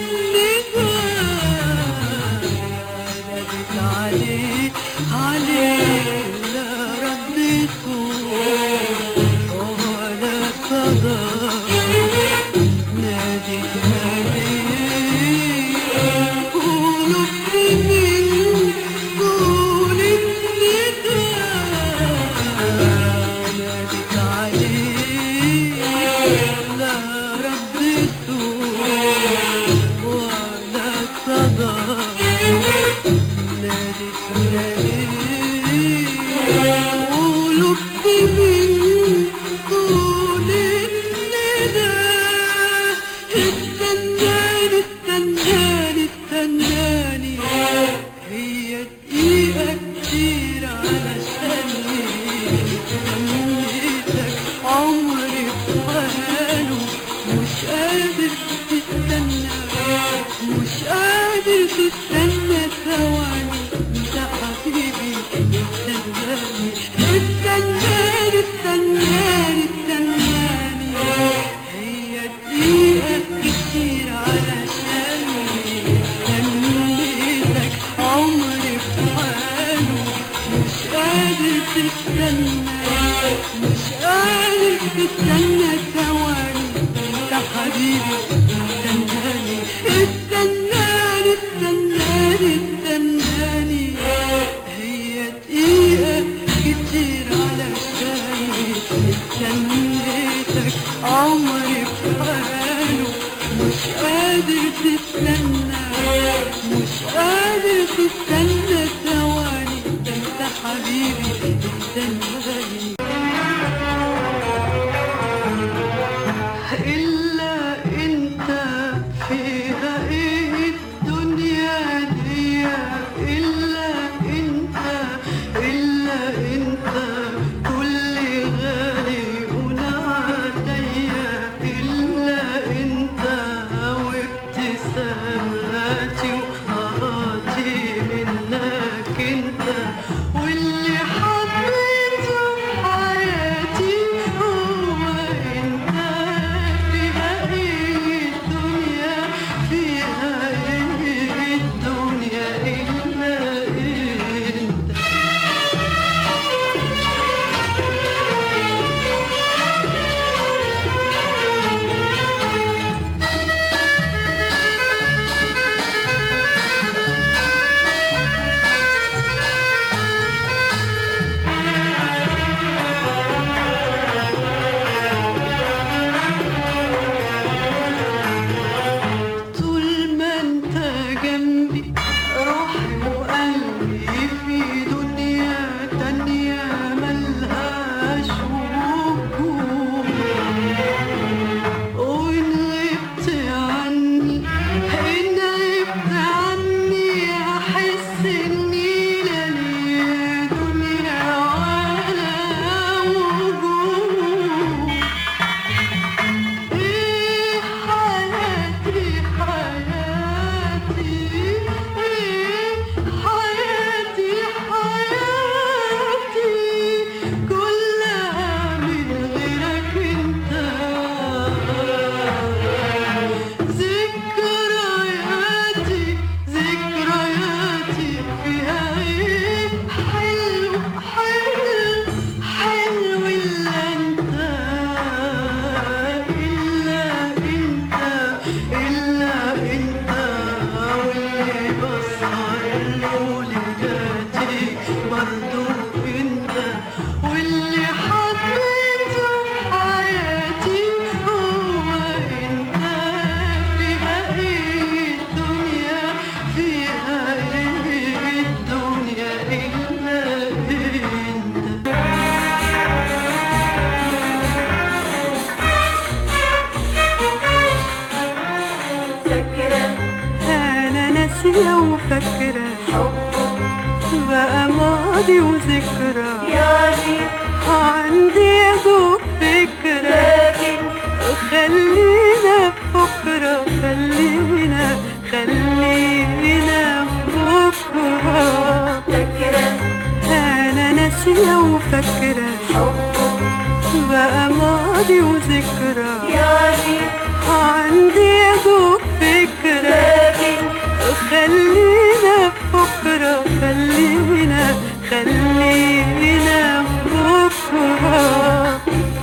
النداء. ناديت عليه عليه لا ردته ولا صدى. ناديت ناديت ولف من طول النداء. ناديت عليه لا ردته ولا صدى. ناديت ناديت ولف من طول النداء. استناني استناني استناني هي دقيقة كتير علشاني. استنيتك عمري بحاله مش قادر تستنى مش قادر تستنى ثواني. انت حبيبي استناني استناني استناني استناني هي دقيقة كتير علشاني. استنيتك عمري بحاله مش قادر تستنى مش قادر تستنى ثواني. انت حبيبي استناني استناني استناني استناني هي دقيقة كتير علشاني. استنيتك عمري بحاله مش قادر تستنى مش قادر تستنى ثواني. انت حبيبي استناني. إلا أنت فيها إيه الدنيا دي. إلا أنت إلا أنت كل غالي هنا عليا. إلا أنت وابتساماتي وقراتي من ناسية وفاكرة بقى ماضي وذكرى يعني عندي يا دوب فكرة لكن خلينا بكرة خلينا خلينا بكرة فاكرة أنا ناسية وفاكرة بقى ماضي وذكرى يعني عندي يا دوب فكرة لكن خلينا بكرة خلينا خلينا بكرة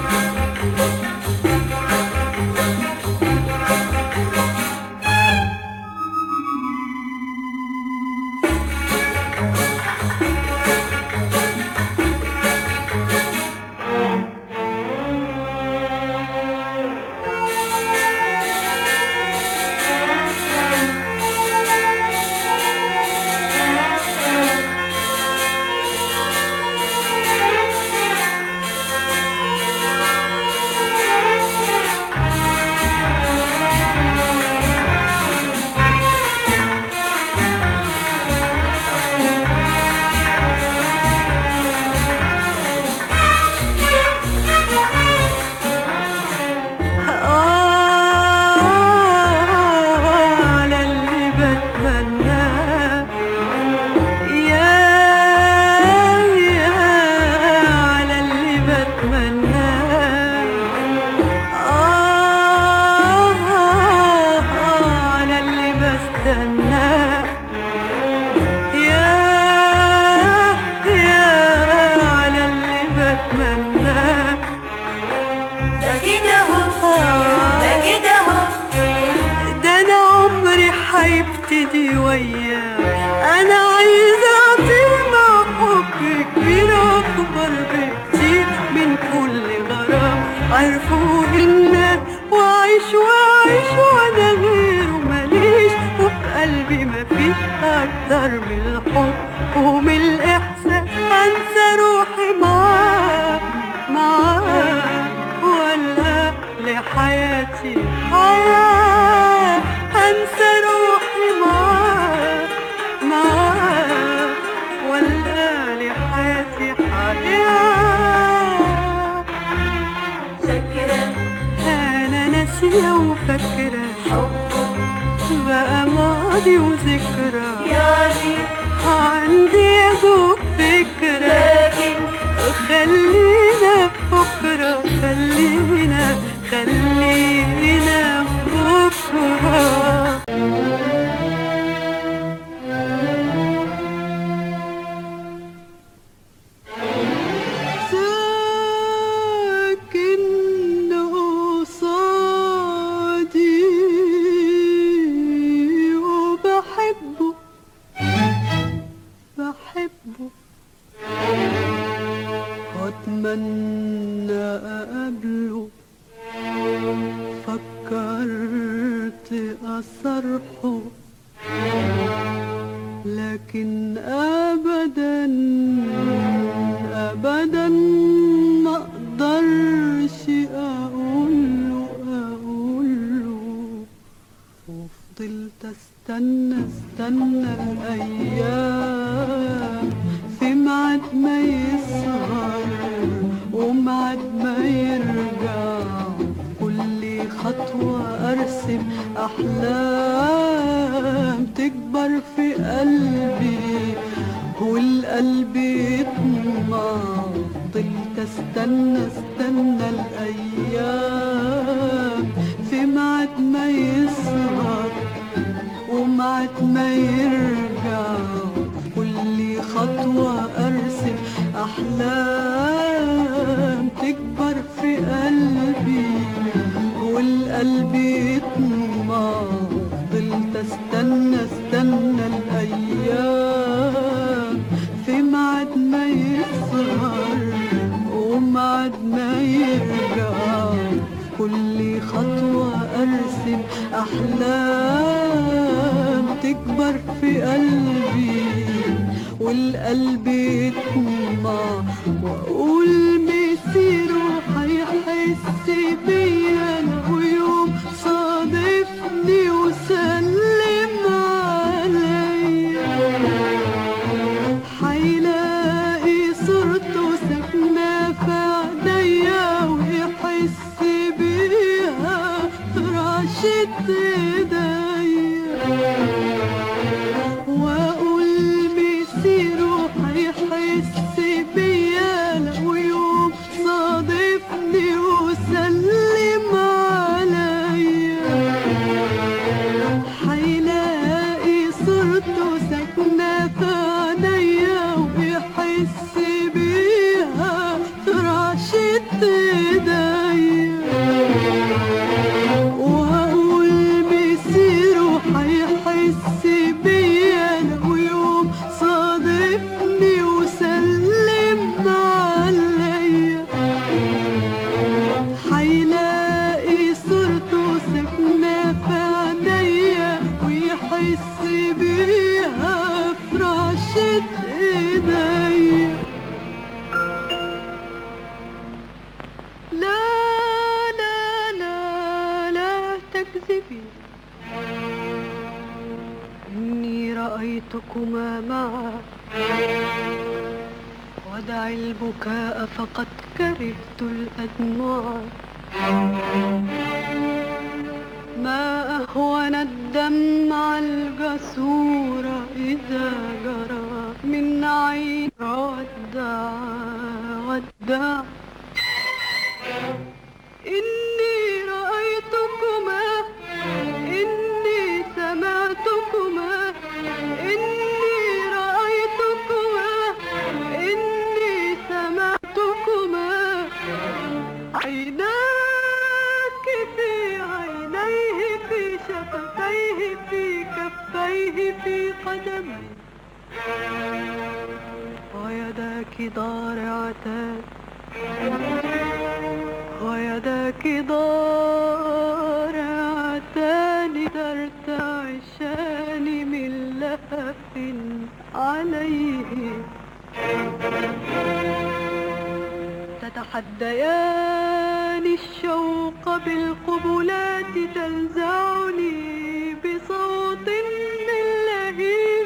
هيبتدي وياه انا عايزه اطير مع حب كبير اكبر بكتير من كل غرام عرفوه الناس واعيش واعيش وانا غيره ماليش وفي قلبي مفيش اكتر من الحب ومن الاحساس انسى روحي معاه معاه ولا لحياتي حياه انسى روحي معاه معاه ولا لحياتي حياه فاكرة انا ناسيه وفاكره بقى ماضي وذكرى يعني عندي يا دوب فكرة لكن خلينا بكرة خلينا خلينا بكرة ساكن قصادي وبحبه بحبه واتمنى اقابله فكرت اصرحه لكن ابدا ابدا ما اقدرش اقوله اقوله وفضلت استنى استنى الايام في ميعاد ما يسهر وميعاد ما يرجع كل خطوة ارسم احلام تكبر في قلبي والقلب يطمع فضلت استنى استنى الايام في ميعاد ما يسهر وميعاد ما يرجع كل خطوة أرسم أحلام تكبر في قلبي والقلب يطمع فضلت استنى استنى الأيام في ميعاد ما يسهر وميعاد ما يرجع كل خطوة أرسم أحلام تكبر في قلبي والقلب يطمع وأقول مسيره هيحس بيا ويوم صادفني وسلم عليا ايديا واقول مسيره هيحس بيا لو يوم صادفني وسلم عليا هيلاقي صورته ساكنة في عينيا ويحس بيها في رعشة ايديا وهقول مسيره هيحس بيا لو يوم صادفني وسلم عليا هيلاقي صورته ساكنة في عينيا ويحس بيها في رعشة ايديا لا لا لا لا تكذبي إني رأيتكما معا ودع البكاء فقد كرهت الأدمع ما أهون الدمع الجسور إذا جرى من عين ودع ودع إني رأيتكما إني سمعتكما إني رأيتكما إني سمعتكما عيناك في عينيه في شفتيه في كفيه في قدمه ويداك ضارعتان ويداك ضارعتان ترتعشان من لهف عليه تتحديان الشوق بالقبلات تنزعني بصوت من لهيب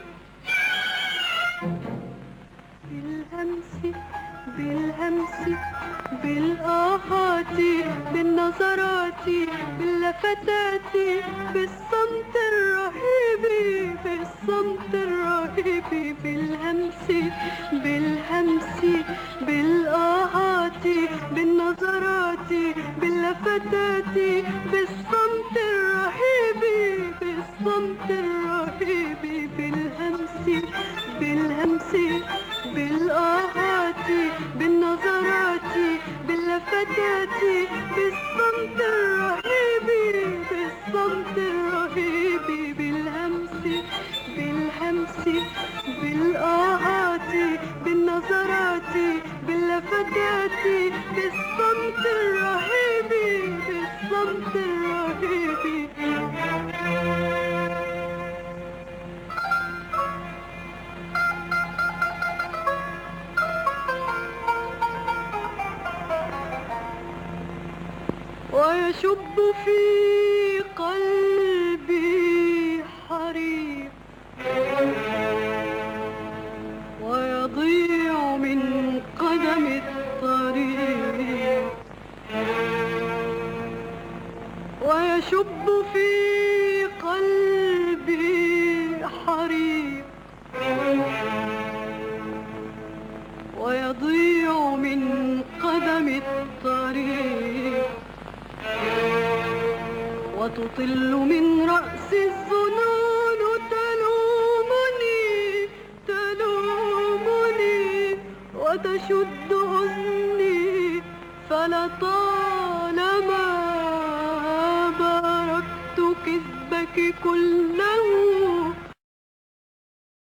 بالهمس بالهمس بالآهات بالنظرات باللفتات بالصمت الرهيب بالصمت الرهيب بالهمس بالهمس بالآهات بالنظرات باللفتات بالصمت الرهيب بالصمت الرهيب بالهمس بالهمس بالآهات بالنظرات باللفتات بالصمت الرهيب بالصمت الرهيب بالهمس بالهمس بالآهات بالنظرات باللفتات بالصمت الرهيب بالصمت الرهيب ويشب في قلبي حريق ويضيع من قدم الطريق ويشب في قلبي حريق ويضيع من قدم الطريق وتطل من رأس الظنون تلومني تلومني وتشد أذني فلطالما